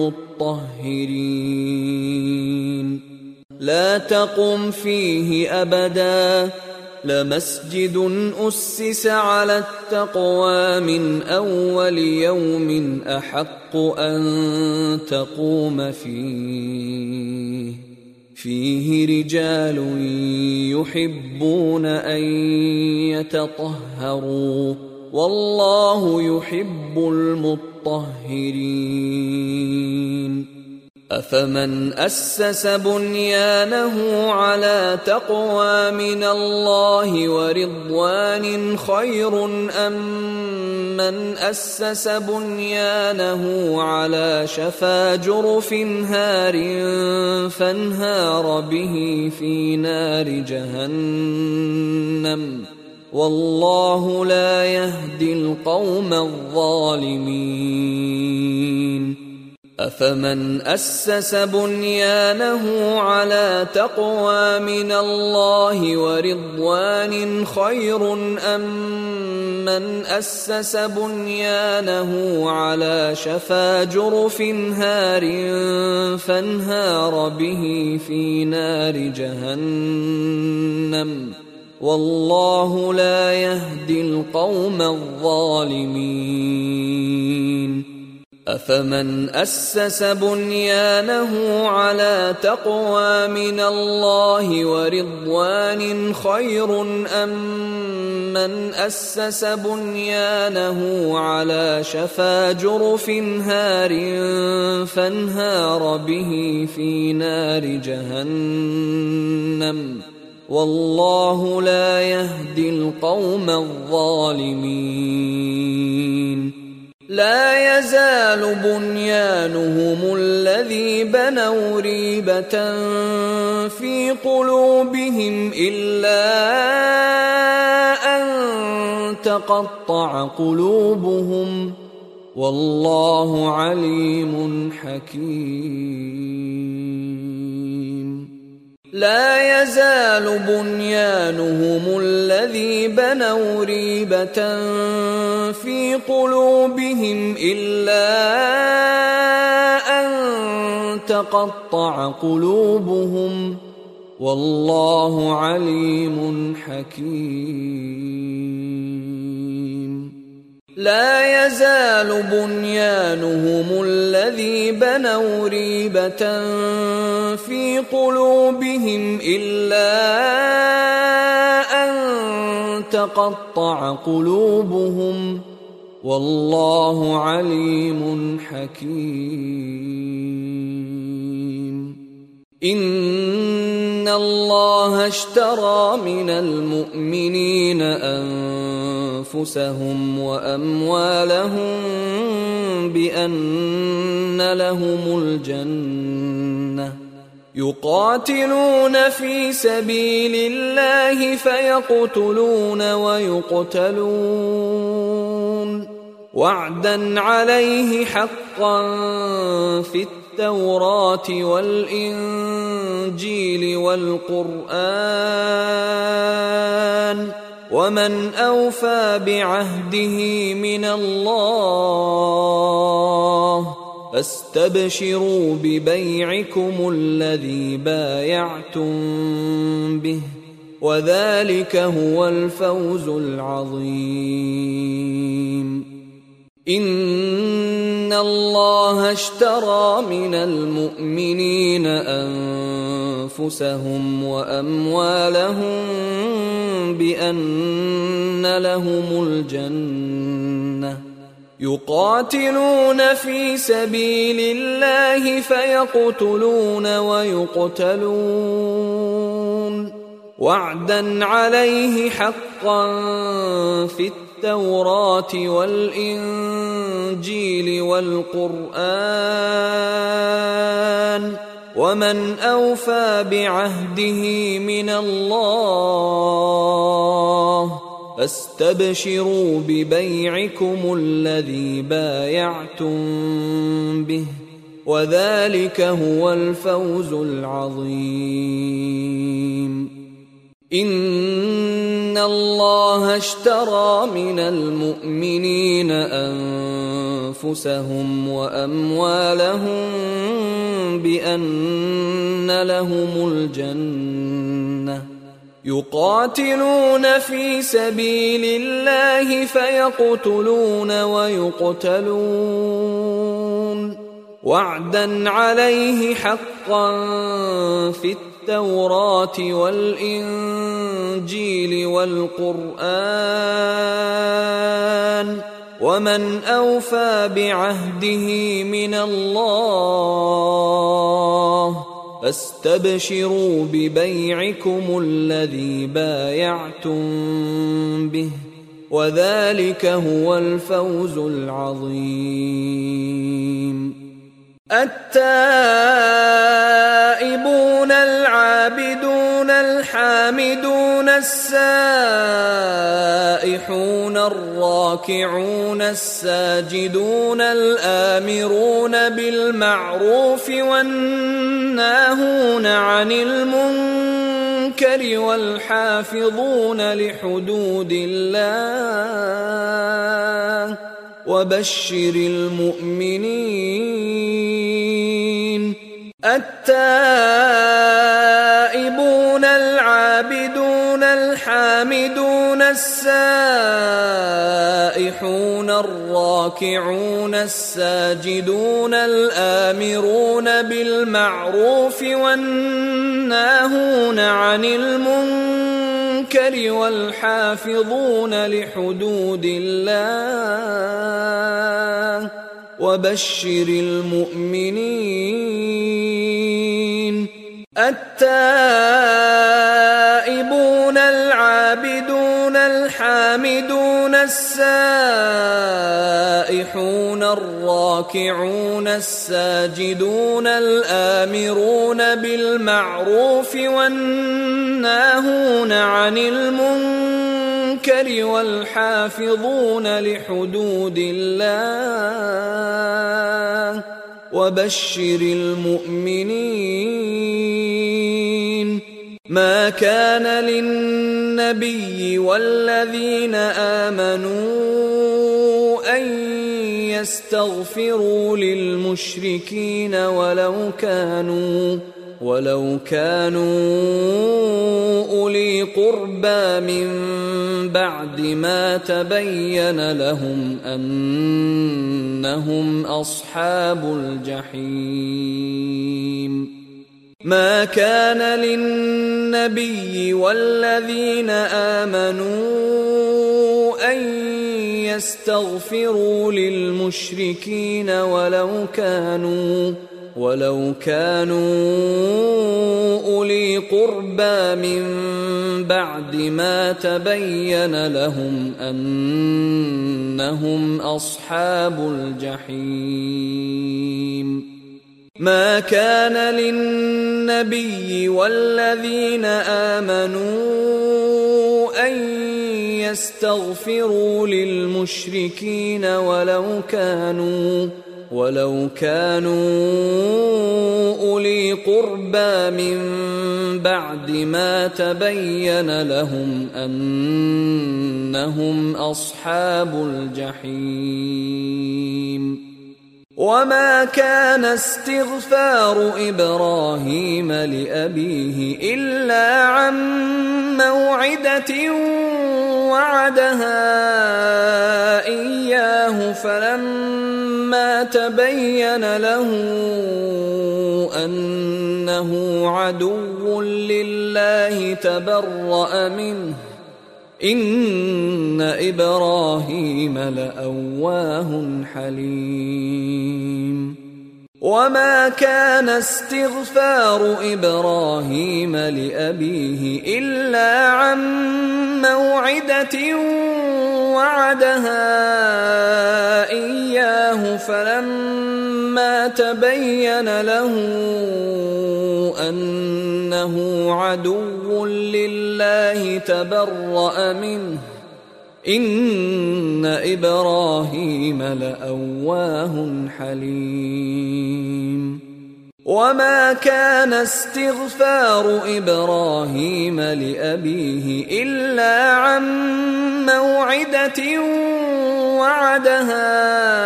المطهرين لا تقم فيه أبدا لمسجد أسس على التقوى من أول يوم أحق أن تقوم فيه فيه رجال يحبون أن يتطهروا والله يحب المطهرين أفمن أسس بنيانه على تقوى من الله ورضوان خير أم من أسس بنيانه على شفا جرف هار فانهار به في نار جهنم والله لا يهدي القوم الظالمين أفمن أسس بنيانه على تقوى من الله ورضوان خير أم من أسس بنيانه على شفا جرف هار فانهار به في نار جهنم والله لا يهدي القوم الظالمين أفمن أسس بنيانه على تقوى من الله ورضوان خير أم من أسس بنيانه على شفا جرف هار فانهار به في نار جهنم والله لا يهدي القوم الظالمين لا يزال بنيانهم الذي بنوا ريبة في قلوبهم إلا أن تقطع قلوبهم والله عليم حكيم لا يزال بنيانهم الذي بنوا ريبة في قلوبهم إلا أن تقطع قلوبهم والله عليم حكيم. لا يزال بنيانهم الذي بنوا ريبة في قلوبهم إلا أن تقطع قلوبهم والله عليم حكيم. إن الله اشترى من المؤمنين أنفسهم وأموالهم بأن لهم الجنة يقاتلون في سبيل الله فيقتلون ويقتلون وعدا عليه حقا في التوراة والإنجيل والقرآن ومن أوفى بعهده من الله فاستبشروا ببيعكم الذي بايعتم به وذلك هو الفوز العظيم. إن الله اشترى من المؤمنين أنفسهم وأموالهم بأن لهم الجنة يقاتلون في سبيل الله فيقتلون ويقتلون وعدا عليه حقا في التوراة والإنجيل والقرآن ومن أوفى بعهده من الله فاستبشروا ببيعكم الذي بايعتم به وذلك هو الفوز العظيم. إن الله اشترى من المؤمنين أنفسهم وأموالهم بأن لهم الجنة يقاتلون في سبيل الله فيقتلون ويقتلون وعدا عليه حقا في التوراة والإنجيل والقرآن ومن أوفى بعهده من الله فاستبشروا ببيعكم الذي بايعتم به وذلك هو الفوز العظيم. التائبون العابدون الحامدون السائحون الراكعون الساجدون الآمرون بالمعروف والناهون عن المنكر والحافظون لحدود الله وبشر المؤمنين. التائبون العابدون الحامدون السائحون الراكعون الساجدون الآمرون بالمعروف والناهون عن المنكر والحافظون لحدود الله وبشر المؤمنين. التائبون العابدون الحامدون السائحون الراكعون الساجدون الآمرون بالمعروف والناهون عن المنكر والحافظون لحدود الله وبشر المؤمنين. ما كان للنبي والذين آمنوا أن يستغفروا للمشركين ولو كانوا ولو كانوا أولي قربى من بعد ما تبين لهم أنهم أصحاب الجحيم ما كان للنبي والذين آمنوا أن يستغفروا للمشركين ولو كانوا ولو كانوا أولي قربى من بعد ما تبين لهم أنهم أصحاب الجحيم ما كان للنبي والذين آمنوا أن يستغفروا للمشركين ولو كانوا ولو كانوا أولي قربى من بعد ما تبين لهم أنهم أصحاب الجحيم وما كان استغفار إبراهيم لأبيه إلا عن موعدة وعدها إياه فلما تبين له أنه عدو لله تبرأ منه إن إبراهيم لأواه حليم وما كان استغفار إبراهيم لأبيه إلا عن موعدة وعدها إياه فلما تبين له أنه عدو لله تبرأ منه إن إبراهيم لأواه حليم وما كان استغفار إبراهيم لأبيه إلا عن موعدة وعدها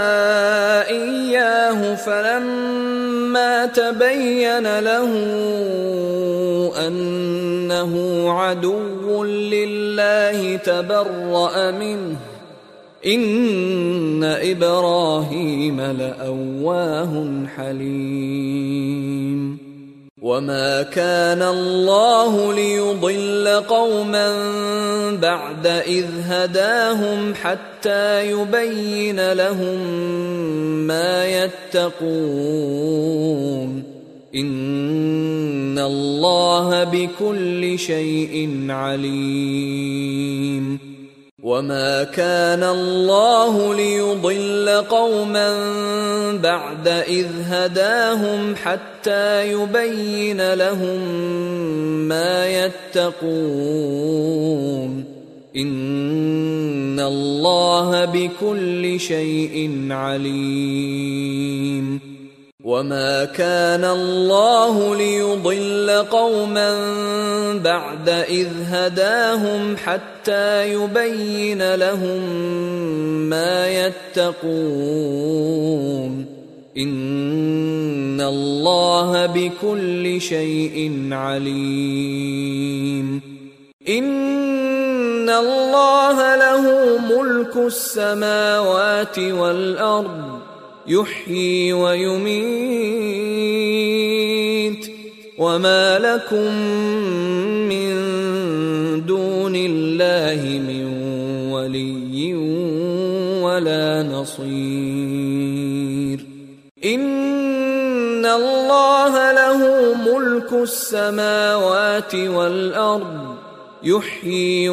إياه فلما تبين له أنه عدو لله تبرأ منه إن إبراهيم لأواه حليم وما كان الله ليضل قوما بعد إذ هداهم حتى يبين لهم ما يتقون إن الله بكل شيء عليم وما كان الله ليضل قوما بعد إذ هداهم حتى يبين لهم ما يتقون إن الله بكل شيء عليم وما كان الله ليضل قوما بعد إذ هداهم حتى يبين لهم ما يتقون إن الله بكل شيء عليم إن الله له ملك السماوات والأرض يحيي ويميت وما لكم من دون الله من ولي ولا نصير إن الله له ملك السماوات والأرض يحيي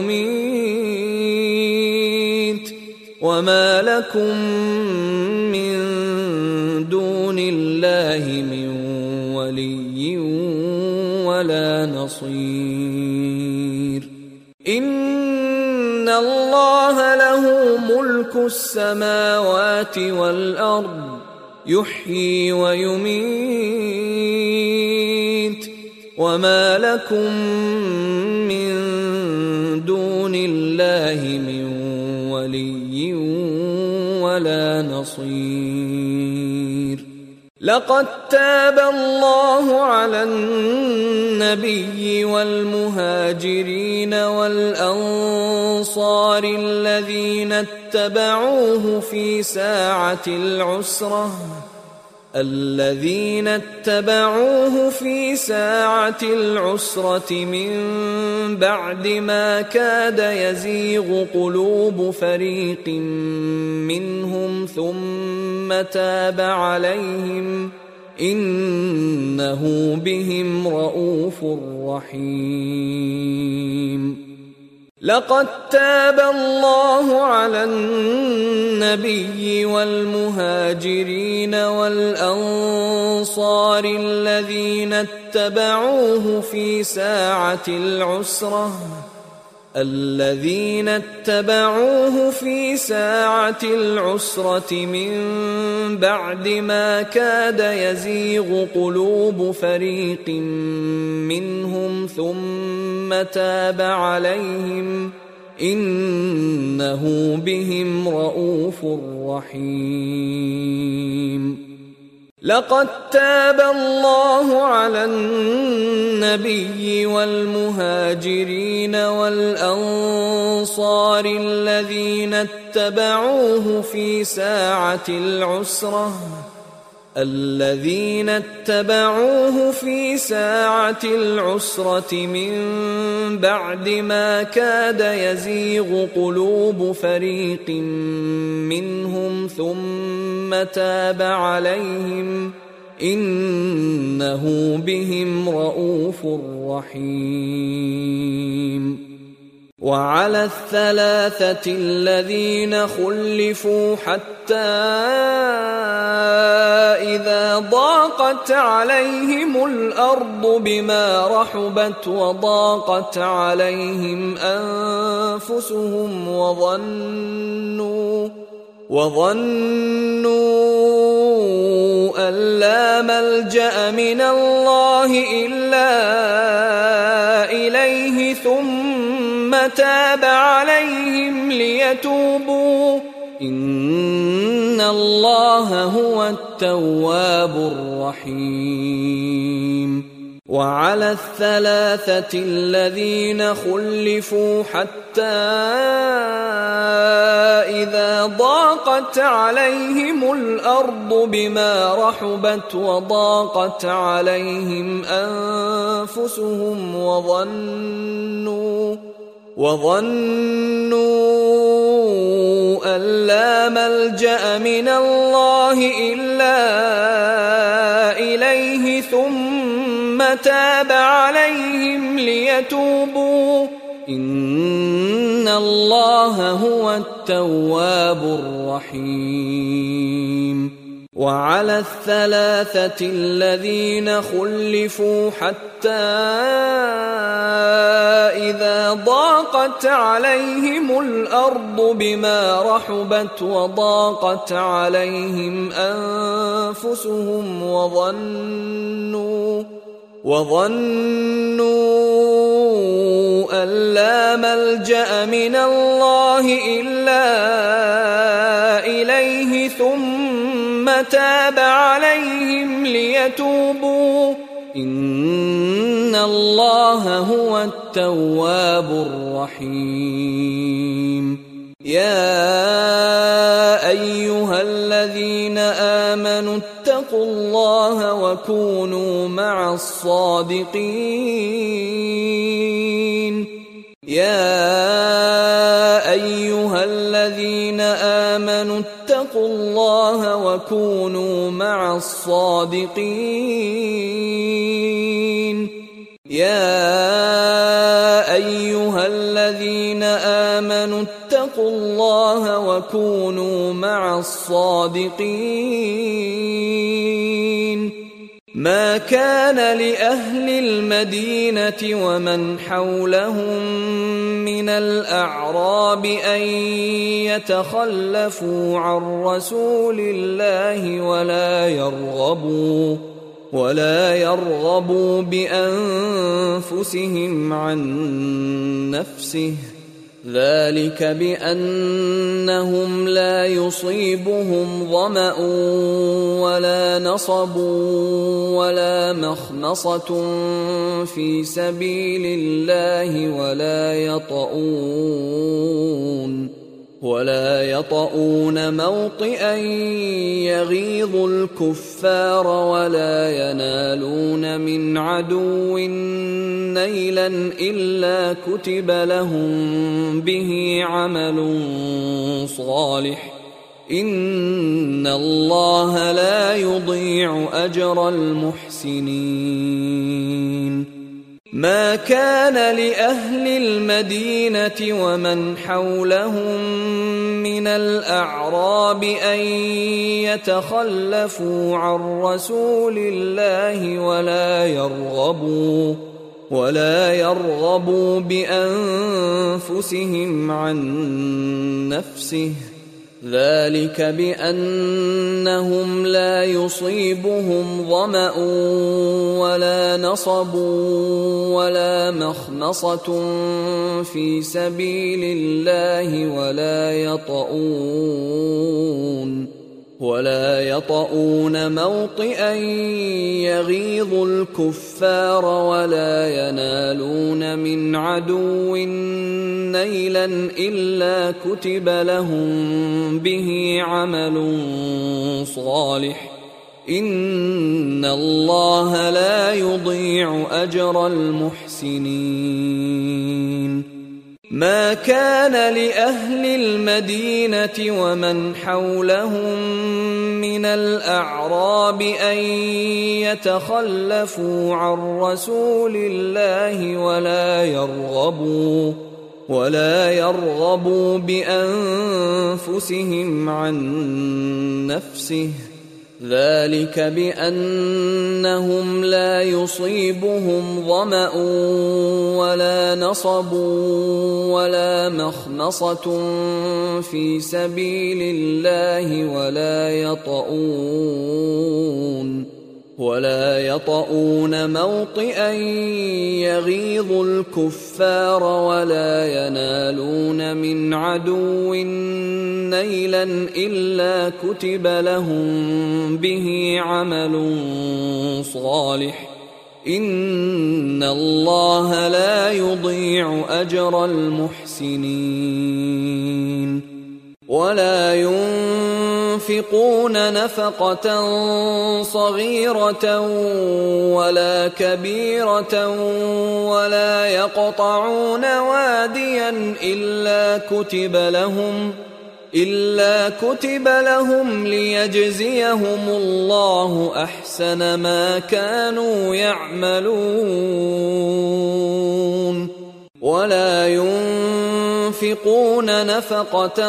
ويميت وما لكم من دون الله من ولي ولا نصير إن الله له ملك السماوات والأرض يحيي ويميت وما لكم من دون الله من ولي ولا نصير لقد تاب الله على النبي والمهاجرين والأنصار الذين اتبعوه في ساعة العسرة الذين اتبعوه في ساعة العسرة من بعد ما كاد يزيغ قلوب فريق منهم ثم تاب عليهم إنه بهم رءوف رحيم. لقد تاب الله على النبي والمهاجرين والأنصار الذين اتبعوه في ساعة العسرة الذين اتبعوه في ساعة العسرة من بعد ما كاد يزيغ قلوب فريق منهم ثم تاب عليهم إنه بهم رءوف رحيم. لقد تاب الله على النبي والمهاجرين والأنصار الذين اتبعوه في ساعة العسرة الذين اتبعوه في ساعة العسرة من بعد ما كاد يزيغ قلوب فريق منهم ثم تاب عليهم إنه بهم رءوف رحيم. وعلى الثلاثة الذين خلفوا حتى إذا ضاقت عليهم الأرض بما رحبت وضاقت عليهم أنفسهم وظنوا وظنوا أن لا ملجأ من الله إلا إليه ثم تاب عليهم ليتوبوا إن الله هو التواب الرحيم. وعلى الثلاثة الذين خلفوا حتى إذا ضاقت عليهم الأرض بما رحبت وضاقت عليهم أنفسهم وظنوا وظنوا أن لا ملجأ من الله إلا إليه ثم تاب عليهم ليتوبوا إن الله هو التواب الرحيم. وعلى الثلاثة الذين خلفوا حتى إذا ضاقت عليهم الأرض بما رحبت وضاقت عليهم أنفسهم وظنوا وظنوا أن لا ملجأ من الله إلا إليه ثم تاب عليهم ليتوبوا إن الله هو التواب الرحيم. يا أيها الذين آمنوا اتقوا الله وكونوا مع الصادقين. يا أيها الذين آمنوا اتقوا الله وكونوا مع الصادقين. يا أيها الذين آمنوا اتقوا الله وكونوا مع الصادقين. ما كان لأهل المدينة ومن حولهم من الأعراب أن يتخلفوا عن رسول الله ولا يرغبوا ولا يرغبوا بأنفسهم عن نفسه ذلك بأنهم لا يصيبهم ظمأ ولا نصب ولا مخمصة في سبيل الله ولا يطؤون ولا يطؤون موطئا يغيظ الكفار ولا ينالون من عدو نيلا إلا كتب لهم به عمل صالح إن الله لا يضيع أجر المحسنين. ما كان لأهل المدينة ومن حولهم من الأعراب أن يتخلفوا عن رسول الله ولا يرغبوا ولا يرغبوا بأنفسهم عن نفسه ذلك بأنهم لا يصيبهم ظمأ ولا نصب ولا مخمصة في سبيل الله ولا يطؤون ولا يطؤون موطئا يغيظ الكفار ولا ينالون من عدو نيلا إلا كتب لهم به عمل صالح إن الله لا يضيع أجر المحسنين. ما كان لأهل المدينة ومن حولهم من الأعراب أن يتخلفوا عن رسول الله ولا يرغبوا ولا يرغبوا بأنفسهم عن نفسه ذلك بأنهم لا يصيبهم ظمأ ولا نصب ولا مخمصة في سبيل الله ولا يطؤون ولا يطؤون موطئا يغيظ الكفار ولا ينالون من عدو نيلا إلا كتب لهم به عمل صالح إن الله لا يضيع أجر المحسنين. ولا ينفقون نفقة صغيرة ولا كبيرة ولا يقطعون واديا إلا كتب لهم إلا كتب لهم ليجزيهم الله أحسن ما كانوا يعملون. ولا ينفقون نفقة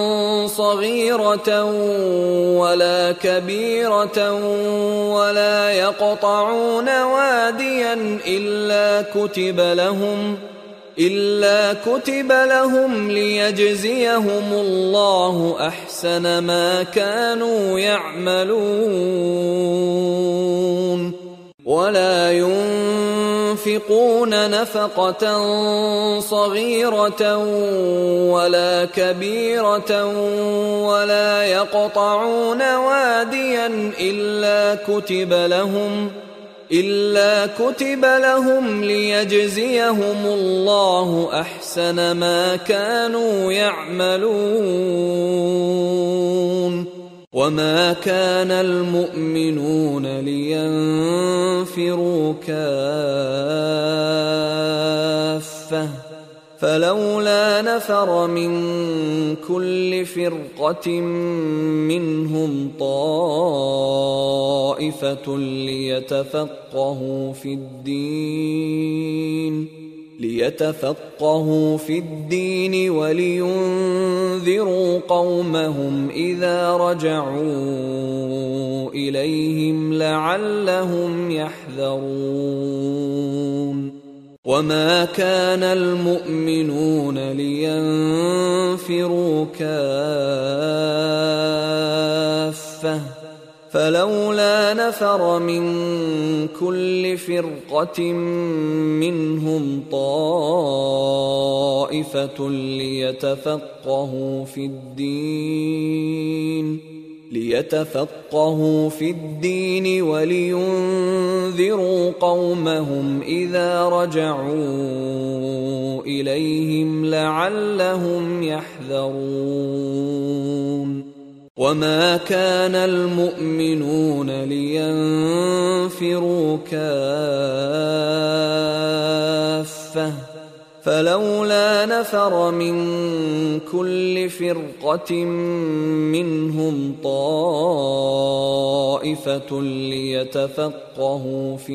صغيرة ولا كبيرة ولا يقطعون واديا إلا كتب لهم إلا كتب لهم ليجزيهم الله أحسن ما كانوا يعملون. ولا ينفقون نفقة صغيرة ولا كبيرة ولا يقطعون واديا إلا كتب لهم إلا كتب لهم ليجزيهم الله أحسن ما كانوا يعملون. وما كان المؤمنون لينفروا كافة فلولا نفر من كل فرقة منهم طائفة ليتفقهوا في الدين ليتفقهوا في الدين ولينذروا قومهم إذا رجعوا إليهم لعلهم يحذرون. وما كان المؤمنون لينفروا كافة فلولا نفر من كل فرقة منهم طائفة طائفة ليتفقهوا في الدين ليتفقهوا في الدين ولينذروا قومهم إذا رجعوا إليهم لعلهم يحذرون وما كان المؤمنون لينفروا كافة فلولا نفر من كل فرقة منهم طائفة ليتفقهوا في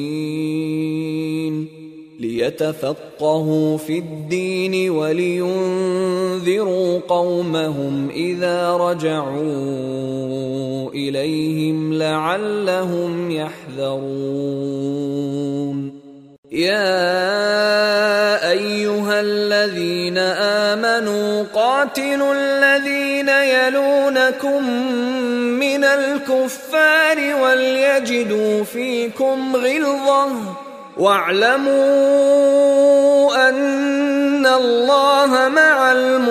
الدين ليتفقهوا في الدين ولينذروا قومهم إذا رجعوا إليهم لعلهم يحذرون يا أيها الذين آمنوا قاتلوا الذين يلونكم من الكفار وليجدوا فيكم غلظة واعلموا أن الله مع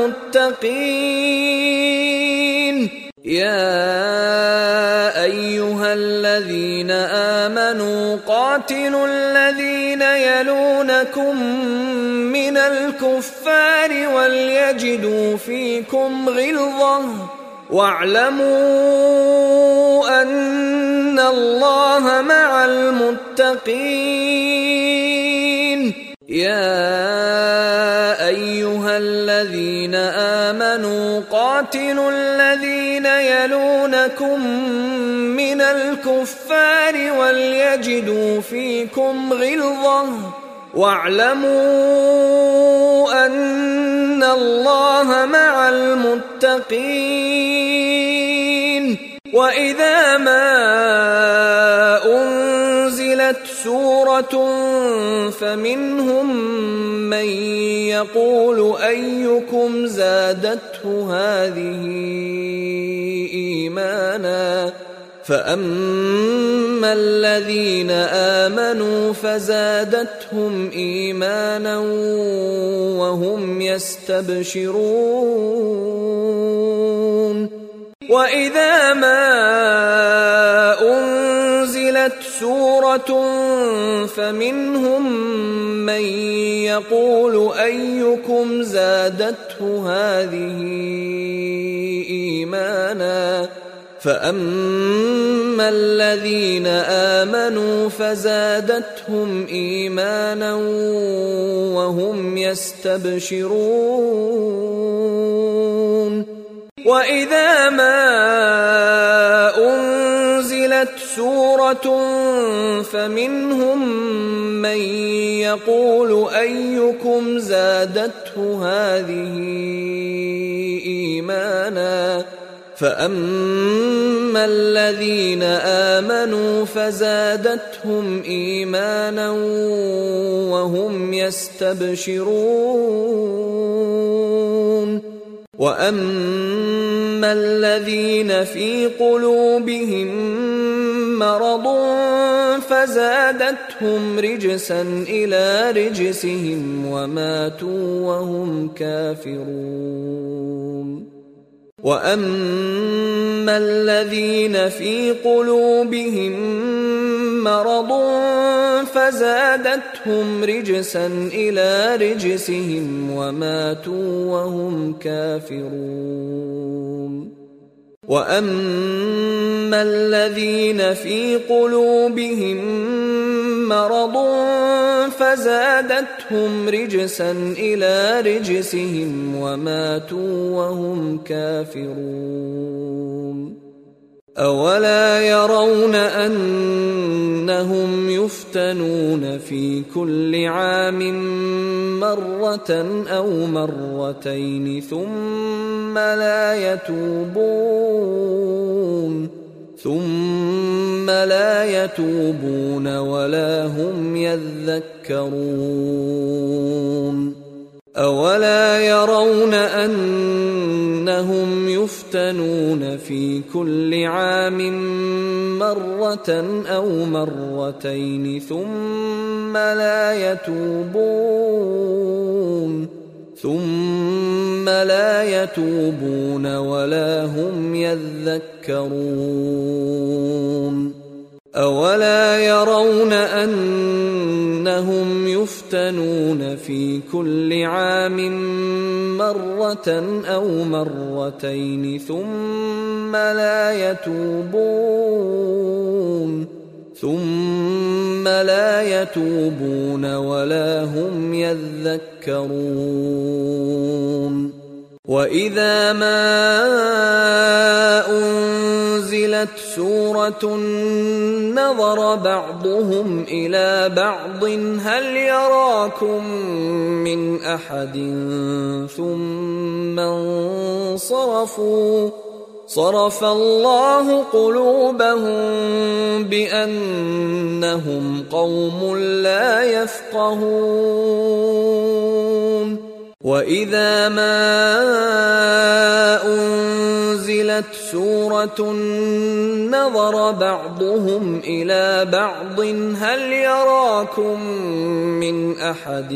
المتقين يا أيها الذين آمنوا قاتلوا الذين يلونكم من الكفار وليجدوا فيكم غلظة واعلموا أن الله مع المتقين يا أيها الذين آمنوا قاتلوا الذين يلونكم من الكفار وليجدوا فيكم غلظة واعلموا أن الله مع المتقين وإذا ما أنزلت سورة فمنهم من يقول أيكم زادته هذه إيمانا فأما الذين آمنوا فزادتهم إيمانا وهم يستبشرون وإذا ما أنزلت سورة فمنهم من يقول أيكم زادته هذه إيمانا فأما الذين آمنوا فزادتهم إيمانا وهم يستبشرون وإذا ما أنزلت سورة فمنهم من يقول أيكم زادته هذه إيمانا فأما الذين آمنوا فزادتهم إيمانا وهم يستبشرون وأما الذين في قلوبهم مرض فزادتهم رجسا إلى رجسهم وماتوا وهم كافرون وأما الذين في قلوبهم مرض فزادتهم رجسا إلى رجسهم وماتوا وهم كافرون وأما الذين في قلوبهم مرض فزادتهم رجسا إلى رجسهم وماتوا وهم كافرون أولا يرون أنهم يفتنون في كل عام مرة أو مرتين ثم لا يتوبون ثم لا يتوبون ولا هم يذكرون أولا يرون أنهم يفتنون في كل عام مرة أو مرتين ثم لا يتوبون ثم لا يتوبون ولا هم يذكرون أولا يرون أنهم يفتنون في كل عام مرة أو مرتين ثم لا يتوبون ثم لا يتوبون ولا هم يذكرون وإذا ما أنزلت سورة نظر بعضهم إلى بعض هل يراكم من أحد ثم انصرفوا صرف الله قلوبهم بأنهم قوم لا يفقهون وإذا ما أنزلت سورة نظر بعضهم إلى بعض هل يراكم من أحد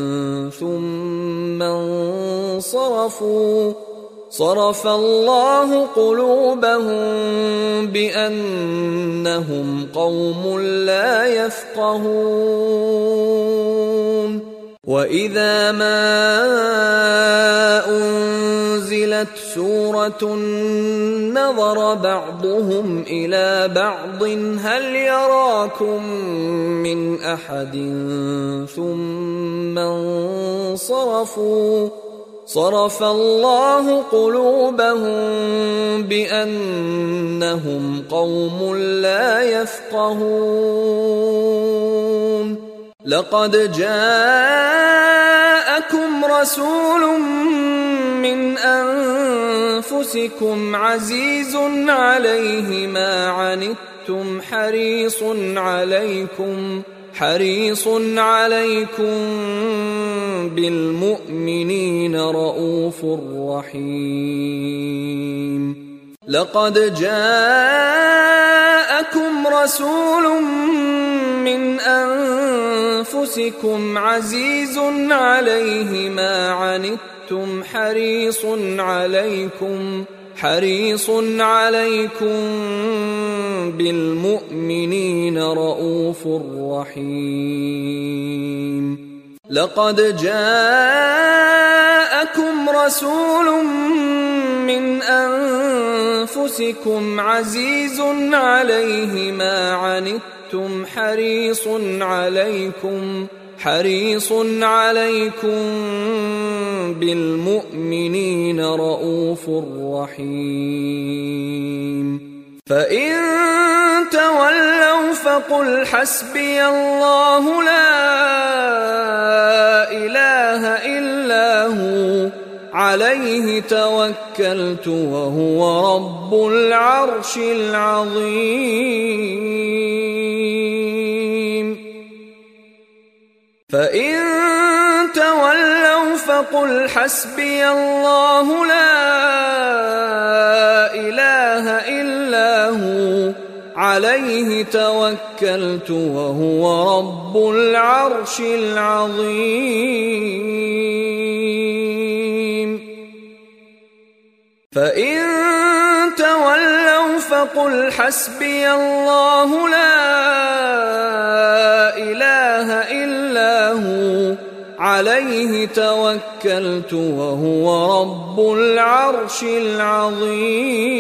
ثم انصرفوا صرف الله قلوبهم بأنهم قوم لا يفقهون وإذا ما أنزلت سورة نظر بعضهم إلى بعض هل يراكم من أحد ثم انصرفوا صرف الله قلوبهم بأنهم قوم لا يفقهون لقد جاءكم رسول من أنفسكم عزيز عليه ما عنتم حريص عليكم حريص عليكم بالمؤمنين رؤوف رحيم لقد جاءكم رسول من أنفسكم عزيز عليه ما عنتم حريص عليكم حريص عليكم بالمؤمنين رؤوف رحيم لقد جاءكم رسول من أنفسكم عزيز عليه ما عنتم حريص عليكم حريص عليكم بالمؤمنين رؤوف رحيم فإن تولوا فقل حسبي الله لا إله إلا هو عليه توكلت وهو رب العرش العظيم فإن تولوا فقل حسبي الله لا إله إلا هو عليه توكلت وهو رب العرش العظيم فإن تولوا فقل حسبي الله لا إله إلا هو عليه توكلت وهو رب العرش العظيم